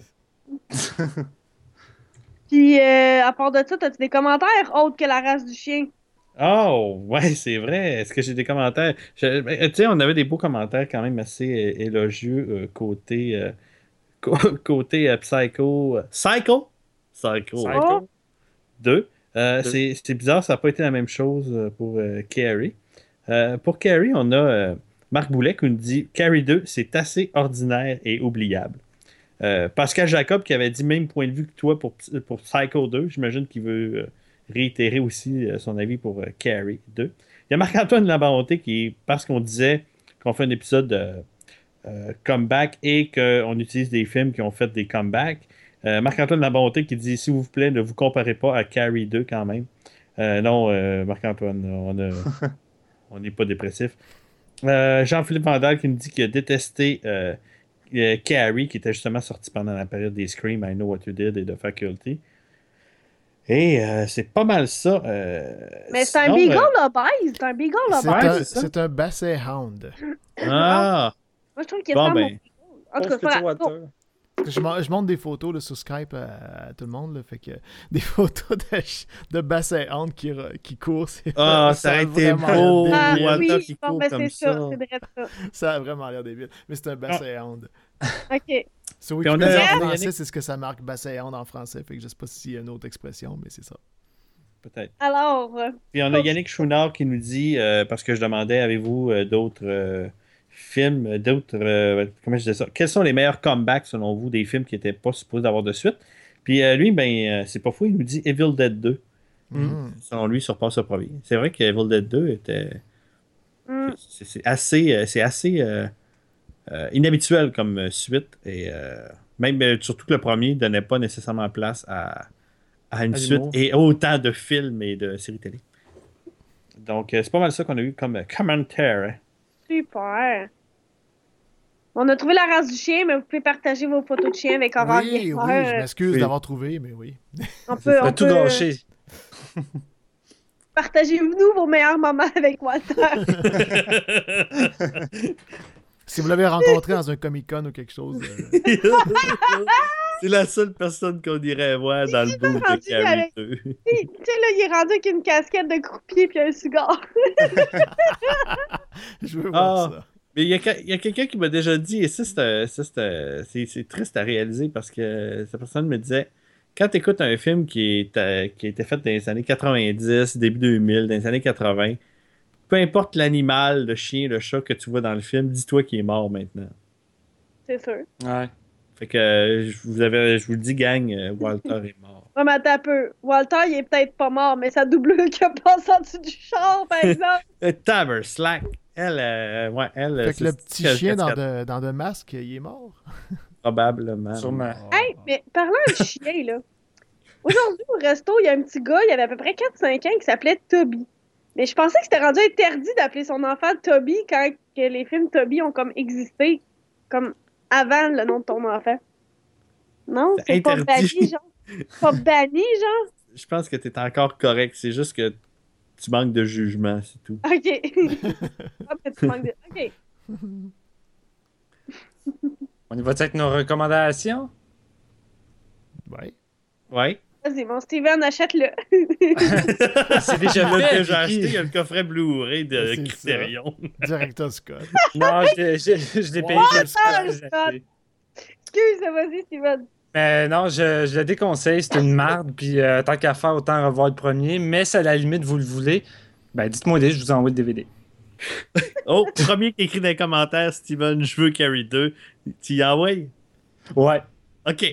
Puis, euh, à part de ça, t'as-tu des commentaires autres que la race du chien? Oh, ouais, c'est vrai. Est-ce que j'ai des commentaires? Je- ben, tu sais, on avait des beaux commentaires quand même assez euh, élogieux euh, côté, euh, co- côté euh, Psycho. euh, Psycho? Psycho Psycho. deux. Euh, Deux. c'est c'est bizarre, ça n'a pas été la même chose euh, pour euh, Carrie. Euh, pour Carrie, on a euh, Marc Boulet qui nous dit Carrie deux, c'est assez ordinaire et oubliable. Euh, Pascal Jacob qui avait dit même point de vue que toi pour, pour Psycho deux, j'imagine qu'il veut euh, réitérer aussi euh, son avis pour euh, Carrie deux. Il y a Marc-Antoine Labonté qui, parce qu'on disait qu'on fait un épisode de euh, comeback et qu'on utilise des films qui ont fait des comebacks, euh, Marc-Antoine Labonté qui dit s'il vous plaît, ne vous comparez pas à Carrie deux quand même. Euh, non, euh, Marc-Antoine, on a- on n'est pas dépressif. Euh, Jean-Philippe Vandal qui nous dit qu'il a détesté euh, euh, Carrie, qui était justement sorti pendant la période des Scream, I Know What You Did et de Faculty. Et euh, c'est pas mal ça. euh, Mais c'est un sinon, beagle euh, obèse, c'est un beagle C'est obèse. Ouais, un, c'est ça. c'est un basset hound. Ah! Moi, je trouve qu'il Bon, ressemble ben. au... En tout cas, Pauvre voilà. petit Walter. Parce que Je, mon- je montre des photos là, sur Skype à, à tout le monde. Là, fait que des photos de, ch- de basset hound qui, re- qui court. c'est- Ah, ça aurait a été vraiment beau! l'air Ah débile. Walter oui, qui bon, court ben, comme c'est ça, ça. c'est vrai ça. Ça a vraiment l'air débile. Mais c'est un basset hound. OK. Sur Puis on a- Wikipédia on a en français, Yannick- c'est ce que ça marque basset hound en français. Fait que je sais pas s'il y a une autre expression, mais c'est ça. Peut-être. Alors, euh, Puis on a Yannick Chouinard qui nous dit, euh, parce que je demandais, avez-vous euh, d'autres euh, films, euh, d'autres, euh, comment je disais ça, quels sont les meilleurs comebacks selon vous des films qui n'étaient pas supposés avoir de suite? Puis euh, lui, ben, euh, c'est pas fou, il nous dit Evil Dead deux. Mhm. Selon lui, surpasse le premier. C'est vrai que Evil Dead deux était. hmm, C'est c'est assez, euh, c'est assez euh, euh, inhabituel comme euh, suite. Et euh, même, euh, surtout que le premier ne donnait pas nécessairement place à, à une À suite l'humour. et autant de films et de séries télé. Donc, euh, c'est pas mal ça qu'on a eu comme euh, commentaire. hein. super. On a trouvé la race du chien, mais vous pouvez partager vos photos de chien avec Aurore Oui, Gamer. oui, je m'excuse Oui. d'avoir trouvé, mais oui. On peut, T'as on tout peut gâché. Partagez-nous vos meilleurs moments avec Walter. Si vous l'avez rencontré dans un Comic-Con ou quelque chose. euh, C'est la seule personne qu'on irait voir dans le bout de rendu Carrie avec- deux. tu sais, là, il est rendu avec une casquette de croupier puis un cigare. je veux voir Ah. ça. Mais il y a, que- il y a quelqu'un qui m'a déjà dit, et ça, c'est, euh, ça, c'est, euh, c'est- c'est triste à réaliser parce que cette personne me disait quand tu écoutes un film qui, est, euh, qui a été fait dans les années quatre-vingt-dix, début deux mille, dans les années quatre-vingts, peu importe l'animal, le chien, le chat que tu vois dans le film, dis-toi qu'il est mort maintenant. C'est sûr. Ouais. Fait que euh, je vous, avais, je vous le dis, gang, euh, Walter est mort. Ouais, mais attends un peu. Walter, il est peut-être pas mort, mais sa doublure qui a passé en dessous du char, par exemple. Euh, Taber, Slack, elle, euh, ouais, elle. Fait que c'est- le c'est- petit c'est- chien dans c'est- de, dans de masque, il est mort. Probablement. Sûrement. Hey, mais parlant de chien, là. Aujourd'hui, au resto, il y a un petit gars, il avait à peu près quatre cinq ans, qui s'appelait Toby. Mais je pensais que c'était rendu interdit d'appeler son enfant Toby quand que les films Toby ont comme existé, comme avant le nom de ton enfant. Non, C'est c'est pas interdit. banni, genre. Pas banni, genre. Je pense que tu es encore correct. C'est juste que tu manques de jugement, c'est tout. OK. Ah, ben, tu manques de... OK. On y va avec nos recommandations? Ouais. Ouais. Vas-y, mon Steven, achète-le. C'est déjà Là, fait, que j'ai Vicky. acheté, il y a le coffret Blu-ray de C'est Criterion. Director Scott. Non, je l'ai, je, je l'ai payé. What? comme ça, je l'ai Scott? acheté. Excuse, vas-y, Steven. Mais non, je, je le déconseille, c'est une marde, puis euh, tant qu'à faire, autant revoir le premier, mais si à la limite vous le voulez, ben dites-moi des, je vous envoie le D V D. Oh, premier qui écrit dans les commentaires, Steven, je veux Carrie deux. Tu y envoies? Ouais. OK.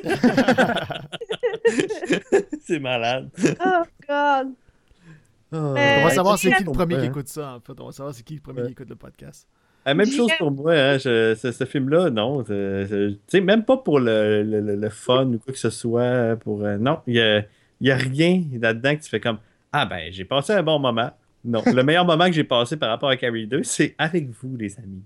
C'est malade. Oh, God. Oh. On Euh, va savoir c'est qui le pour premier moi, qui hein. écoute ça, en fait. On va savoir c'est qui le premier Ouais. qui écoute le podcast. La même J'y chose vais. pour moi, hein, je- ce, ce film-là, non. c'est- c'est- Tu sais, même pas pour le, le, le- le fun ou quoi que ce soit. Pour, euh, non, il y a, il y a rien là-dedans que tu fais comme ah ben, j'ai passé un bon moment. Non, le meilleur moment que j'ai passé par rapport à Carrie deux, c'est avec vous, les amis.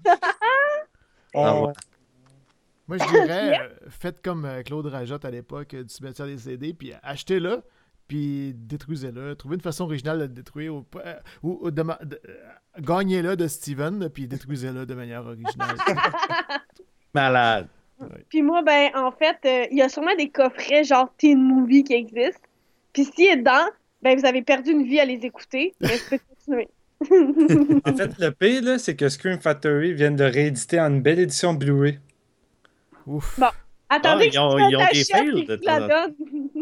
On- ouais. Moi, je dirais, euh, faites comme euh, Claude Rajotte à l'époque euh, du cimetière des C D, puis achetez-le, puis détruisez-le. Trouvez une façon originale de le détruire, ou, euh, ou, ou de ma- de- euh, gagnez-le de Steven, puis détruisez-le de manière originale. Malade. Puis moi, ben, en fait, euh, il y a sûrement des coffrets genre teen movie qui existent. Puis s'il est dedans, ben, vous avez perdu une vie à les écouter. Mais je peux continuer. En fait, le pire, là, c'est que Scream Factory vient de rééditer en une belle édition Blu-ray. Ouf. Bon. Attendez Ah, que ils ont- Steven ils ont des achète fails et de qu'il la temps en donne.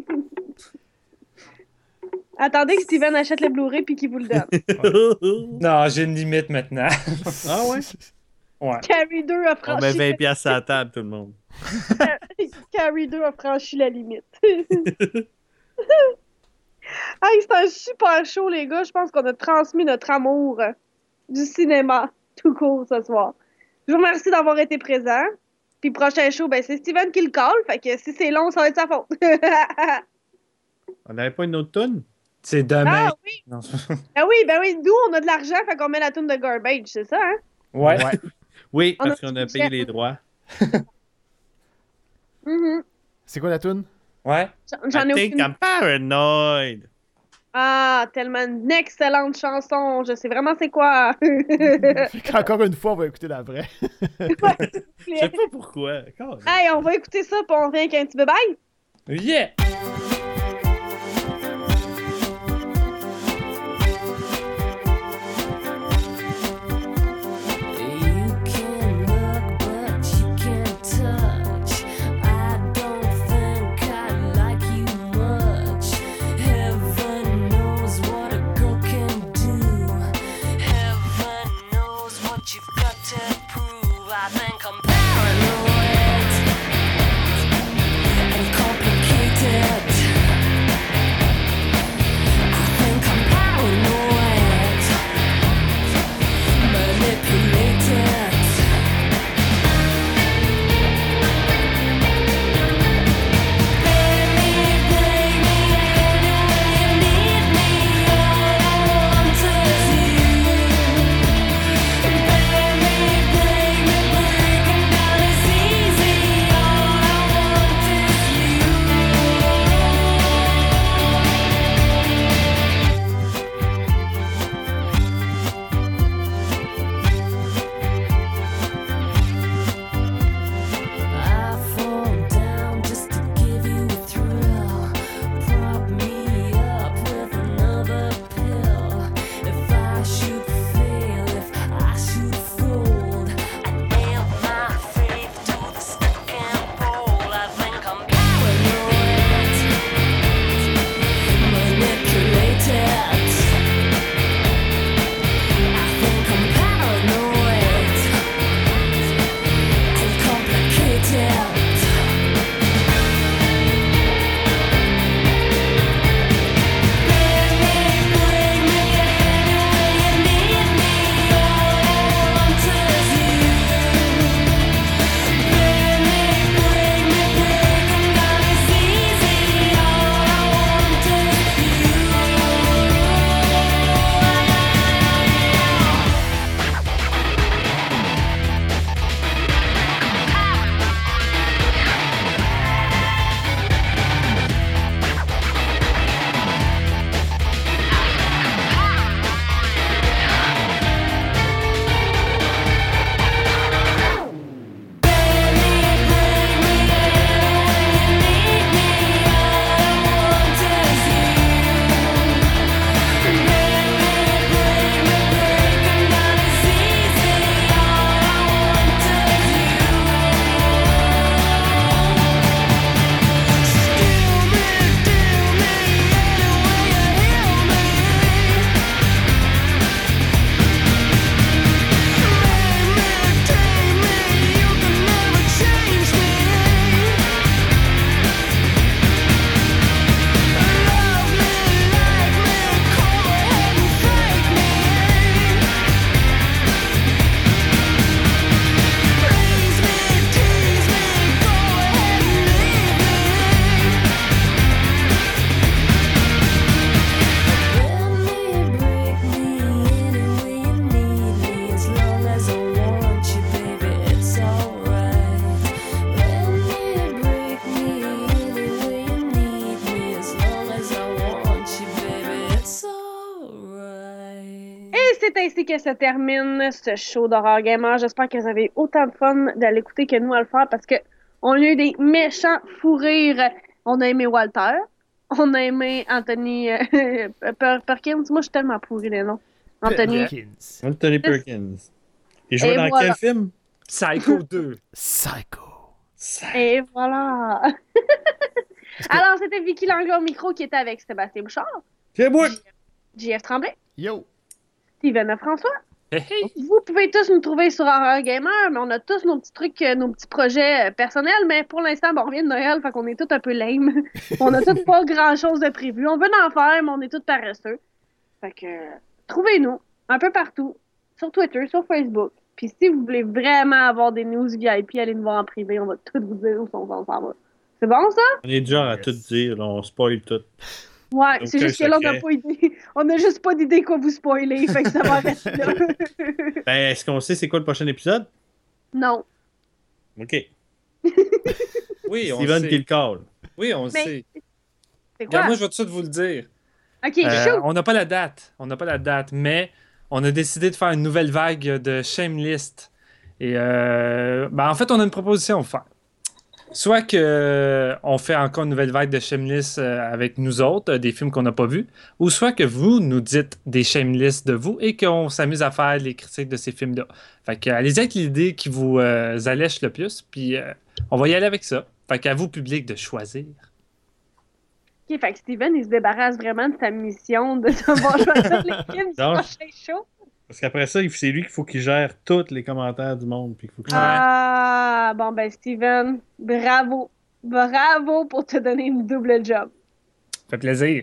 Attendez que Steven achète le Blu-ray puis qu'il vous le donne. Non, j'ai une limite maintenant. Ah ouais? Ouais. Carrie deux a On met franchi, vingt piastres à la table, tout le monde. Carrie deux a franchi la limite. Hey, c'est un super show, les gars. Je pense qu'on a transmis notre amour euh, du cinéma tout court ce soir. Je vous remercie d'avoir été présent. Puis prochain show, ben c'est Steven qui le colle. Fait que si c'est long, ça va être sa faute. On n'avait pas une autre toune? C'est demain. Ah oui, Non. ben oui, ben oui. Nous, on a de l'argent, fait qu'on met la toune de Garbage, c'est ça, hein? Ouais. Oui, On parce a qu'on a du payé budget. les droits. Mhm. C'est quoi la toune? Ouais. J'en- J'en I ai think aucune. I'm paranoid. Ah, tellement une excellente chanson. Je sais vraiment c'est quoi. Fait qu'encore une fois, on va écouter la vraie. Je sais pas pourquoi. Encore. Hey, on va écouter ça, puis on revient avec un petit bye-bye. Yeah! You can look, but you can't touch. I don't think I like you much. Heaven knows what a girl can do. Heaven knows what you've got to prove. I think I'm paranoid and complicated. c'est ainsi que se termine ce show d'Horreur Gamer. J'espère que vous avez autant de fun de l'écouter que nous à le faire parce que on a eu des méchants fous rires. On a aimé Walter. On a aimé Anthony euh, Per- Perkins. Moi, je suis tellement pourri les noms. Anthony. Perkins. Anthony Perkins. Il jouait Et dans voilà. quel film? Psycho deux. Psycho. Et voilà. Alors, c'était Vicky Langlais au micro qui était avec Sébastien Bouchard, C'est moi! J F Tremblay, Yo. Steven François. Hey, hey. Vous pouvez tous nous trouver sur Horror Gamer, mais on a tous nos petits trucs, euh, nos petits projets euh, personnels, mais pour l'instant, bon, on revient de Noël, fait qu'on est tous un peu lame. On a tous pas grand-chose de prévu. On veut en faire, mais on est tous paresseux. Fait que, euh, trouvez-nous un peu partout, sur Twitter, sur Facebook. Puis si vous voulez vraiment avoir des news V I P, allez nous voir en privé, on va tout vous dire où on s'en va. C'est bon, ça? On est du genre à Yes. tout dire, là, on spoil tout. Ouais, Aucun c'est juste que là, on n'a secret. pas idée. On a juste pas d'idée quoi vous spoiler, fait que ça va rester là. Ben, est-ce qu'on sait c'est quoi le prochain épisode? Non. OK. Oui, on Steven sait. qui le call. Oui, on le Mais- sait. C'est quoi? Regarde, moi, je vais tout de suite vous le dire. Ok, Euh, shoot! on n'a pas la date. On n'a pas la date, mais on a décidé de faire une nouvelle vague de Shamelist. Et euh, ben, en fait, on a une proposition à vous faire. Soit que euh, on fait encore une nouvelle vague de Shamelist euh, avec nous autres, euh, des films qu'on n'a pas vus, ou soit que vous nous dites des Shamelist de vous et qu'on s'amuse à faire les critiques de ces films-là. Fait que allez-y avec l'idée qui vous euh, allèche le plus, puis euh, on va y aller avec ça. Fait qu'à vous, public, de choisir. Ok, fait que Steven, il se débarrasse vraiment de sa mission de savoir choisir les films du Non. prochain show. Parce qu'après ça, il- c'est lui qu'il faut qu'il gère tous les commentaires du monde. Puis qu'il faut qu'il- Ah, bon ben Steven, bravo. Bravo pour te donner une double job. Fait plaisir.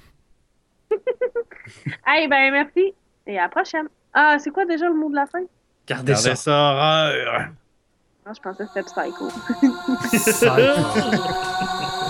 Hey, ben merci. Et à la prochaine. Ah, c'est quoi déjà le mot de la fin? Gardez ça. Regardez ça, horreur! Ah, je pensais que c'était Psycho. Psycho.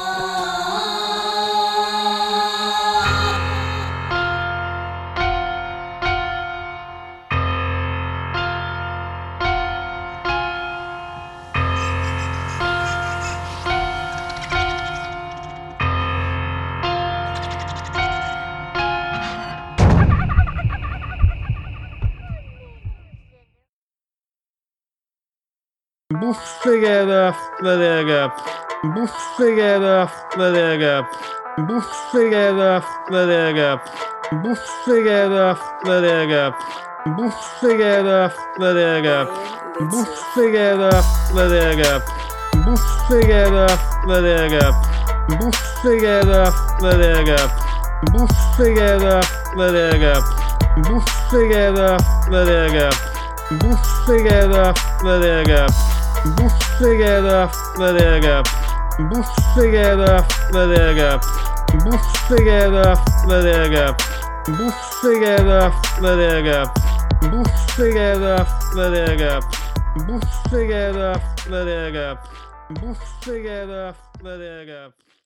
Bouffez gaffe, la gaffe. Bouffez gaffe, la gaffe. Bouffez gaffe, la gaffe. Bouffez gaffe, la gaffe. Bouffez gaffe, la gaffe. Bouffez gaffe, la gaffe. Bouffez gaffe, la gaffe. Bouffez gaffe, la gaffe. Bouffez gaffe, la gaffe. Bouffez gaffe, la gaffe. Bouffez gaffe, la gaffe. Bouffez gaffe, la gaffe. Bouffez gaffe, la gaffe. Bouffez gaffe, la gaffe. Bouffez gaffe, la gaffe. Bouffez gaffe, la gaffe. Bouffez gaffe, la gaffe. Bouffez gaffe, la gaffe.